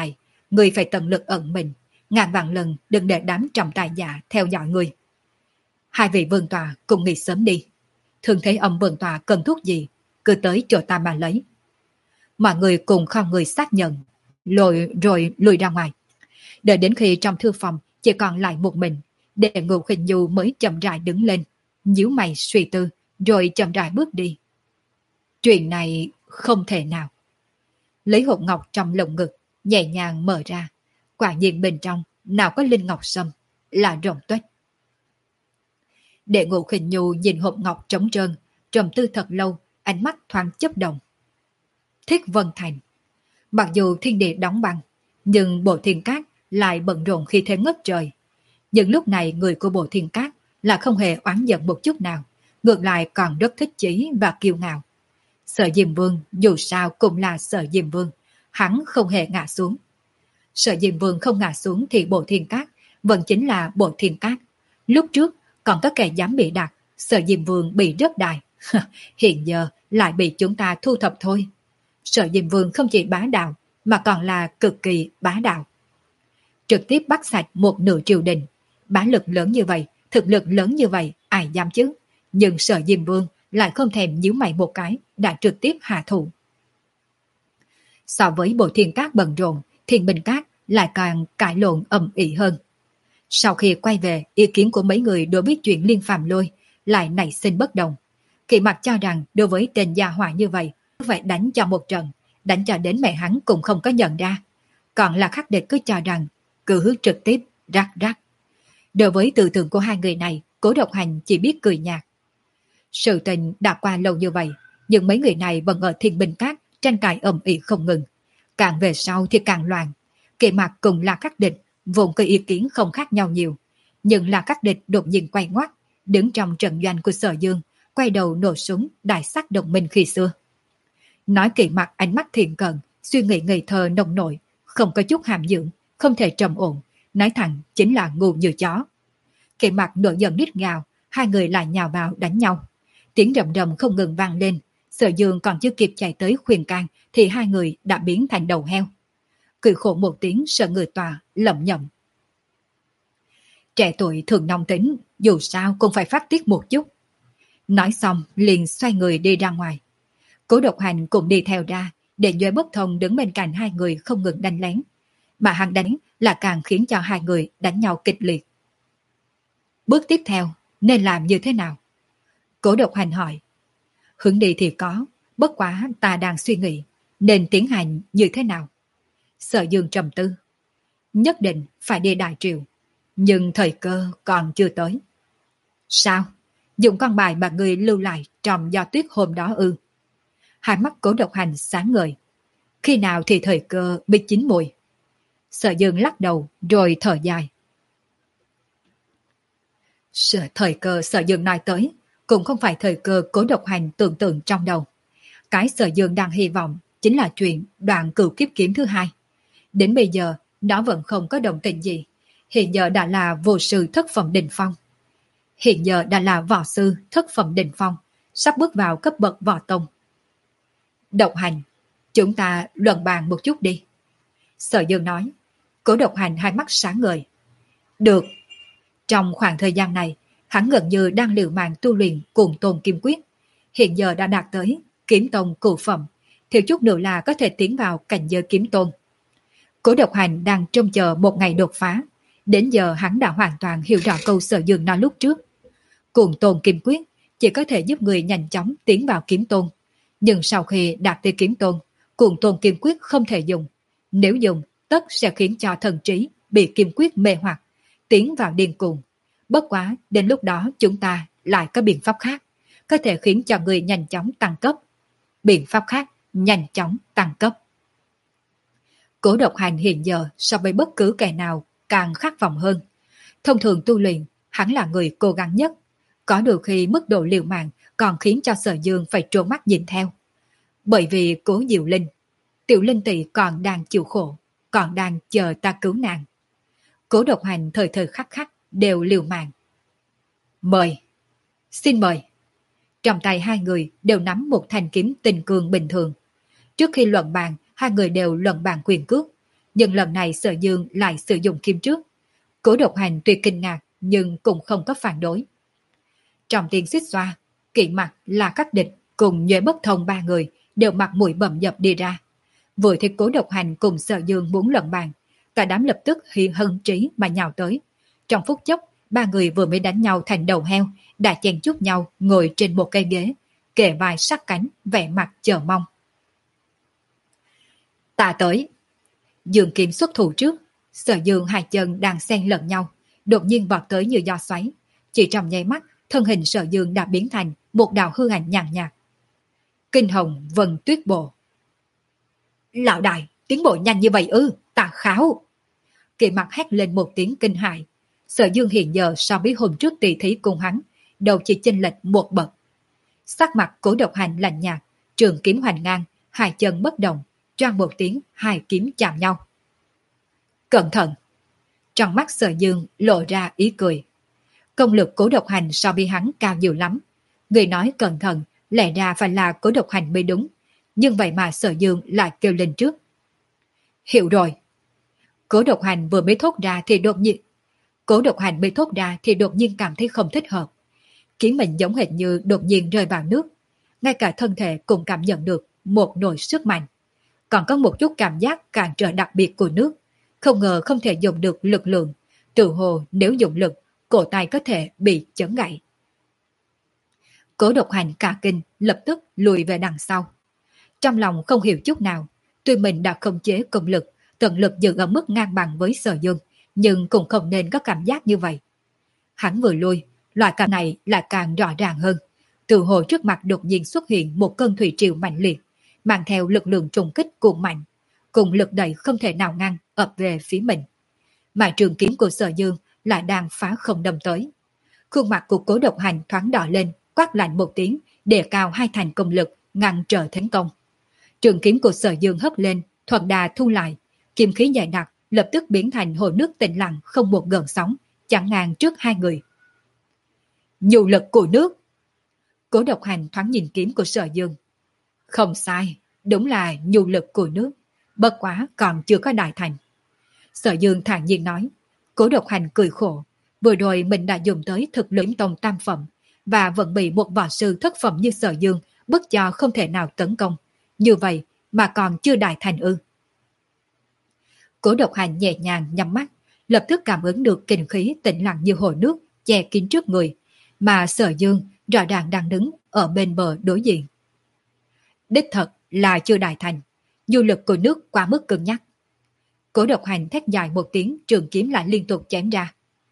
Người phải tận lực ẩn mình, ngàn vạn lần đừng để đám trọng tài giả theo dõi người. Hai vị vương tòa cùng nghỉ sớm đi. Thường thấy ông vương tòa cần thuốc gì, cứ tới chỗ ta mà lấy. Mọi người cùng kho người xác nhận, rồi rồi lùi ra ngoài. Đợi đến khi trong thư phòng chỉ còn lại một mình, Đệ Ngũ Khinh Nhu mới chậm rãi đứng lên, nhíu mày suy tư, rồi chậm rãi bước đi. Chuyện này không thể nào. Lấy hộp ngọc trong lồng ngực, nhẹ nhàng mở ra. Quả nhiên bên trong, nào có linh ngọc sâm, là rồng tuếch. Đệ Ngũ Khinh Nhu nhìn hộp ngọc trống trơn, trầm tư thật lâu, ánh mắt thoáng chớp động. Thiết Vân Thành. Mặc dù thiên địa đóng băng, nhưng Bộ Thiên Cát lại bận rộn khi thế ngất trời. Nhưng lúc này người của Bộ Thiên Cát là không hề oán giận một chút nào, ngược lại còn rất thích chí và kiêu ngạo. Sở Diêm Vương dù sao cũng là Sở Diêm Vương, hắn không hề ngã xuống. Sở Diêm Vương không ngã xuống thì Bộ Thiên Cát vẫn chính là Bộ Thiên Cát. Lúc trước còn có kẻ dám bị đặt, Sở Diêm Vương bị rớt đài. Hiện giờ lại bị chúng ta thu thập thôi. Sở Diêm Vương không chỉ bá đạo, mà còn là cực kỳ bá đạo. Trực tiếp bắt sạch một nửa triều đình. Bá lực lớn như vậy, thực lực lớn như vậy, ai dám chứ? Nhưng Sở Diêm Vương lại không thèm nhíu mày một cái, đã trực tiếp hạ thủ. So với Bộ Thiên Cát bận rộn, Thiên Bình Cát lại càng cãi lộn ầm ĩ hơn. Sau khi quay về, ý kiến của mấy người đối với chuyện Liên Phàm Lôi lại nảy sinh bất đồng. Kỳ Mặc cho rằng đối với tên gia hỏa như vậy, phải đánh cho một trận, đánh cho đến mẹ hắn cũng không có nhận ra. Còn là Khắc Địch cứ cho rằng cứ hướng trực tiếp, rắc rắc. Đối với tư tưởng của hai người này, Cố Độc Hành chỉ biết cười nhạt. Sự tình đã qua lâu như vậy, nhưng mấy người này vẫn ở Thiên Bình Cát tranh cãi ầm ĩ không ngừng. Càng về sau thì càng loạn. Kỳ Mặc cùng là Khắc Địch vốn có ý kiến không khác nhau nhiều, nhưng là Khắc Địch đột nhiên quay ngoắt, đứng trong trận doanh của Sở Dương, quay đầu nổ súng đại sát đồng minh khi xưa. Nói Kỳ Mặc ánh mắt thiện cận, suy nghĩ ngây thơ nông nổi, không có chút hàm dưỡng, không thể trầm ổn, nói thẳng chính là ngu như chó. Kỳ Mặc nổi giận rít gào, hai người lại nhào vào đánh nhau. Tiếng rầm rầm không ngừng vang lên, Sở Dương còn chưa kịp chạy tới khuyên can thì hai người đã biến thành đầu heo. Cười khổ một tiếng, sợ người tòa lẩm nhẩm. Trẻ tuổi thường nóng tính, dù sao cũng phải phát tiết một chút. Nói xong liền xoay người đi ra ngoài. Cố Độc Hành cũng đi theo ra, để Duệ Bất Thông đứng bên cạnh hai người không ngừng đánh lén. Mà hắn đánh là càng khiến cho hai người đánh nhau kịch liệt. Bước tiếp theo nên làm như thế nào? Cố Độc Hành hỏi. Hướng đi thì có, bất quá ta đang suy nghĩ nên tiến hành như thế nào. Sở Dương trầm tư. Nhất định phải đi Đại Triều, nhưng thời cơ còn chưa tới. Sao? Dùng con bài mà người lưu lại trong gió tuyết hôm đó ư? Hai mắt Cố Độc Hành sáng ngời. Khi nào thì thời cơ bị chín mùi? Sở Dương lắc đầu rồi thở dài. Sợ thời cơ Sở Dương nói tới cũng không phải thời cơ Cố Độc Hành tưởng tượng trong đầu. Cái Sở Dương đang hy vọng chính là chuyện đoạn cửu kiếp kiếm thứ hai. Đến bây giờ nó vẫn không có động tĩnh gì. Hiện giờ đã là vô sư thất phẩm đỉnh phong. Hiện giờ đã là võ sư thất phẩm đỉnh phong, sắp bước vào cấp bậc võ tông. Độc Hành, chúng ta luận bàn một chút đi. Sở Dương nói. Cố Độc Hành hai mắt sáng ngời. Được. Trong khoảng thời gian này, hắn gần như đang liều mạng tu luyện Cuồng Tôn Kim Quyết. Hiện giờ đã đạt tới kiếm tông cửu phẩm, thiếu chút nữa là có thể tiến vào cảnh giới kiếm tôn. Cố Độc Hành đang trông chờ một ngày đột phá. Đến giờ hắn đã hoàn toàn hiểu rõ câu Sở Dương nói lúc trước. Cuồng Tôn Kim Quyết chỉ có thể giúp người nhanh chóng tiến vào kiếm tôn. Nhưng sau khi đạt tới kiếm tôn, Cuồng Tôn Kim Quyết không thể dùng. Nếu dùng, tất sẽ khiến cho thần trí bị Kim Quyết mê hoặc, tiến vào điên cuồng. Bất quá, đến lúc đó chúng ta lại có biện pháp khác, có thể khiến cho người nhanh chóng tăng cấp. Biện pháp khác, nhanh chóng tăng cấp. Cố Độc Hành hiện giờ so với bất cứ kẻ nào càng khát vọng hơn. Thông thường tu luyện, hắn là người cố gắng nhất. Có đôi khi mức độ liều mạng còn khiến cho Sở Dương phải trố mắt nhìn theo. Bởi vì Cố Diệu Linh, Tiểu Linh tỷ còn đang chịu khổ, còn đang chờ ta cứu nàng. Cố Độc Hành thời thời khắc khắc đều liều mạng. Mời, xin mời. Trong tay hai người đều nắm một thanh kiếm tình cương bình thường. Trước khi luận bàn, hai người đều luận bàn quyền cước. nhưng lần này Sở Dương lại sử dụng kiếm trước. Cố Độc Hành tuy kinh ngạc nhưng cũng không có phản đối. Trong tiếng xích xoa, Kỵ Mặc, là các địch cùng Nhuệ Bất Thông ba người đều mặt mũi bầm dập đi ra. Vừa thấy Cố Độc Hành cùng Sở Dương muốn lận bàn, cả đám lập tức hi hân trí mà nhào tới. Trong phút chốc, ba người vừa mới đánh nhau thành đầu heo, đã chen chúc nhau ngồi trên một cây ghế, kề vai sát cánh, vẻ mặt chờ mong. Ta tới. Dương kiếm xuất thủ trước, Sở Dương hai chân đang xen lẫn nhau, đột nhiên vọt tới như gió xoáy. Chỉ trong nháy mắt, thân hình Sở Dương đã biến thành một đạo hư ảnh nhàn nhạt. Kinh hồng vân tuyết bộ. Lão đại, tiến bộ nhanh như vậy ư, ta kháo. Kỵ Mặc hét lên một tiếng kinh hại. Sở Dương hiện giờ so với hôm trước tỷ thí cùng hắn, đầu chỉ chênh lệch một bậc. Sắc mặt Cố Độc Hành lạnh nhạt, trường kiếm hoành ngang, hai chân bất động, choang một tiếng, hai kiếm chạm nhau. Cẩn thận! Trong mắt Sở Dương lộ ra ý cười. Công lực Cố Độc Hành so với hắn cao nhiều lắm. Người nói cẩn thận, lẽ ra phải là Cố Độc Hành mới đúng. Nhưng vậy mà Sở Dương lại kêu lên trước. Hiểu rồi. Cố Độc Hành vừa mới thốt ra thì đột nhiên Cố Độc Hành mới thốt ra thì đột nhiên cảm thấy không thích hợp. Kiếm mình giống hệt như đột nhiên rơi vào nước. Ngay cả thân thể cũng cảm nhận được một nồi sức mạnh. Còn có một chút cảm giác cản trở đặc biệt của nước. Không ngờ không thể dùng được lực lượng. Tự hồ nếu dùng lực, cổ tay có thể bị chấn gãy. Cố Độc Hành cả kinh, lập tức lùi về đằng sau. Trong lòng không hiểu chút nào, tuy mình đã khống chế công lực, tận lực giữ ở mức ngang bằng với Sở Dương, nhưng cũng không nên có cảm giác như vậy. Hắn vừa lui, loại cảm này lại càng rõ ràng hơn. Từ hồ trước mặt đột nhiên xuất hiện một cơn thủy triều mạnh liệt, mang theo lực lượng trùng kích cuồng mạnh, cùng lực đẩy không thể nào ngăn ập về phía mình. Mà trường kiếm của Sở Dương lại đang phá không đâm tới. Khuôn mặt của Cố Độc Hành thoáng đỏ lên, quát lạnh một tiếng, đề cao hai thành công lực, ngăn trở thế công. Trường kiếm của Sở Dương hất lên, thuận đà thu lại, kiếm khí dày đặc lập tức biến thành hồ nước tĩnh lặng không một gợn sóng, chặn ngang trước hai người. Nhu lực của nước. Cố Độc Hành thoáng nhìn kiếm của Sở Dương. Không sai, đúng là nhu lực của nước, bất quá còn chưa có đại thành. Sở Dương thản nhiên nói. Cố Độc Hành cười khổ, vừa rồi mình đã dùng tới thực luyện tông tam phẩm, và vẫn bị một võ sư thất phẩm như Sở Dương bức cho không thể nào tấn công. Như vậy mà còn chưa đại thành ư? Cố Độc Hành nhẹ nhàng nhắm mắt, lập tức cảm ứng được kinh khí tĩnh lặng như hồ nước che kín trước người, mà Sở Dương rõ ràng đang đứng ở bên bờ đối diện. Đích thật là chưa đại thành, nhu lực của nước quá mức cứng nhắc. Cố Độc Hành thét dài một tiếng, trường kiếm lại liên tục chém ra.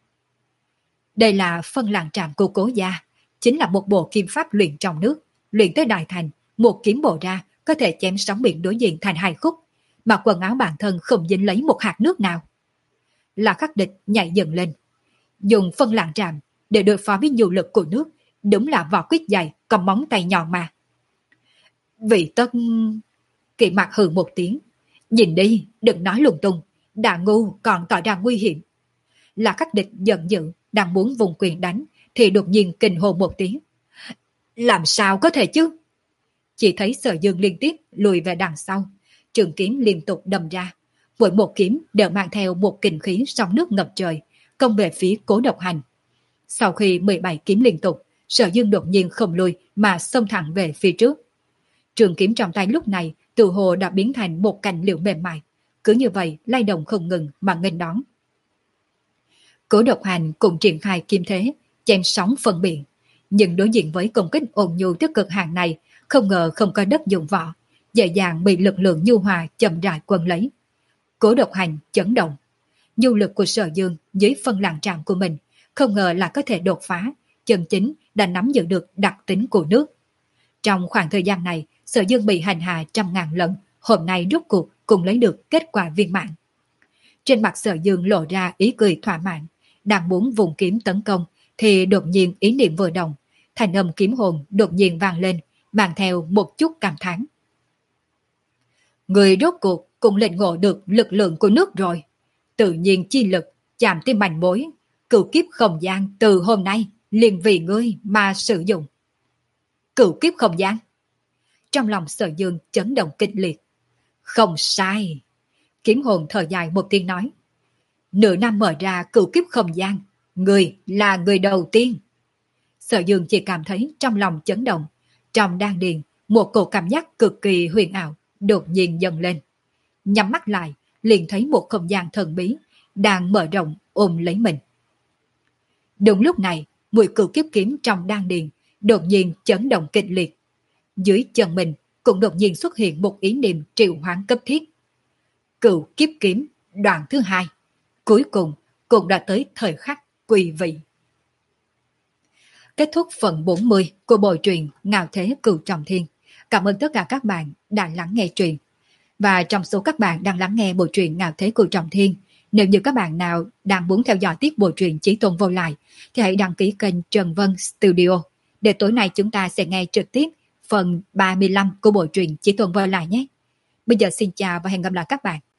Đây là phân làng trạm của Cố gia, chính là một bộ kim pháp luyện trong nước, luyện tới đại thành, một kiếm bổ ra có thể chém sóng biển đối diện thành hai khúc, mà quần áo bản thân không dính lấy một hạt nước nào. Là Khắc địch nhảy dựng lên, dùng phân làng trạm để đối phó với nhu lực của nước, đúng là vỏ quýt dày, còn móng tay nhọn mà. Vị tất... Kỵ Mặc hừ một tiếng. Nhìn đi, đừng nói lung tung, đã ngu còn tỏ ra nguy hiểm. Là Khắc địch giận dữ, đang muốn vùng quyền đánh, thì đột nhiên kinh hô một tiếng. Làm sao có thể chứ? Chỉ thấy Sở Dương liên tiếp lùi về đằng sau, trường kiếm liên tục đâm ra. Mỗi một kiếm đều mang theo một kình khí sóng nước ngập trời, công về phía Cố Độc Hành. Sau khi mười bảy kiếm liên tục, Sở Dương đột nhiên không lùi mà xông thẳng về phía trước. Trường kiếm trong tay lúc này tự hồ đã biến thành một cành liễu mềm mại, cứ như vậy lay động không ngừng mà nghênh đón. Cố Độc Hành cũng triển khai kiếm thế, chém sóng phân biển, nhưng đối diện với công kích ôn nhu tới cực hạn này, không ngờ không có đất dụng võ, dễ dàng bị lực lượng nhu hòa chậm rãi quân lấy. Cố Độc Hành chấn động, nhu lực của Sở Dương dưới phân làng trạm của mình, không ngờ là có thể đột phá, chân chính đã nắm giữ được đặc tính của nước. Trong khoảng thời gian này, Sở Dương bị hành hạ trăm ngàn lần, hôm nay rốt cuộc cũng lấy được kết quả viên mãn. Trên mặt Sở Dương lộ ra ý cười thỏa mãn, đang muốn vùng kiếm tấn công, thì đột nhiên ý niệm vừa động, thành âm kiếm hồn đột nhiên vang lên, mang theo một chút cảm thán. Người rốt cuộc cũng lĩnh ngộ được lực lượng của nước rồi. Tự nhiên chi lực, chạm tới manh mối, cửu kiếp không gian từ hôm nay liền vì ngươi mà sử dụng. Cửu kiếp không gian. Trong lòng Sở Dương chấn động kịch liệt. Không sai. Kiếm hồn thở dài một tiếng nói. Nửa năm mở ra cửu kiếp không gian, người là người đầu tiên. Sở Dương chỉ cảm thấy trong lòng chấn động, trong đan điền một cổ cảm giác cực kỳ huyền ảo đột nhiên dâng lên. Nhắm mắt lại, liền thấy một không gian thần bí đang mở rộng ôm lấy mình. Đúng lúc này, mũi cửu kiếp kiếm trong đan điền đột nhiên chấn động kịch liệt. Dưới chân mình cũng đột nhiên xuất hiện một ý niệm triệu hoán cấp thiết. Cửu kiếp kiếm đoạn thứ hai, cuối cùng cũng đã tới thời khắc quỳ vị. Kết thúc phần bốn mươi của bộ truyện Ngạo Thế Cửu Trọng Thiên. Cảm ơn tất cả các bạn đã lắng nghe truyện. Và trong số các bạn đang lắng nghe bộ truyện Ngạo Thế Cửu Trọng Thiên, nếu như các bạn nào đang muốn theo dõi tiếp bộ truyện Chí Tôn Vô Lại, thì hãy đăng ký kênh Trần Vân Studio, để tối nay chúng ta sẽ nghe trực tiếp phần ba mươi lăm của bộ truyện Chí Tôn Vô Lại nhé. Bây giờ xin chào và hẹn gặp lại các bạn